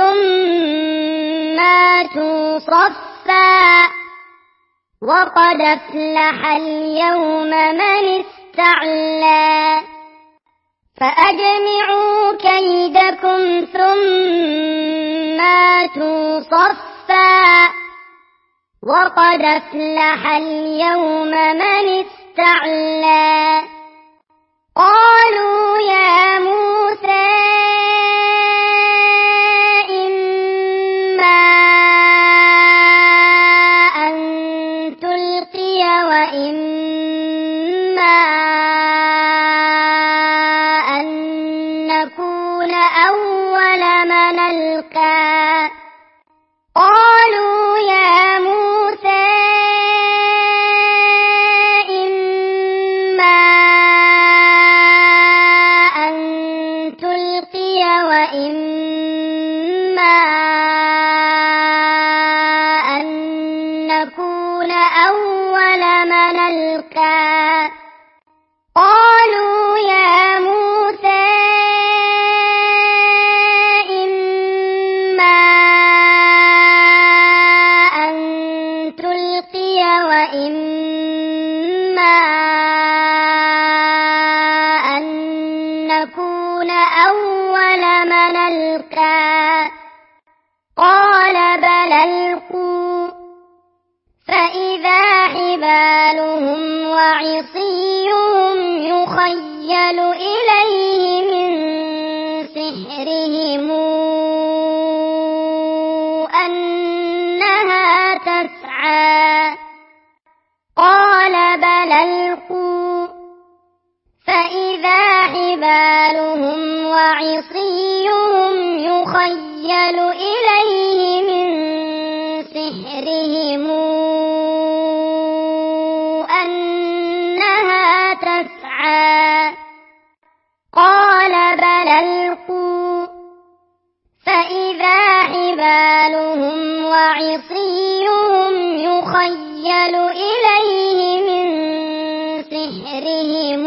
Speaker 1: ثم آتوا صفا وقد أفلح اليوم من استعلى فأجمعوا كيدكم ثم آتوا صفا وقد أفلح اليوم من استعلى قالوا يا موسى إما أن تلقي وإما أن نكون أول من ألقى قالوا يا موسى إما أن تلقي وإما أن نكون أول من ألقى قالوا يا موسى إما أن تلقي وإما أن نكون أول من ألقى قال بل ألقوا فإذا حبالهم وعصيهم يخيل إليه من سحرهم أنها تسعى قال بل ألقوا فإذا حبالهم وعصيهم يخيل إليه من سحرهم أنها تسعى قال بل ألقوا فإذا حبالهم وعصيهم يخيل إليه من سحرهم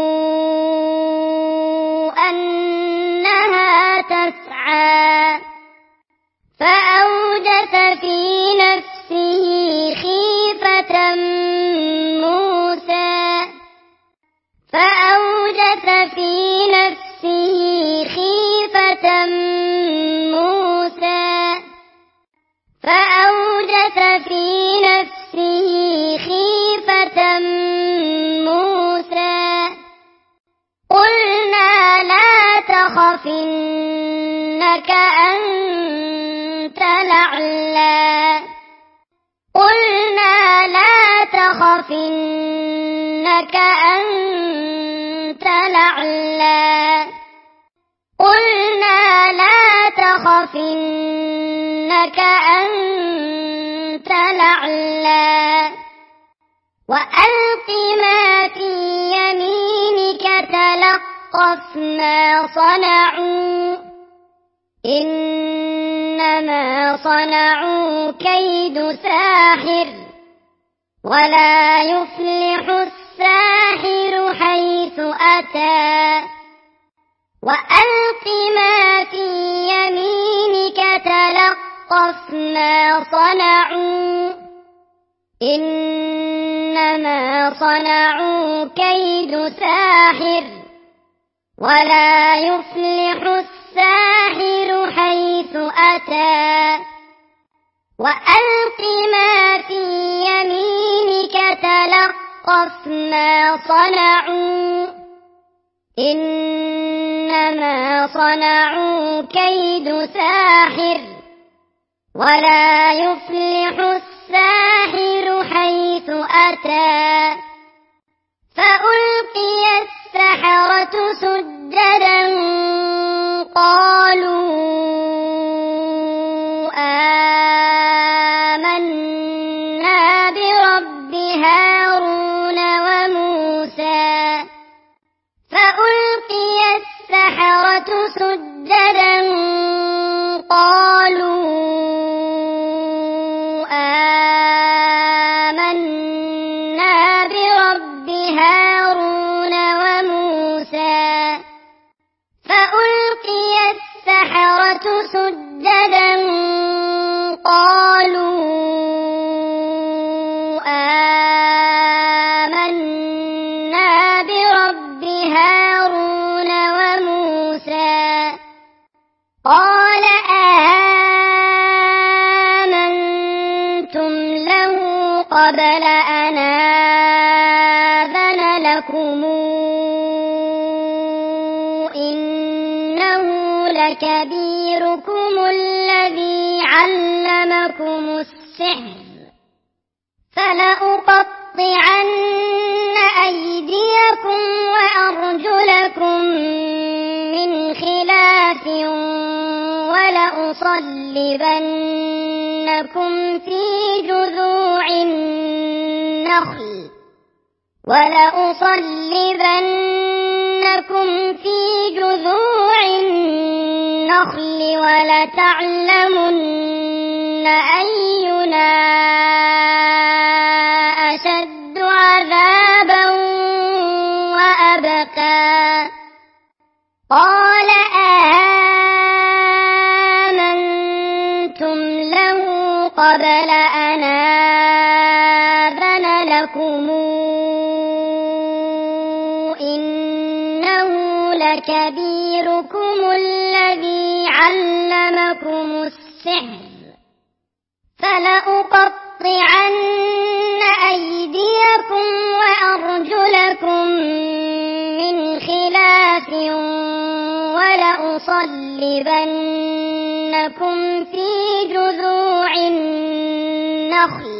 Speaker 1: أنها تسعى فأوجس في نفسه خيفة موسى فأوجس في نفسه خيفة موسى فأوجس في نفسه خيفة موسى قلنا لا تخف إنك أنت الأعلى قلنا لا تخف إنك أنت الأعلى قلنا لا تخف إنك أنت الأعلى وألق ما في يمينك تلقف ما صنعوا إنما صنعوا كيد ساحر ولا يفلح الساحر حيث أتى وألق ما في يمينك تلقف ما صنعوا إنما صنعوا كيد ساحر ولا يفلح الساحر حيث أتى وألق ما في يمينك تلقف ما صنعوا إنما صنعوا كيد ساحر ولا يفلح الساحر حيث أتى فألقي السحرة سجدا قالوا آمنا برب هارون وموسى فألقي السحرة سجدا قالوا آمنا برب هارون وموسى فألقي السحرة سجدا قالوا آمنا برب هارون وموسى قال آمنتم له قبل أن آذن لكم إنه لكبيركم الذي علمكم السحر فلأقطعن أيديكم وأرجلكم من خلاف ولأصلبنكم في جذوع النخل ولأصلبنكم في جذوع النخل ولتعلمن أينا أشد عذابا وأبقى قال آمنتم له قبل أن آذن لكم إنه لكبيركم الذي علمكم السحر فلأقطعن أيديكم وأرجلكم من خلاف ولأصلبنكم في جذوع النخل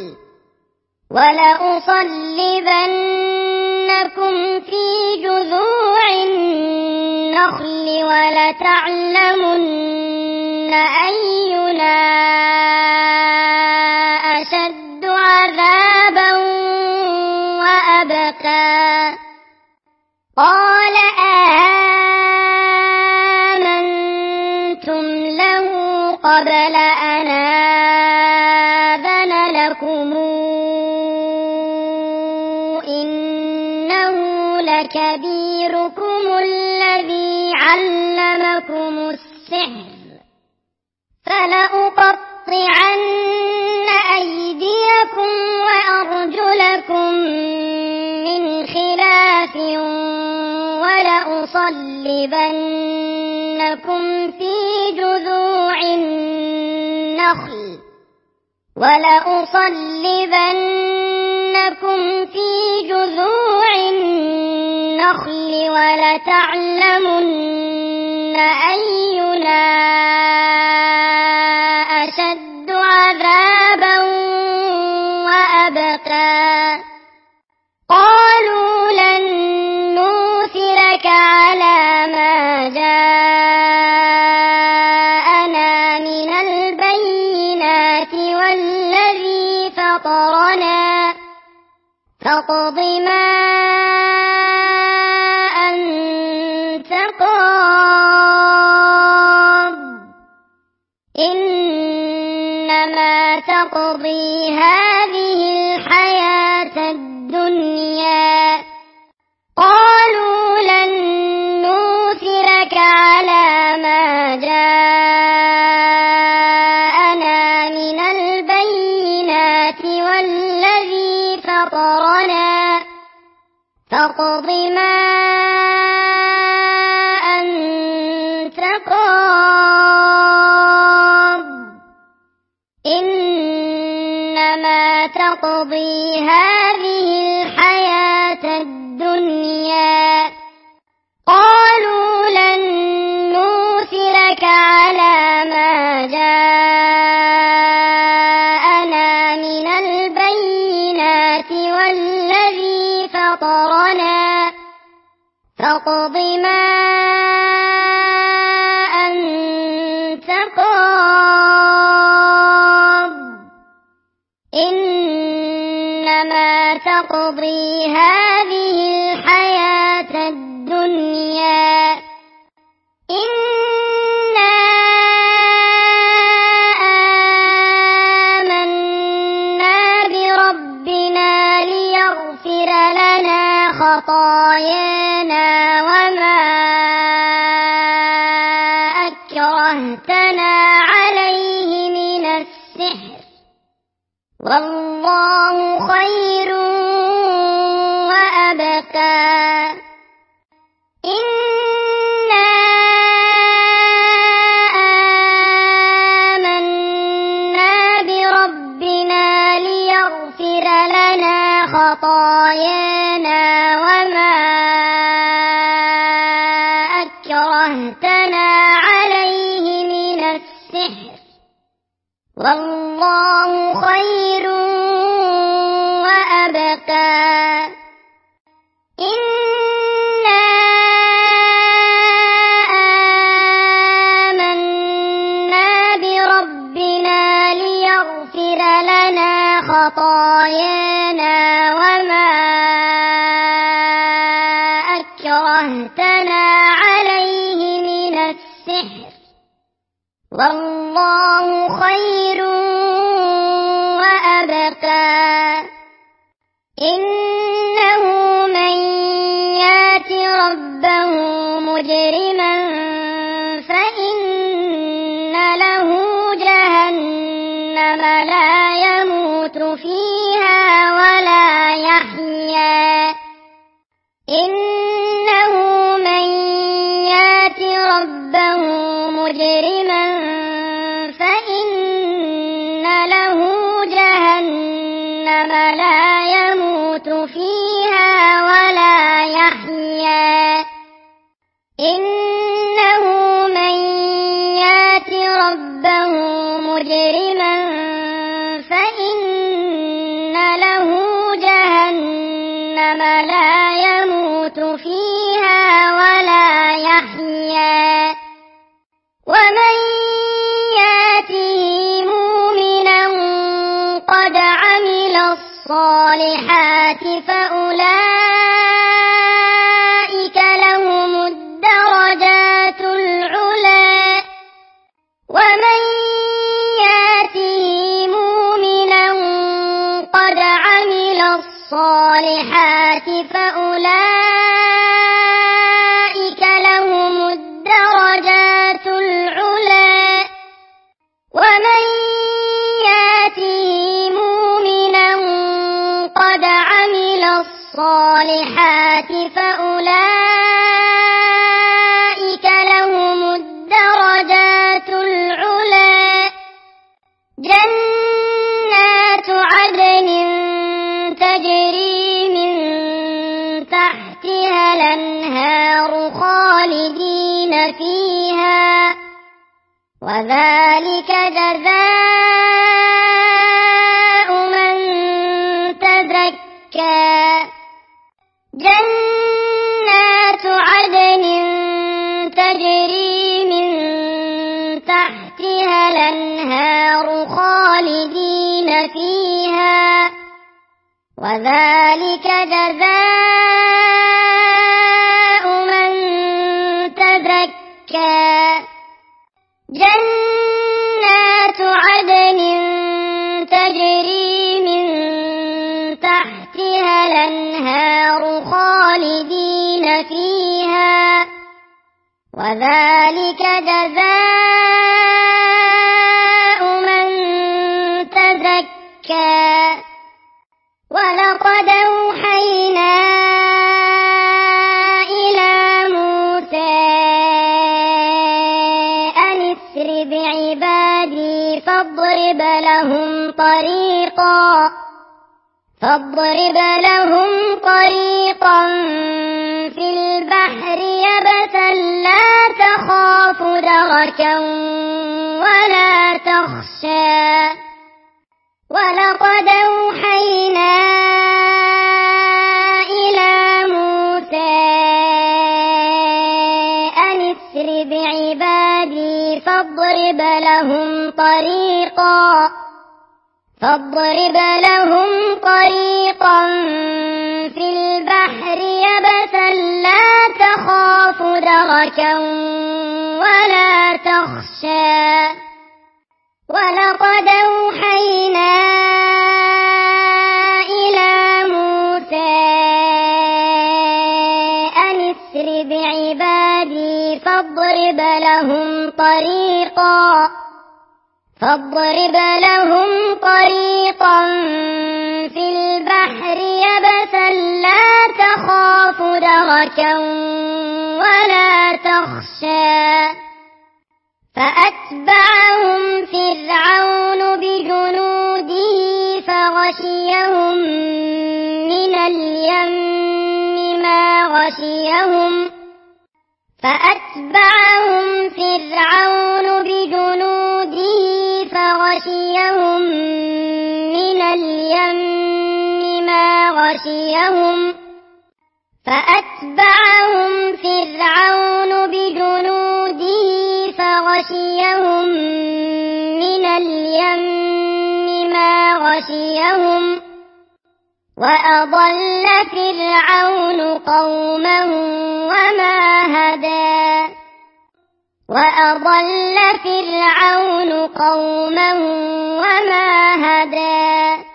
Speaker 1: ولأصلبنكم في جذوع النخل ولتعلمن أينا أشد عذابا وأبقى قال آمنتم له قبل أن آذن لكم إنه لكبيركم الذي علمكم السحر فلأقطعن أيديكم وأرجلكم من خلاف ولأصلبنكم في جذوع النخل ولأصلبنكم في جذوع النخل ولتعلمن أينا أشد عذابا وأبقى قالوا لن نؤثرك على ما جاءنا من البينات والذي فطرنا فاقض ما أنت قاض إنما تقضي هذه الحياة الدنيا قالوا لن نؤثرك على ما جاءنا من البينات والذي فطرنا فاقض ما أنت قاض إنما تقضي هذه الحياة الدنيا قالوا لن نؤثرك على ما جاءنا من البينات والذي فطرنا فاقض ما أنت قاض إنما تقضي هذه الحياة الدنيا إنا آمنا بربنا ليغفر لنا خطايانا وما أكرهتنا عليه من السحر والله خير وأبقى إنا آمنا بربنا ليغفر لنا خطايانا وما أكرهتنا عليه من السحر والله خير وأبقى إنا آمنا بربنا ليغفر لنا خطايانا وما أكرهتنا عليه من السحر والله خير وأبقى إنه من يات ربه مجرما فإن له جهنم لا يموت فيها ولا يحيا إنه من يات ربه مجرما فإن له جهنم لا يموت فيها ولا يحيا إنه من يات ربه مجرما فإن له جهنم لا يموت فيها ولا يحيا ومن ياته مؤمنا قد عمل الصالحات فأولئك لهم الدرجات العلى ومن ياته مؤمنا قد عمل الصالحات فأولئك لهم الدرجات العلى ومن ياته مؤمنا قد عمل الصالحات فأولئك لهم الدرجات العلى جنات عدن تجري من تحتها الأنهار خالدين فيها وذلك جزاء من تزكى جنات عدن تجري من تحتها الأنهار خالدين فيها وذلك جزاء من تزكى جنات عدن تجري من تحتها الأنهار خالدين فيها وذلك جزاء من تزكى ولقد أوحينا إلى موسى أن اسر بعبادي فاضرب لهم طريقا فاضرب لهم طريقا في البحر يبسا لا تخاف دركا ولا تخشى ولقد أوحينا فاضرب لهم طريقا في البحر يبسا لا تخاف دركا ولا تخشى ولقد أوحينا إلى موسى أن اسر بعبادي فاضرب لهم طريقا فاضرب لهم طريقا في البحر يبسا لا تخاف دركا ولا تخشى فأتبعهم فرعون بجنوده فغشيهم من اليم ما غشيهم فأتبعهم فرعون بجنوده فغشيهم من اليم ما غشيهم فأتبعهم فرعون بجنوده فغشيهم من اليم ما غشيهم وأضل فرعون قومه وما هدى وأضل فرعون قومه وما هدى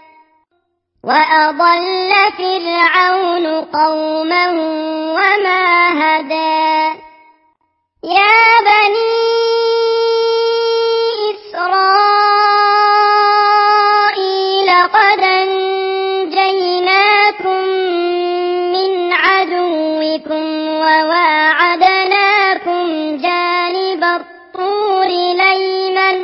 Speaker 1: وأضل فرعون قومه وما هدى يا بني إسرائيل قد أنجيناكم من عدوكم وواعدناكم جانب الطور الأيمن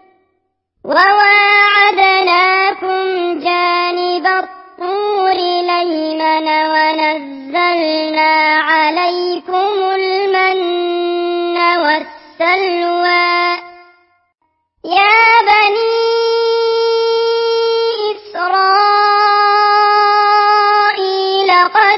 Speaker 1: وواعدناكم جانب الطور الأيمن ونزلنا عليكم المن والسلوى يا بني إسرائيل قد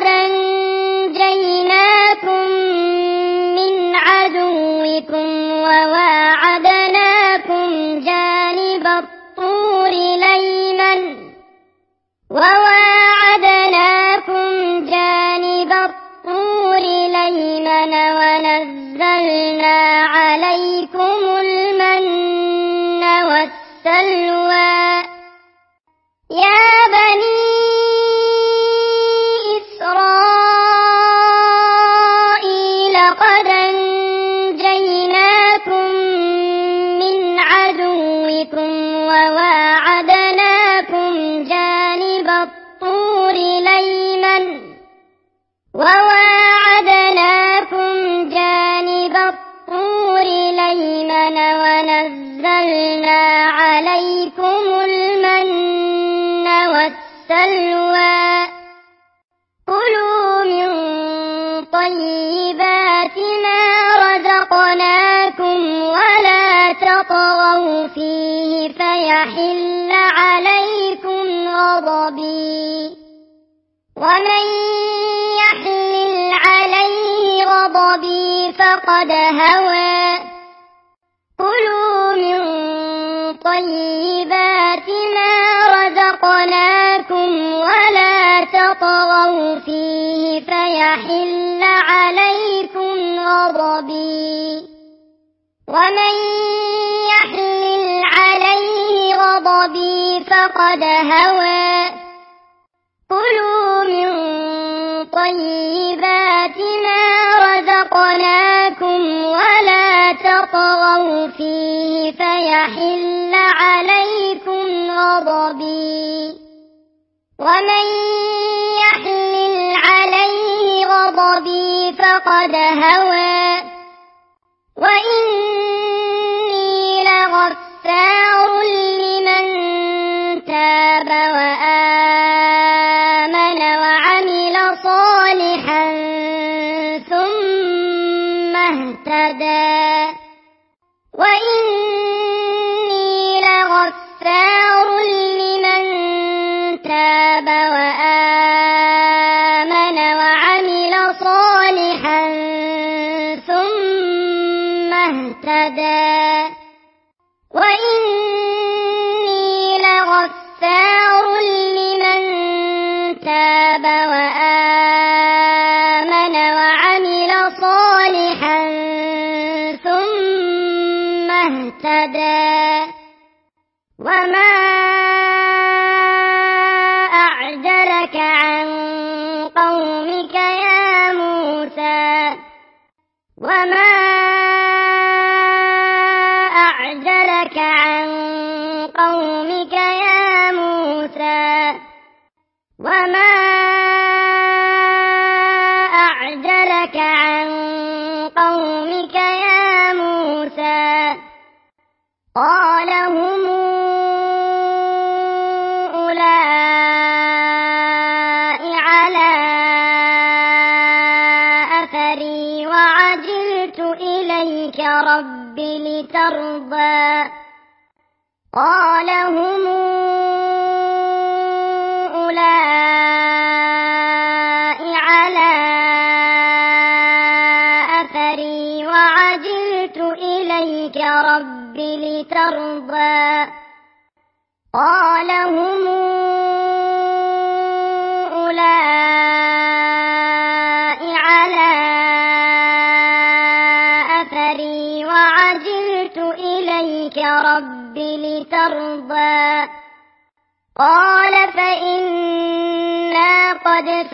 Speaker 1: أنجيناكم من عدوكم وواعدناكم جانب الطور الأيمن وواعدناكم جانب الطور الأيمن ونزلنا عليكم المن والسلوى يا بني إسرائيل قد أنجيناكم من عدوكم وواعدناكم جانب الطور الأيمن وواعدناكم جانب الطور الأيمن ونزلنا عليكم المن والسلوى كلوا من طيبات ما رزقناكم ولا تطغوا فيه فيحل عليكم غضبي ومن يحلل عليه غضبي فقد هوى كلوا من طيبات ما رزقناكم ولا تطغوا فيه فيحل عليكم غضبي ومن يحلل عليه غضبي فقد هوى كلوا من طيبات ما رزقناكم ولا تطغوا فيه فيحل عليكم غضبي ومن يحلل عليه غضبي فقد هوى وإني لغفار لمن تاب وآمن وعمل صالحا ثم اهتدى وإني لغفار لمن تاب وآمن وعمل صالحا ثم اهتدى وإني لغفار مهتدى وما أعجلك عن قومك يا موسى وما أعجلك عن قومك يا موسى وما أعجلك عن قومك يا موسى قال هم أولئك على أثري وعجلت إليك رب لترضى قال هم أولئك على أثري وعجلت إليك رب لترضى قال هم أولئك على أثري وعجلت إليك رب لترضى قال فإنا قد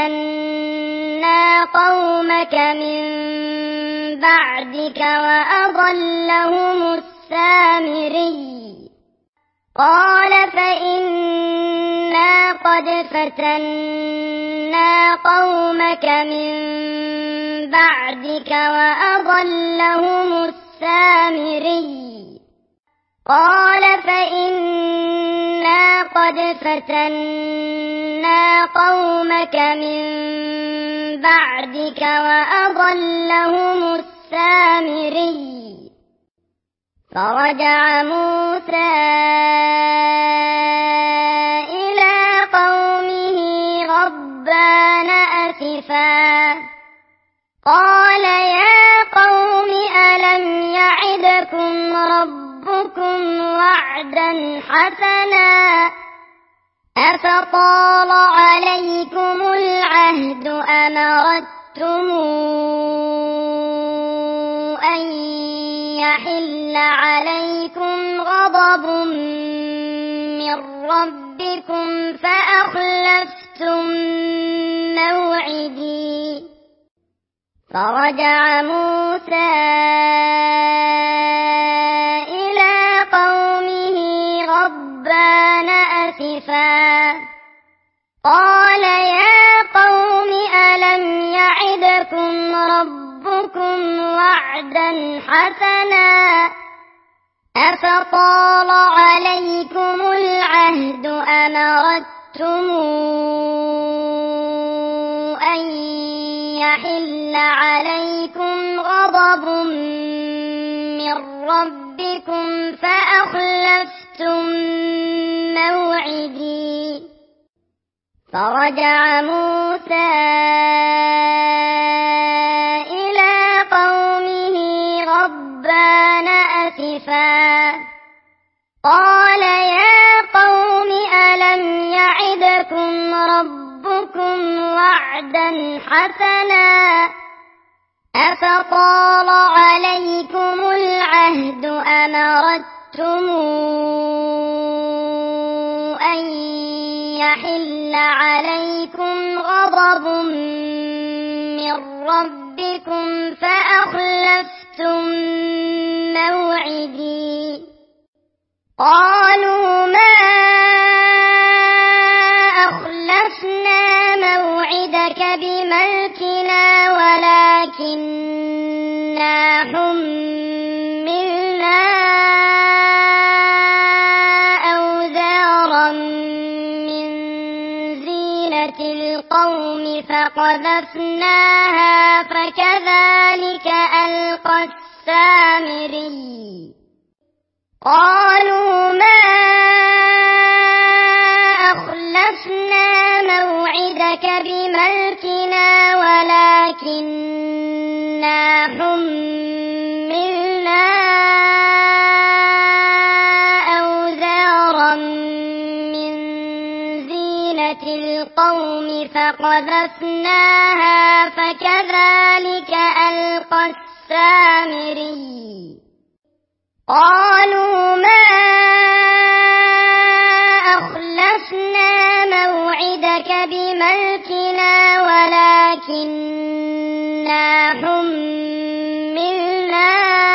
Speaker 1: فتنا قومك من بعدك وأضلهم السامري قال فإنا قد فتنا قومك من بعدك وأضلهم السامري قال فإنا قد فتنا قومك من بعدك وأضلهم السامري فرجع موسى إلى قومه غضبان أسفا قال يا قوم ألم يعدكم ربكم وعدا حسنا أفطال عليكم العهد أم أردتم أن يحل عليكم غضب من ربكم فأخلفتم موعدي فرجع موسى إلى قومه غضبان أسفا قال يا قوم ألم يعدكم ربكم وعدا حسنا أفطال عليكم العهد أم أردتم أن يحل عليكم غضب من ربكم فأخلفتم موعدي فرجع موسى إلى قومه غضبان أسفا قال يا قوم ألم يعدكم ربكم وعدا حسنا أفطال عليكم العهد أم أردتم أن يحل عليكم غضب من ربكم فأخلفتم موعدي قالوا ما أخلفنا موعدك بملكنا ولكننا حملنا أوزارا من زينة القوم فقذفناها فكذلك ألقى السامري قالوا ما أخلفنا موعدك بملكنا ولكننا حملنا أوزارا من زينة القوم فقذفناها فكذلك ألقى السامري قالوا ما أخلفنا موعدك بملكنا ولكننا حملنا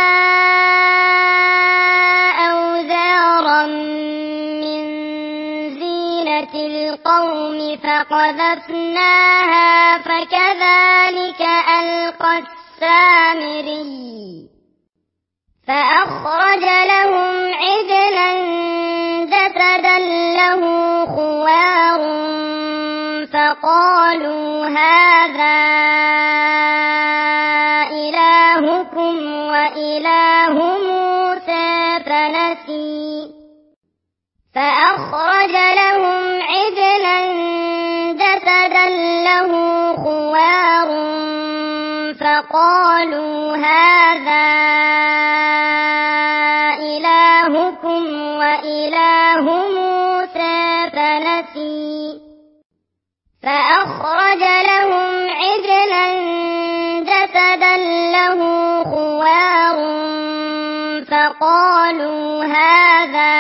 Speaker 1: أوزارا من زينة القوم فقذفناها فكذلك ألقى السامري فأخرج لهم عجلا جسدا له خوار فقالوا هذا إلهكم وإله موسى فنسي فأخرج لهم عجلا جسدا له خوار فقالوا هذا إلهكم وإله موسى فنسي فأخرج لهم عجلا جسدا له خوار فقالوا هذا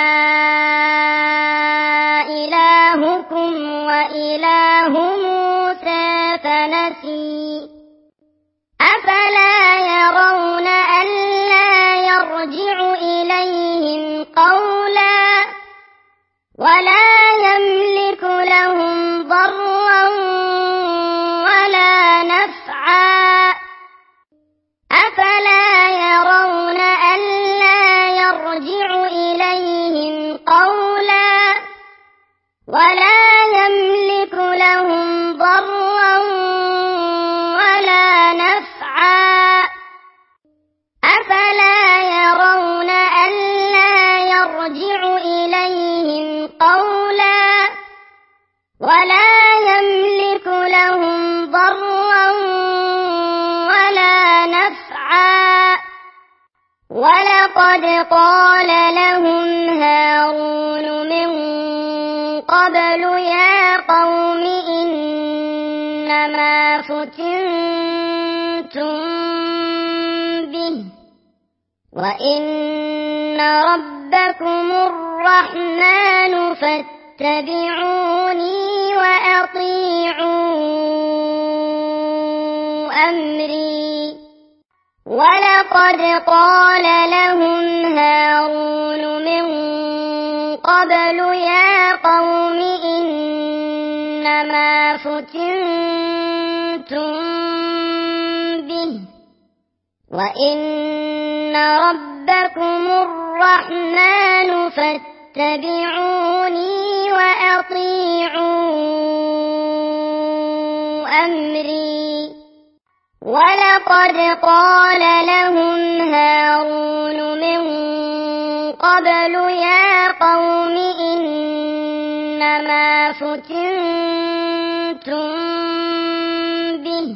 Speaker 1: إلهكم وإله موسى فنسي أفلا يرون ألا يرجع إليهم قولا ولا يملك لهم ضرا ولا نفعا أفلا يرون ألا يرجع إليهم قولا ولا يملك لهم ضرا ولا نفعا أفلا يرون ألا يرجع إليهم قولا ولا يملك لهم ضرا ولا نفعا ولقد قال لهم هارون من قبل يا قوم إنما فتنتم به وإن ربكم الرحمن فاتبعوني وأطيعوا أمري ولقد قال لهم هارون من قبل يا قوم إنما فتنتم به وإن ربكم الرحمن فاتبعوني وأطيعوا أمري ولقد قال لهم هارون من قبل يا قوم إنما فتنتم به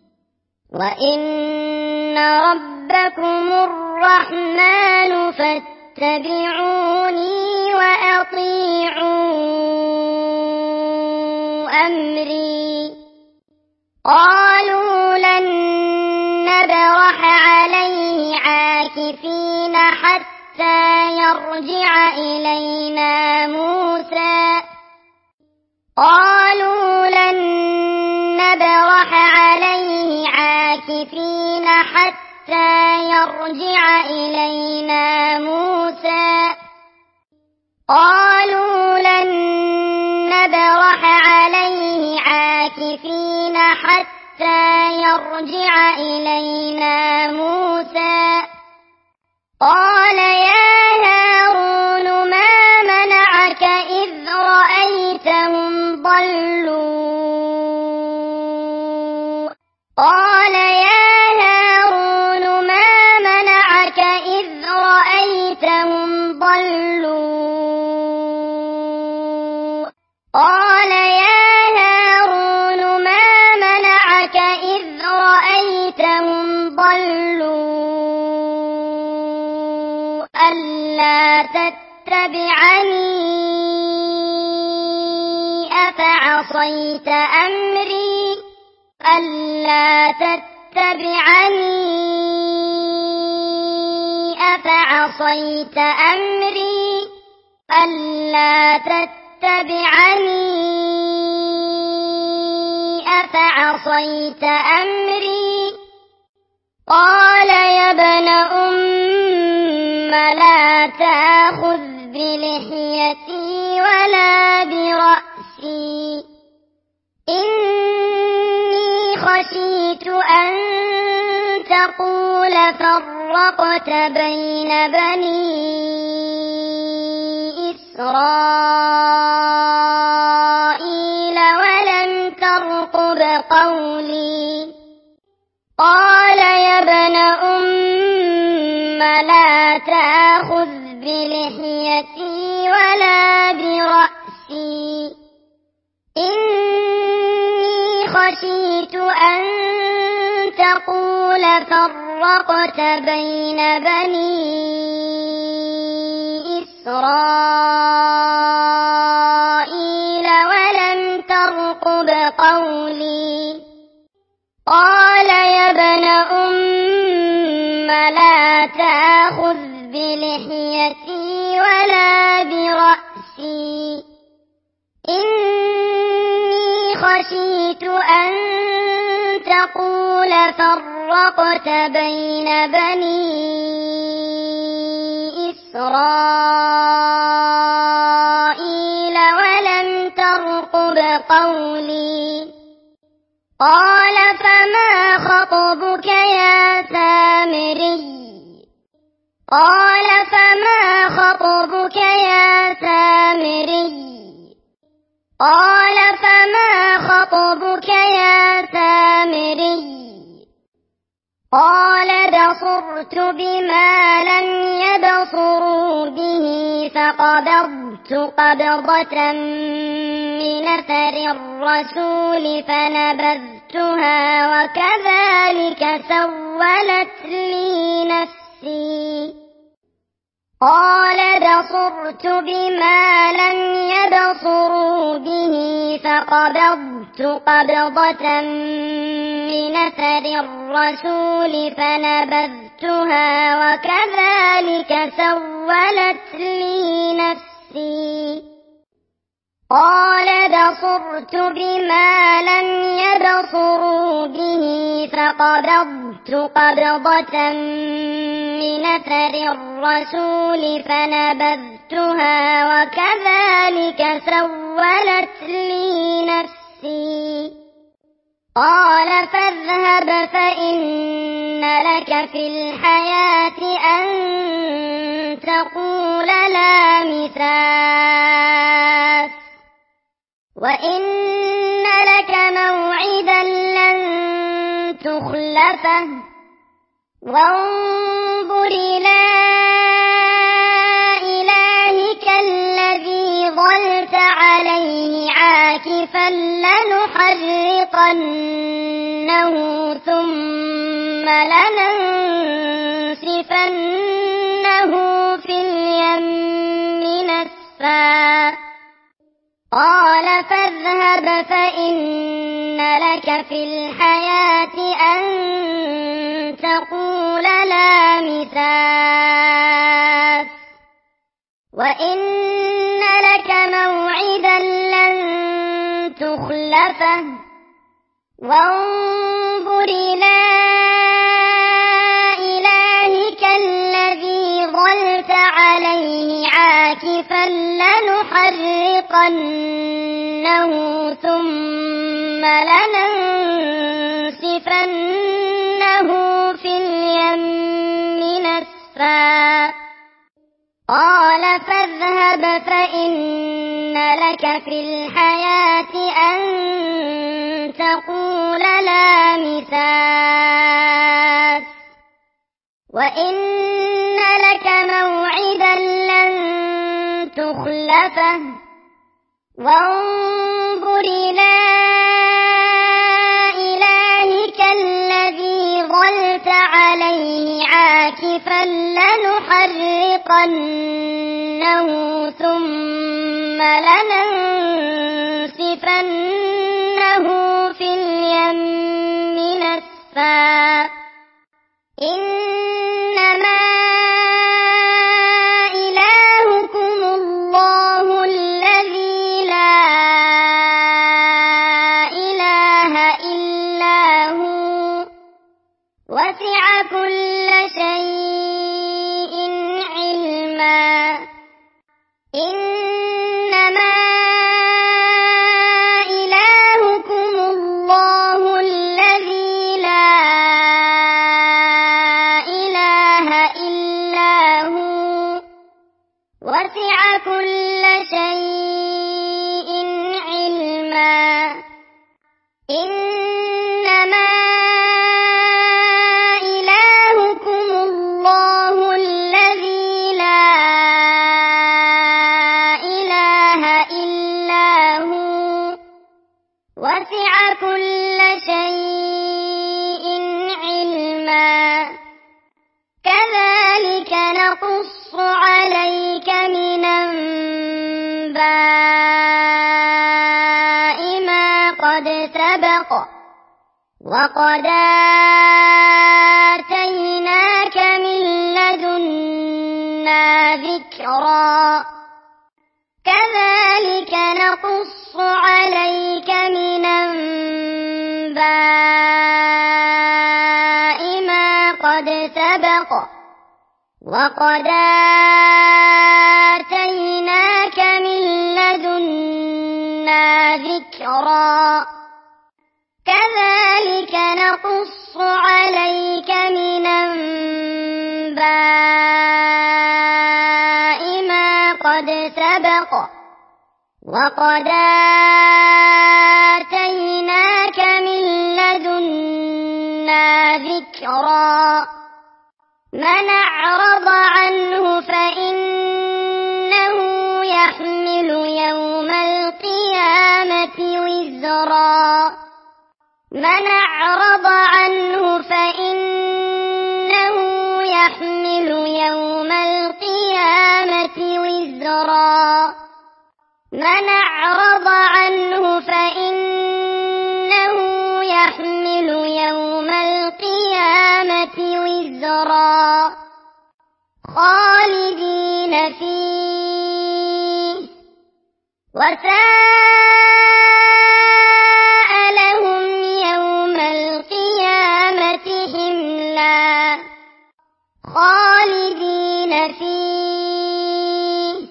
Speaker 1: وإن ربكم الرحمن فاتبعوني وأطيعوا أمري قالوا لن نبرح عليه عاكفين حتى يرجع إلينا موسى قالوا لن نبرح عليه عاكفين حتى يرجع إلينا موسى قالوا لن نبرح عليه عاكفين حتى يرجع إلينا موسى قال يا هارون ما منعك إذ رأيتهم ضلوا قال يا هارون ما منعك إذ رأيتهم ضلوا قال يا هارون ما منعك إذ رأيتهم ضلوا ألا تتبعني أفعصيت أمري ألا تتبعني أفعصيت أفعصيت أمري ألا تتبعني أفعصيت أمري قال يا ابن أم لا تأخذ بلحيتي ولا برأسي إني خشيت أن تقول فرقت بين بني إسرائيل ولم ترقب قولي قال يا ابن أم لا تأخذ بلحيتي ولا برأسي إني خشيت أن تقول فرقت بين بني إسرائيل ولم ترقب قولي قال يا ابن أم لا تأخذ بلحيتي ولا برأسي إني خشيت أن تقول فرقت بين بني إسرائيل ولم ترقب قولي قال فما خطبك يا سامري قال فما خطبك يا سامري قال فما خطبك يا سامري قال بصرت بما لم يبصروا به فقبضت قبضة من أثر الرسول فنبذتها وكذلك سولت لي نفسي قال بصرت بما لم يبصروا به فقبضت قبضة من أثر الرسول فنبذتها وكذلك سولت لي نفسي قال بصرت بما لم يبصروا به فقبضت قبضة من أثر الرسول فنبذتها وكذلك سولت لي نفسي قال فاذهب فإن لك في الحياة أن تقول لا مساس وإن لك موعدا لن تخلفه وانظر إلى إلهك الذي ظلت عليه عاكفا لنحرقنه ثم لننسفنه في اليم نسفا قال فاذهب فإن لك في الحياة أن تقول لا مساس وإن لك موعدا لن تخلفه وانظر إلى إلهك الذي ظلت عليه عاكفا لنحرقنه ثم لننسفنه في اليم نسفا قال فاذهب فإن لك في الحياة أن تقول لا مساس وإن لك موعدا لن تخلفه وانظر إلى إلهك الذي ظلت عليه عاكفا لنحرقنه ثم لننسفنه في اليم نسفا إنما إنما إلهكم الله الذي لا إله إلا هو وسع كل شيء علما كذلك نقص عليك من أنباء ما قد سبق وقد آتيناك من لدنا ذكرا كذلك نقص عليك من أنباء ما قد سبق وقد آتيناك من لدنا ذكرا كذلك نقص عليك من أنباء ما قد سبق وقد آتيناك من لدنا ذكرا من أعرض عنه فإنه يحمل يوم القيامة وزرا من أعرض عنه فإنه يحمل يوم القيامة وزرا من أعرض عنه فإنه يحمل يوم القيامة وزرا خالدين فيه وساء لهم يوم القيامة حملا خالدين فيه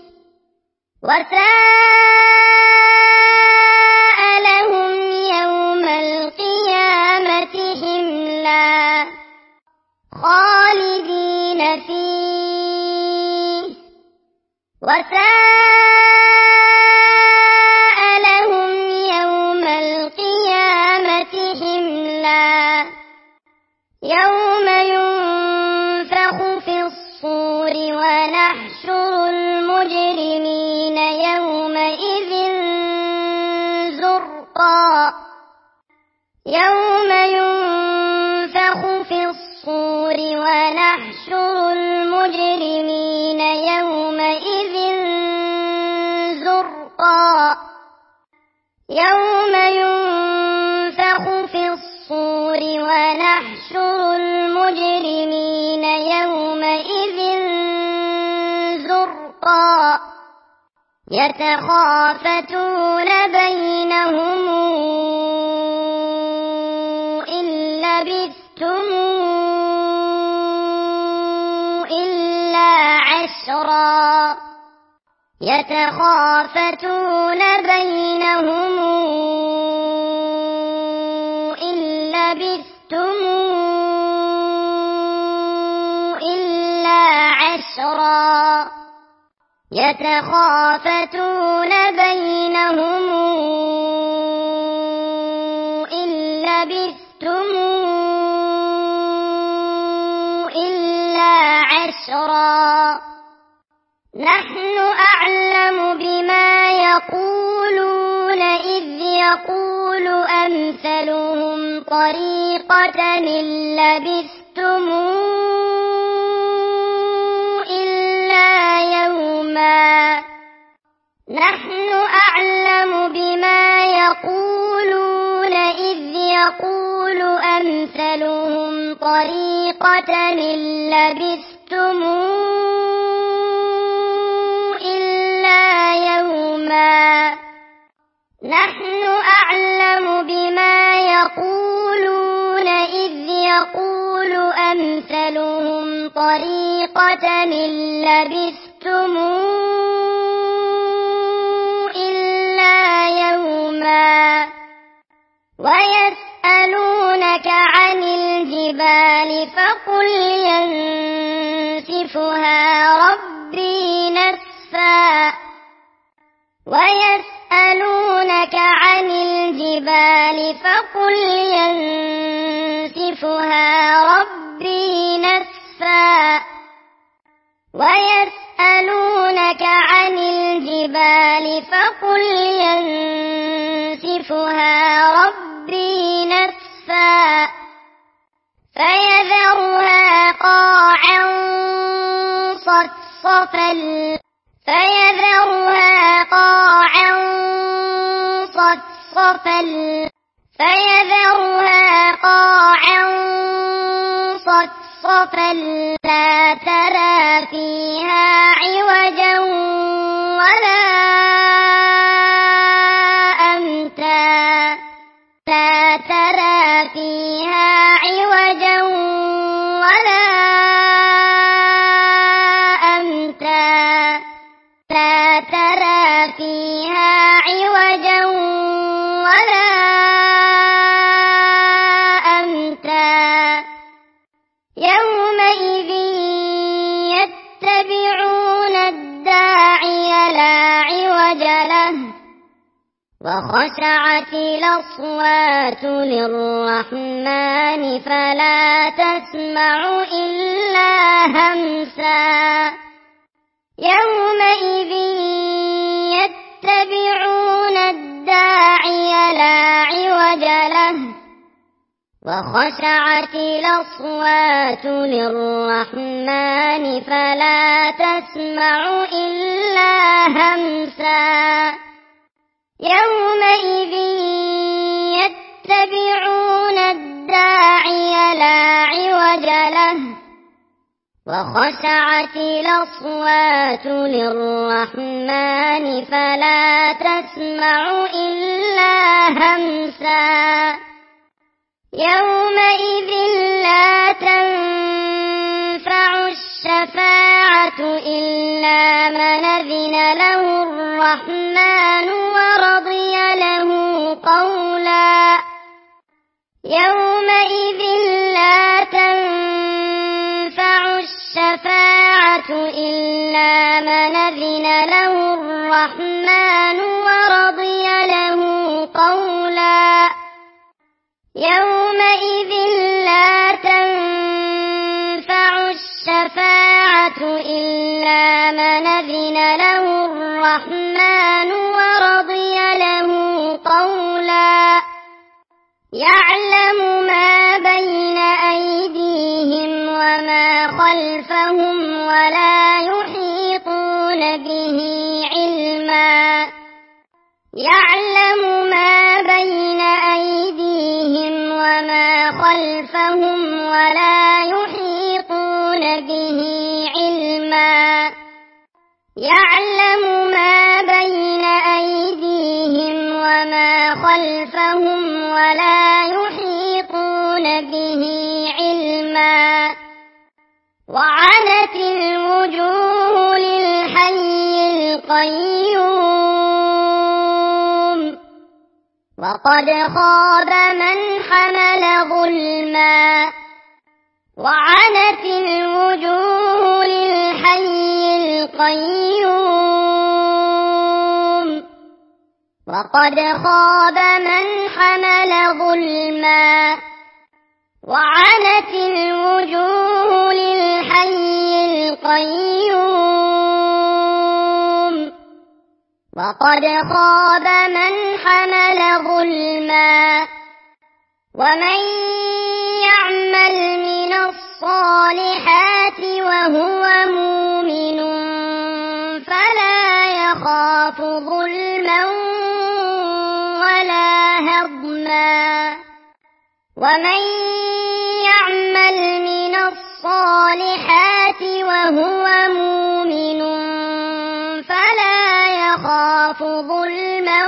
Speaker 1: وساء لهم يوم القيامة حملا خالدين فيه وساء لهم يوم القيامة حملا يوم ينفخ في الصور ونحشر المجرمين يومئذ زرقا يوم ينفخ في الصور ونحشر المجرمين يومئذ زرقا يوم ينفخ في الصور ونحشر المجرمين يومئذ زرقا يتخافتون بينهم إن لبثتم إلا عشرا يتخافتون بينهم إن لبثتم إلا عشرا يتخافتون بينهم إن لبثتم إلا عشرا نحن أعلم بما يقولون إذ يقول أمثلهم طريقة إن لبثتم إلا يوما نحن أعلم بما يقولون إذ يقول أمثلهم طريقة إن لبثتم إلا يوما نحن أعلم بما يقولون إذ يقول أمثلهم طريقة إن لبثتم إلا يوما ويسألونك عن الجبال فقل ينسفها ربي نسفا ويسألونك ويسألونك عن الجبال فقل ينسفها ربي نسفا ويسألونك عن الجبال فقل ينسفها ربي نسفا فيذرها قاعا صفصفا فيذرها قاعا صفصفا فيذرها قاعا صفصفا لا ترى فيها عوجا ولا أمتا لا ترى فيها عوجا ولا أمتا لا ترى فيها عوجا ولا أمتا يومئذ يتبعون الداعي لا عوج له وخشعت الأصوات للرحمن فلا تسمع إلا همسا يومئذ يتبعون الداعي لا عوج له وخشعت الأصوات للرحمن فلا تسمع إلا همسا يومئذ يتبعون الداعي لا عوج له وخشعت الأصوات للرحمن فلا تسمع إلا همسا يومئذ لا تنفع الشفاعة إلا من أذن له الرحمن ورضي له قولا يومئذ لا تنفع الشفاعة إلا من أذن له الرحمن ورضي له قولا يومئذ لا تنفع الشفاعة إلا من أذن له الرحمن ورضي له قولا يعلم ما بين أيديهم وما خلفهم ولا يحيطون به علما يعلم ما بين أيديهم وما خلفهم ولا يحيطون به علما يعلم ما بين أيديهم وما خلفهم ولا يحيطون به علما وعنت الوجوه للحي القيوم وقد خاب من حمل ظلما وعنت الوجوه للحي القيوم وقد خاب من حمل ظلما وعنت الوجوه للحي القيوم وقد خاب من حمل ظلما ومن يعمل من الصالحات وهو مؤمن فلا يخاف ظلما ولا هضما ومن يعمل من الصالحات وهو مؤمن فلا يخاف ظلما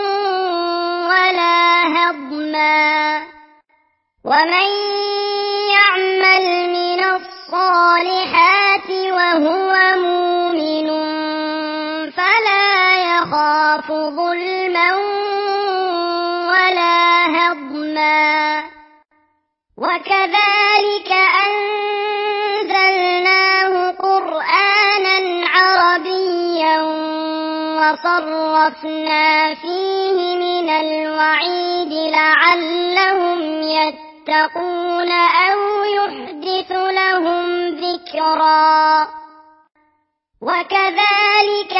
Speaker 1: ولا هضما ومن يعمل من الصالحات وهو مؤمن فلا يخاف ظلما ولا هضما وكذلك أنزلناه قرآنا عربيا وصرفنا فيه من الوعيد لعلهم يتقون أو يحدث لهم ذكرا وكذلك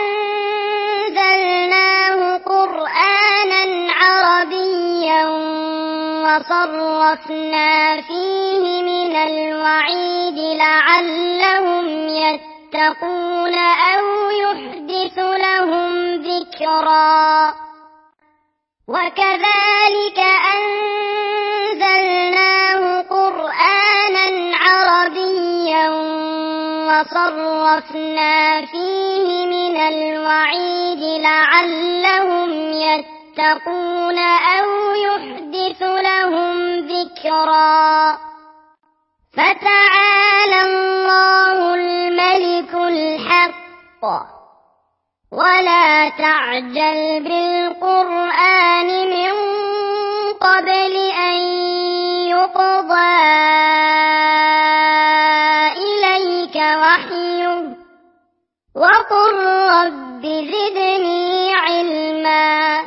Speaker 1: أنزلناه قرآنا عربيا وصرفنا فيه من الوعيد لعلهم يتقون أو يحدث لهم ذكرا وكذلك أنزلناه قرآنا عربيا وصرفنا فيه من الوعيد لعلهم يتقون أو يحدث لهم ذكرا فتعالى الله الملك الحق ولا تعجل بالقرآن من قبل أن يقضى إليك وحيه وقل رب زدني علما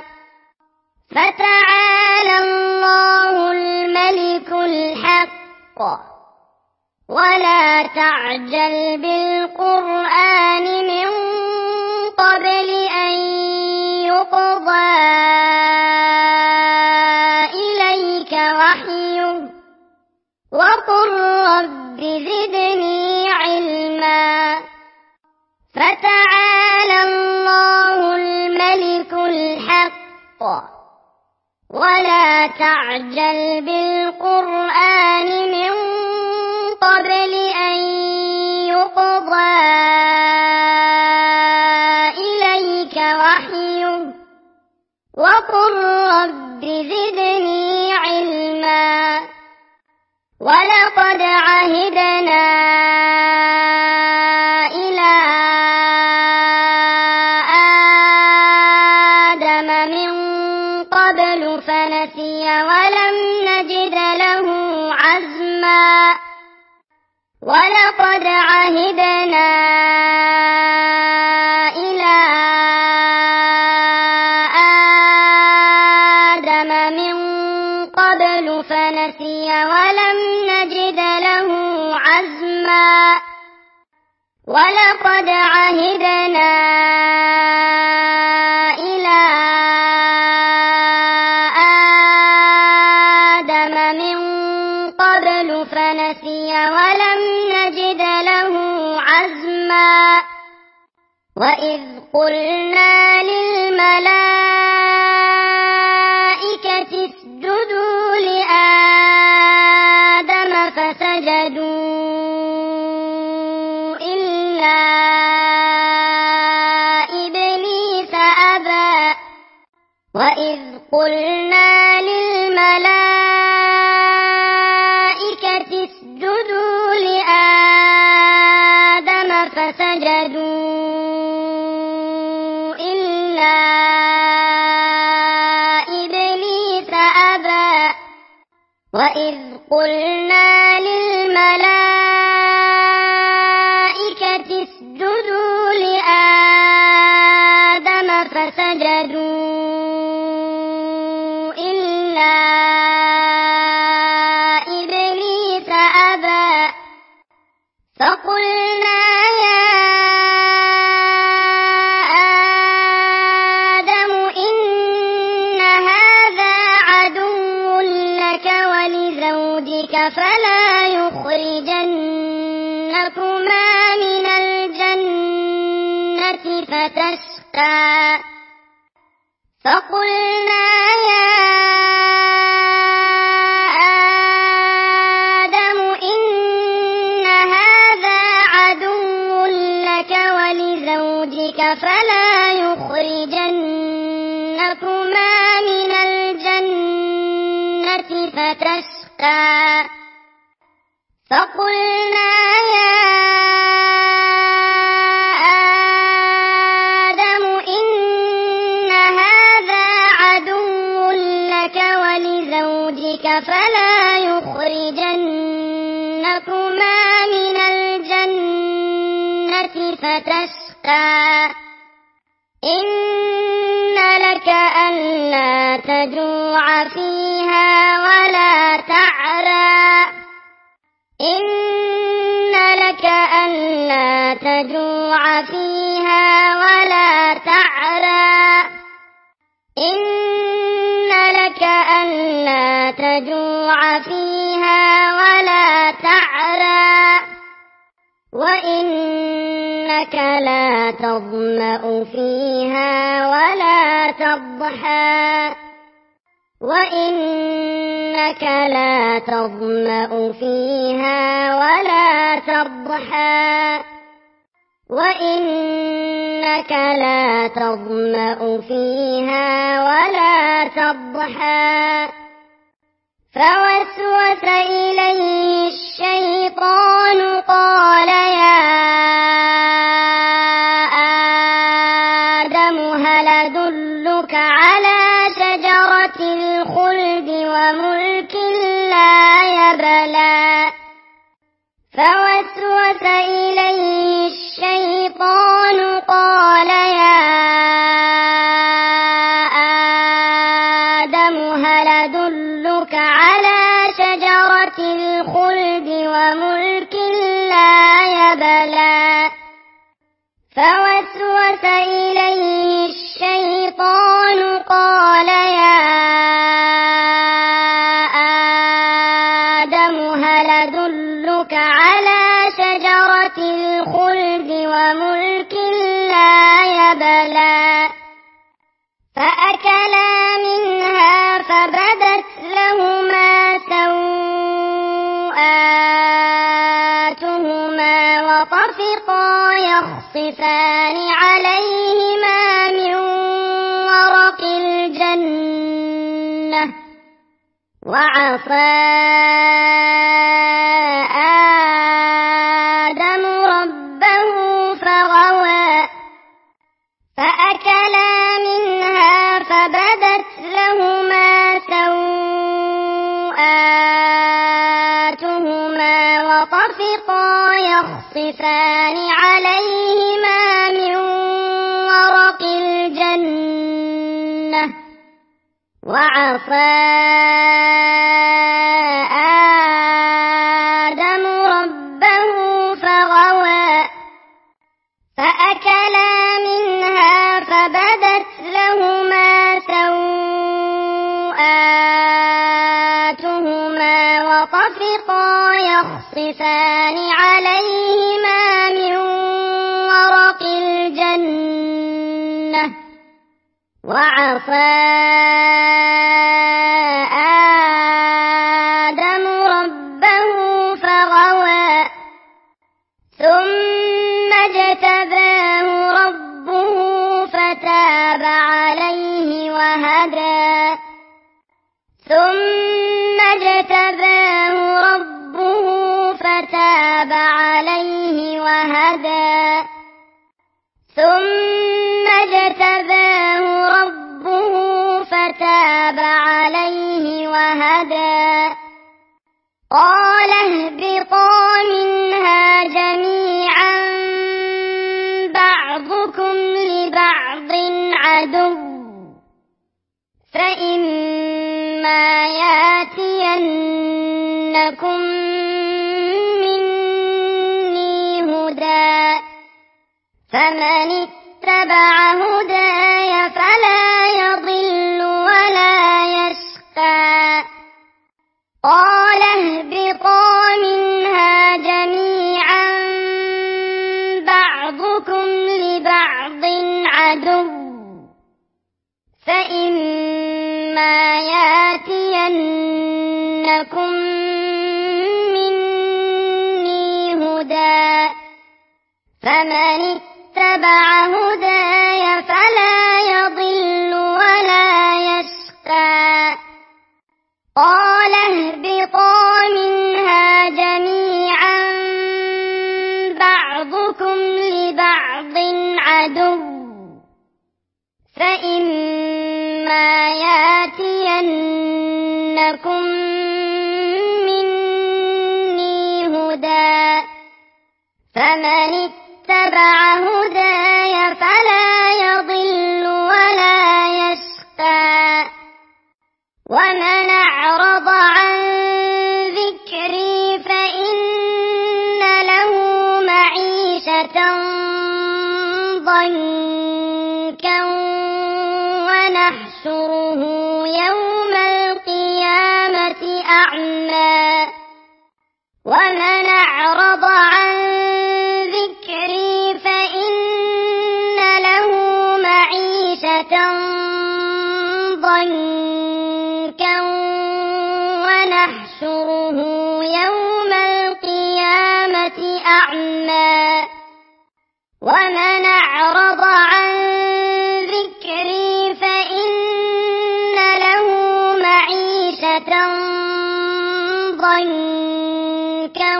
Speaker 1: فتعالى الله الملك الحق ولا تعجل بالقرآن من قبل أن يقضى إليك وحيه وقل رب زدني علما فتعالى الله الملك الحق ولا تعجل بالقرآن من قبل أن يقضى إليك وحيه وقل رب زدني علما ولقد عهدنا إلى آدم من قبل فنسي ولم نجد له عزما ولقد عهدنا إلى آدم من قبل فنسي ولم نجد له عزما ولقد عهدنا إلى آدم من قبل فنسي ولم نجد له عزما وإذ قلنا للملائكة اسجدوا لآدم فسجدوا إلا إبليس أبى وإذ قلنا للملائكة اسجدوا لآدم فسجدوا إلا إبليس أبى وإذ قلنا للملائكة اسجدوا لآدم فسجدوا إلا إبليس أبى فقلنا يا آدم إن هذا عدو لك ولزوجك فلا يخرجنكما من الجنة فتشقى فقلنا يا آدم إن هذا عدو لك ولزوجك فلا يخرجنكما من الجنة فتشقى فقلنا يا آدم إن هذا عدو لك ولزوجك فلا يخرجنكما من الجنة فتشقى إن لك ألا تجوع فيها ولا تعرى إن لك ألا تجوع فيها ولا تعرى إن لك ألا تجوع فيها ولا تعرى وإنك لا تظمأ فيها ولا تضحى وإنك لا تظمأ فيها ولا تضحى وإنك لا تظمأ فيها ولا تضحى فوسوس إليه الشيطان قال يا آدم هل أدلك على شجرة الخلد وملك لا يبلى فوسوس إليه الشيطان قال يا آدم هل أدلك على شجرة الخلد وملك لا يبلى فوسوس إليه الشيطان قال يا آدم هل أدلك على شجرة الخلد وملك لا يبلى فأكلا منها فبدت لهما سوآتهما وطفقا يخصفان عليهما من ورق الجنة وعصى آدم ربه فغوى فأكلا منها فبدت لهما سوآتهما وطفقا يخصفان عليهما من ورق الجنة وعصى آدم ربه فغوى فأكلا منها فبدت لهما سوآتهما وطفقا يخصفان عليهما من ورق الجنة وعصى آدم ربه فغوى ثم اجتباه ربه فتاب عليه وهدى ثم اجتباه ربه فتاب عليه وهدى ثم اجتباه ربه فتاب عليه وهدى قال اهبطا منها جميعا بعضكم لبعض عدو فإما ياتينكم مني هدى فمن اتبع هداي فلا يضل ولا يشقى قال اهبطا منها جميعا بعضكم لبعض عدو فإما ياتينكم مني هدى فمن اتبع هداي فلا يضل ولا يشقى قال اهبطا منها جميعا بعضكم لبعض عدو فإما ياتينكم مني هدى فمن اتبع هداي فلا يضل ولا يشقى قال اهبطا منها جميعا بعضكم لبعض عدو فإما ياتينكم مني هدى فمن اتبع هداي فلا يضل ولا يشقى قال اهبطا منها جميعا بعضكم لبعض عدو فإما ياتينكم مني هدى فمن اتبع هداي فلا يضل ومن أعرض عن ذكري فإن له معيشة ضنكا ونحشره يوم القيامة أعمى ومن أعرض عن ذكري فإن له معيشة ضنكا ونحشره يوم القيامة أعمى ومن أعرض عن ذكري فإن له معيشة ضنكا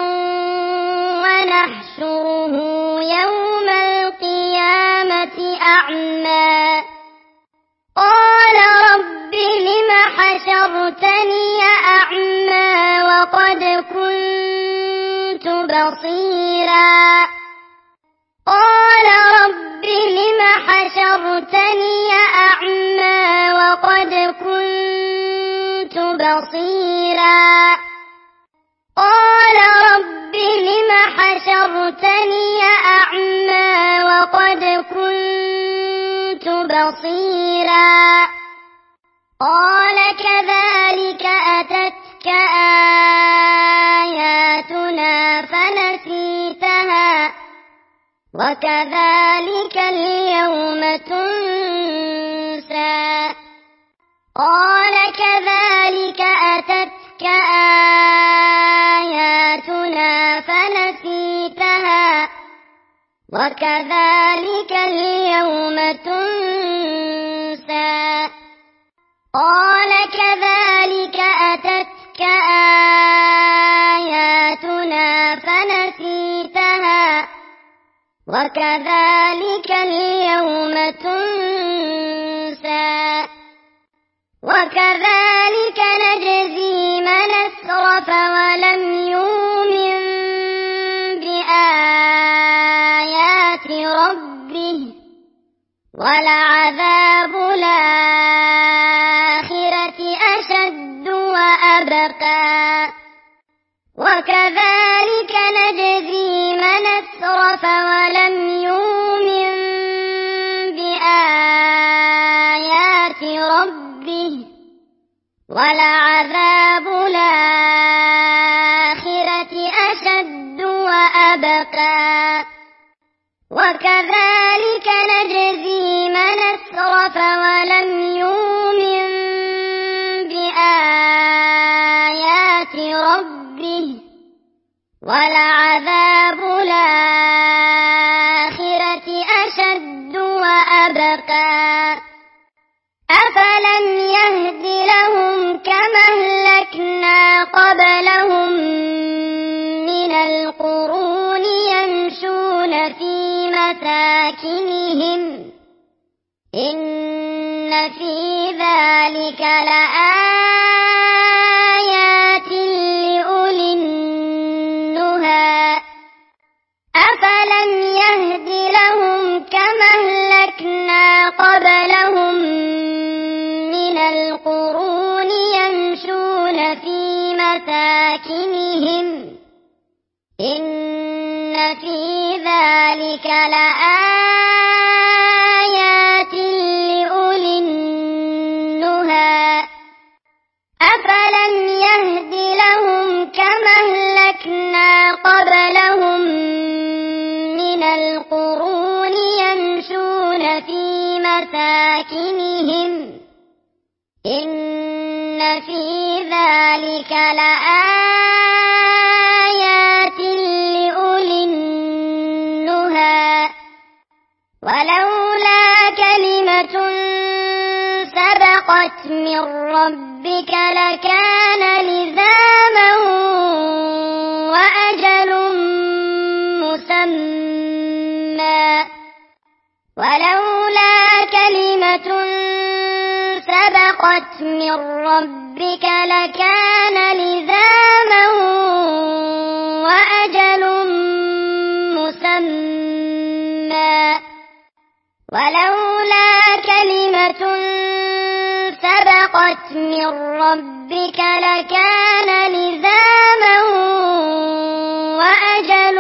Speaker 1: ونحشره يوم القيامة أعمى قال رب لم حشرتني أعمى وقد كنت بصيرا قال رب لم حشرتني أعمى وقد كنت بصيرا قال رب لم حشرتني أعمى وقد كنت بصيرا قال كذلك أتتك آياتنا فنسيتها وكذلك اليوم تنسى قال كذلك أتتك آياتنا فنسيتها وكذلك اليوم تنسى قال كذلك أتتك آياتنا فنسيتها وكذلك اليوم تنسى وكذلك نجزي من أسرف ولم يؤمن بآيات ربه ولعذاب الآخرة أشد وأبقى وكذلك نجزي من أسرف ولم يؤمن بآيات ربه ولعذاب الآخرة أشد وأبقى وكذلك نجزي من أسرف ولم يؤمن بآيات ربه ولعذاب الآخرة أشد وأبقى أفلم يهد لهم كما أهلكنا قبلهم من القرون يمشون في مساكنهم إن في ذلك لآيات لأولي النهى أفلم يهد لهم كما أهلكنا قبلهم من القرون يمشون في مساكنهم إن في ذلك لآيات لأولي النهى أفلم يهد لهم كما أهلكنا قبلهم من القرون يمشون في مساكنهم إن في ذلك لآيات لأولي النهى ولولا كلمة سبقت من ربك لكان لزاما وأجل مسمى ولولا كلمة سبقت من ربك لكان لزاما وأجل مسمى ولولا كلمة سبقت سبقت من ربك لكان لزاما وأجل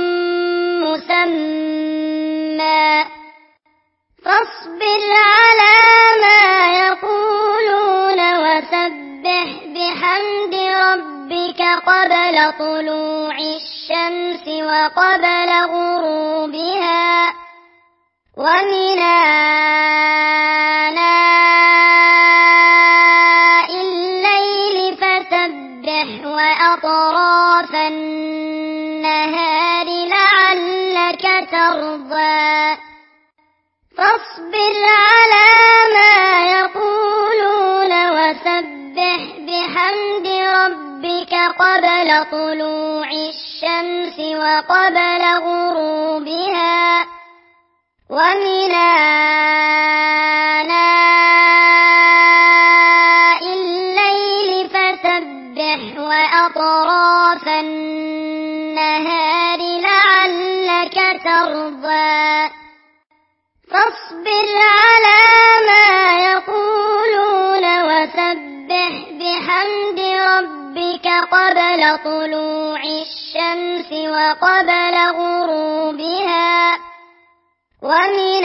Speaker 1: مسمى فاصبر على ما يقولون وسبح بحمد ربك قبل طلوع الشمس وقبل غروبها ومن آناء الليل فسبح وأطراف النهار لعلك ترضى فاصبر على ما يقولون وسبح بحمد ربك قبل طلوع الشمس وقبل غروبها ومن آناء الليل فسبح وأطراف النهار لعلك ترضى فاصبر على ما يقولون وسبح بحمد ربك قبل طلوع الشمس وقبل غروبها ومن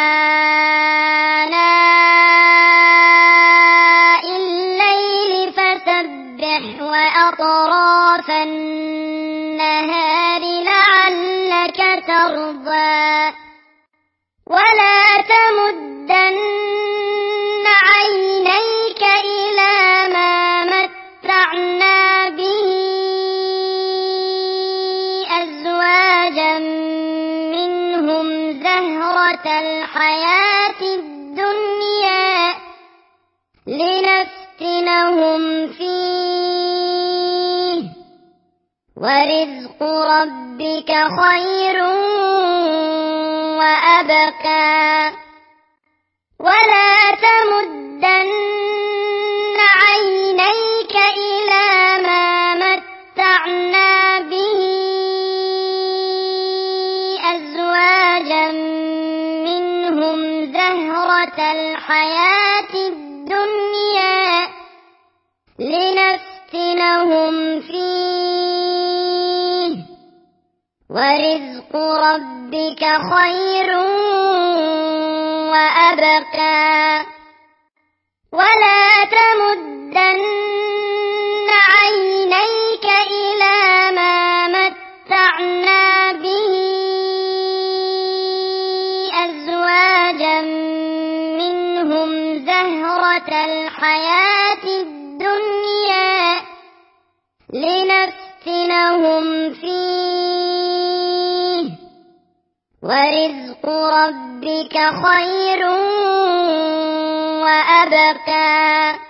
Speaker 1: آناء الليل فسبح وأطراف النهار لعلك ترضى ولا تمدن عينيك إلى ما متعنا به أزواجا منهم زهرة الحياة الدنيا لنفتنهم فيه ورزق ربك خير وأبقى ولا تمدن عينيك إلى ما متعنا به أزواجا منهم زهرة الحياة الدنيا لنفتنهم فيه ورزق ربك خير وأبقى ولا تمدن عينيك إلى ما متعنا به أزواجا منهم زهرة الحياة الدنيا لنفتنهم فيه ورزق ربك خير وأبقى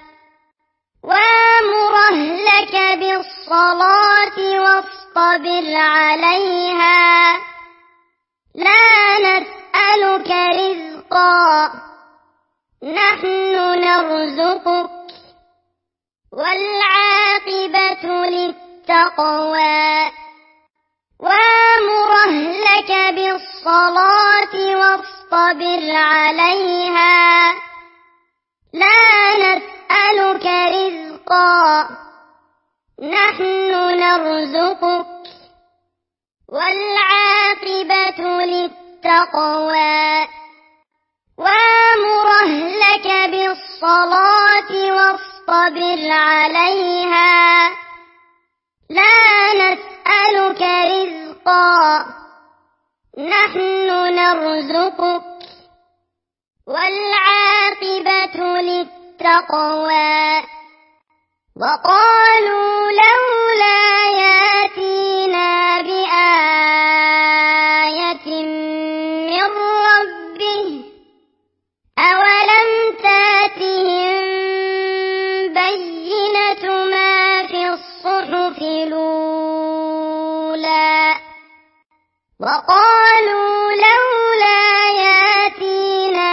Speaker 1: وأمر أهلك بالصلاة واصطبر عليها لا نسألك رزقا نحن نرزقك والعاقبة للتقوى وأمر أهلك بالصلاة واصطبر عليها لا نسألك رزقا نحن نرزقك والعاقبة للتقوى وأمر أهلك بالصلاة واصطبر عليها لا نسألك رزقا نحن نرزقك والعاقبة للتقوى وقالوا لولا يأتينا بآية من ربه أولم تأتهم بينة ما في الصحف الأولى وقالوا لولا يأتينا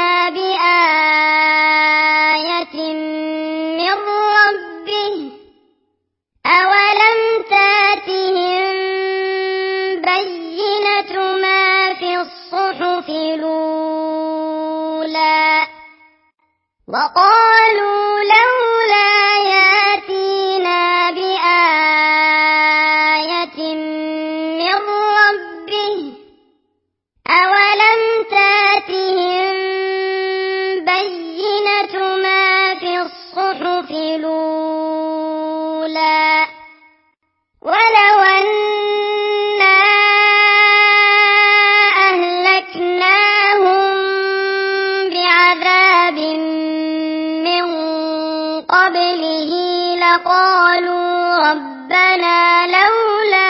Speaker 1: بآية من ربه أولم تأتهم بينة ما في الصحف الأولى وقالوا لولا لقالوا ربنا لولا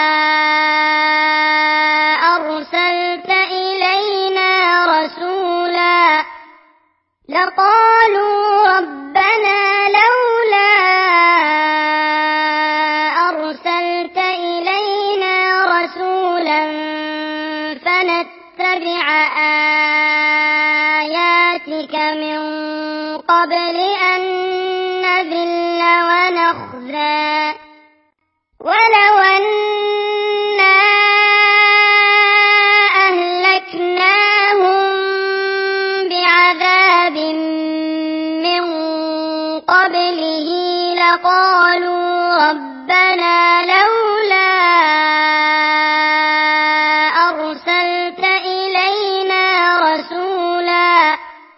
Speaker 1: أرسلت إلينا رسولا لقالوا ربنا لولا أرسلت إلينا رسولا فنتبع آياتك من قبل أن نذل ونخزى ولو أنا أهلكناهم بعذاب من قبله لقالوا ربنا لولا أرسلت إلينا رسولا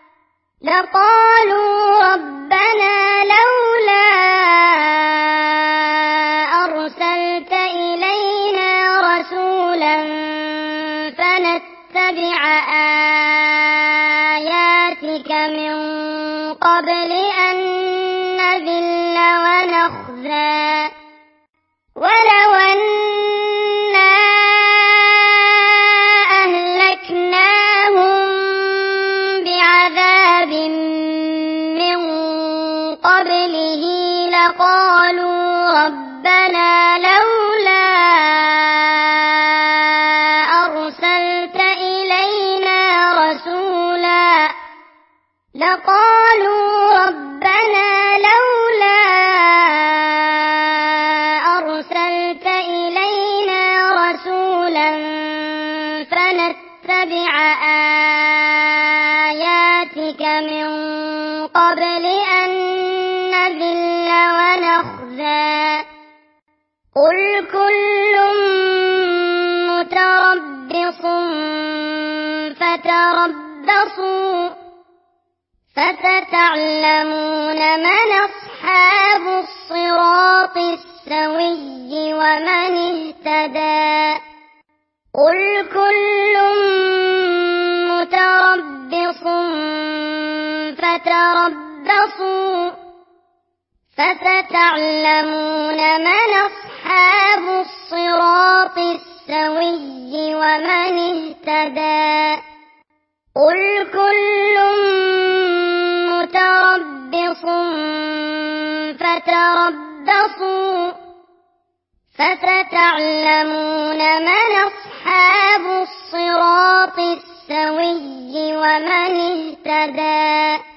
Speaker 1: لقالوا ربنا لولا أرسلت إلينا رسولا فنتبع آياتك من قبل أن نذل ونخزى ولو أنا أهلكناهم بعذاب من قبله لقالوا ربنا لولا أرسلت إلينا رسولا لقالوا ربنا لولا أرسلت إلينا رسولا فنتبع آياتك من قبل أن نذل ونخزى قل كل متربص فتربصوا فستعلمون من أصحاب الصراط السوي ومن اهتدى قل كل متربص فتربصوا فستعلمون من أصحاب الصراط السوي ومن اهتدى قل كل متربص فتربصوا فستعلمون من أصحاب الصراط السوي ومن اهتدى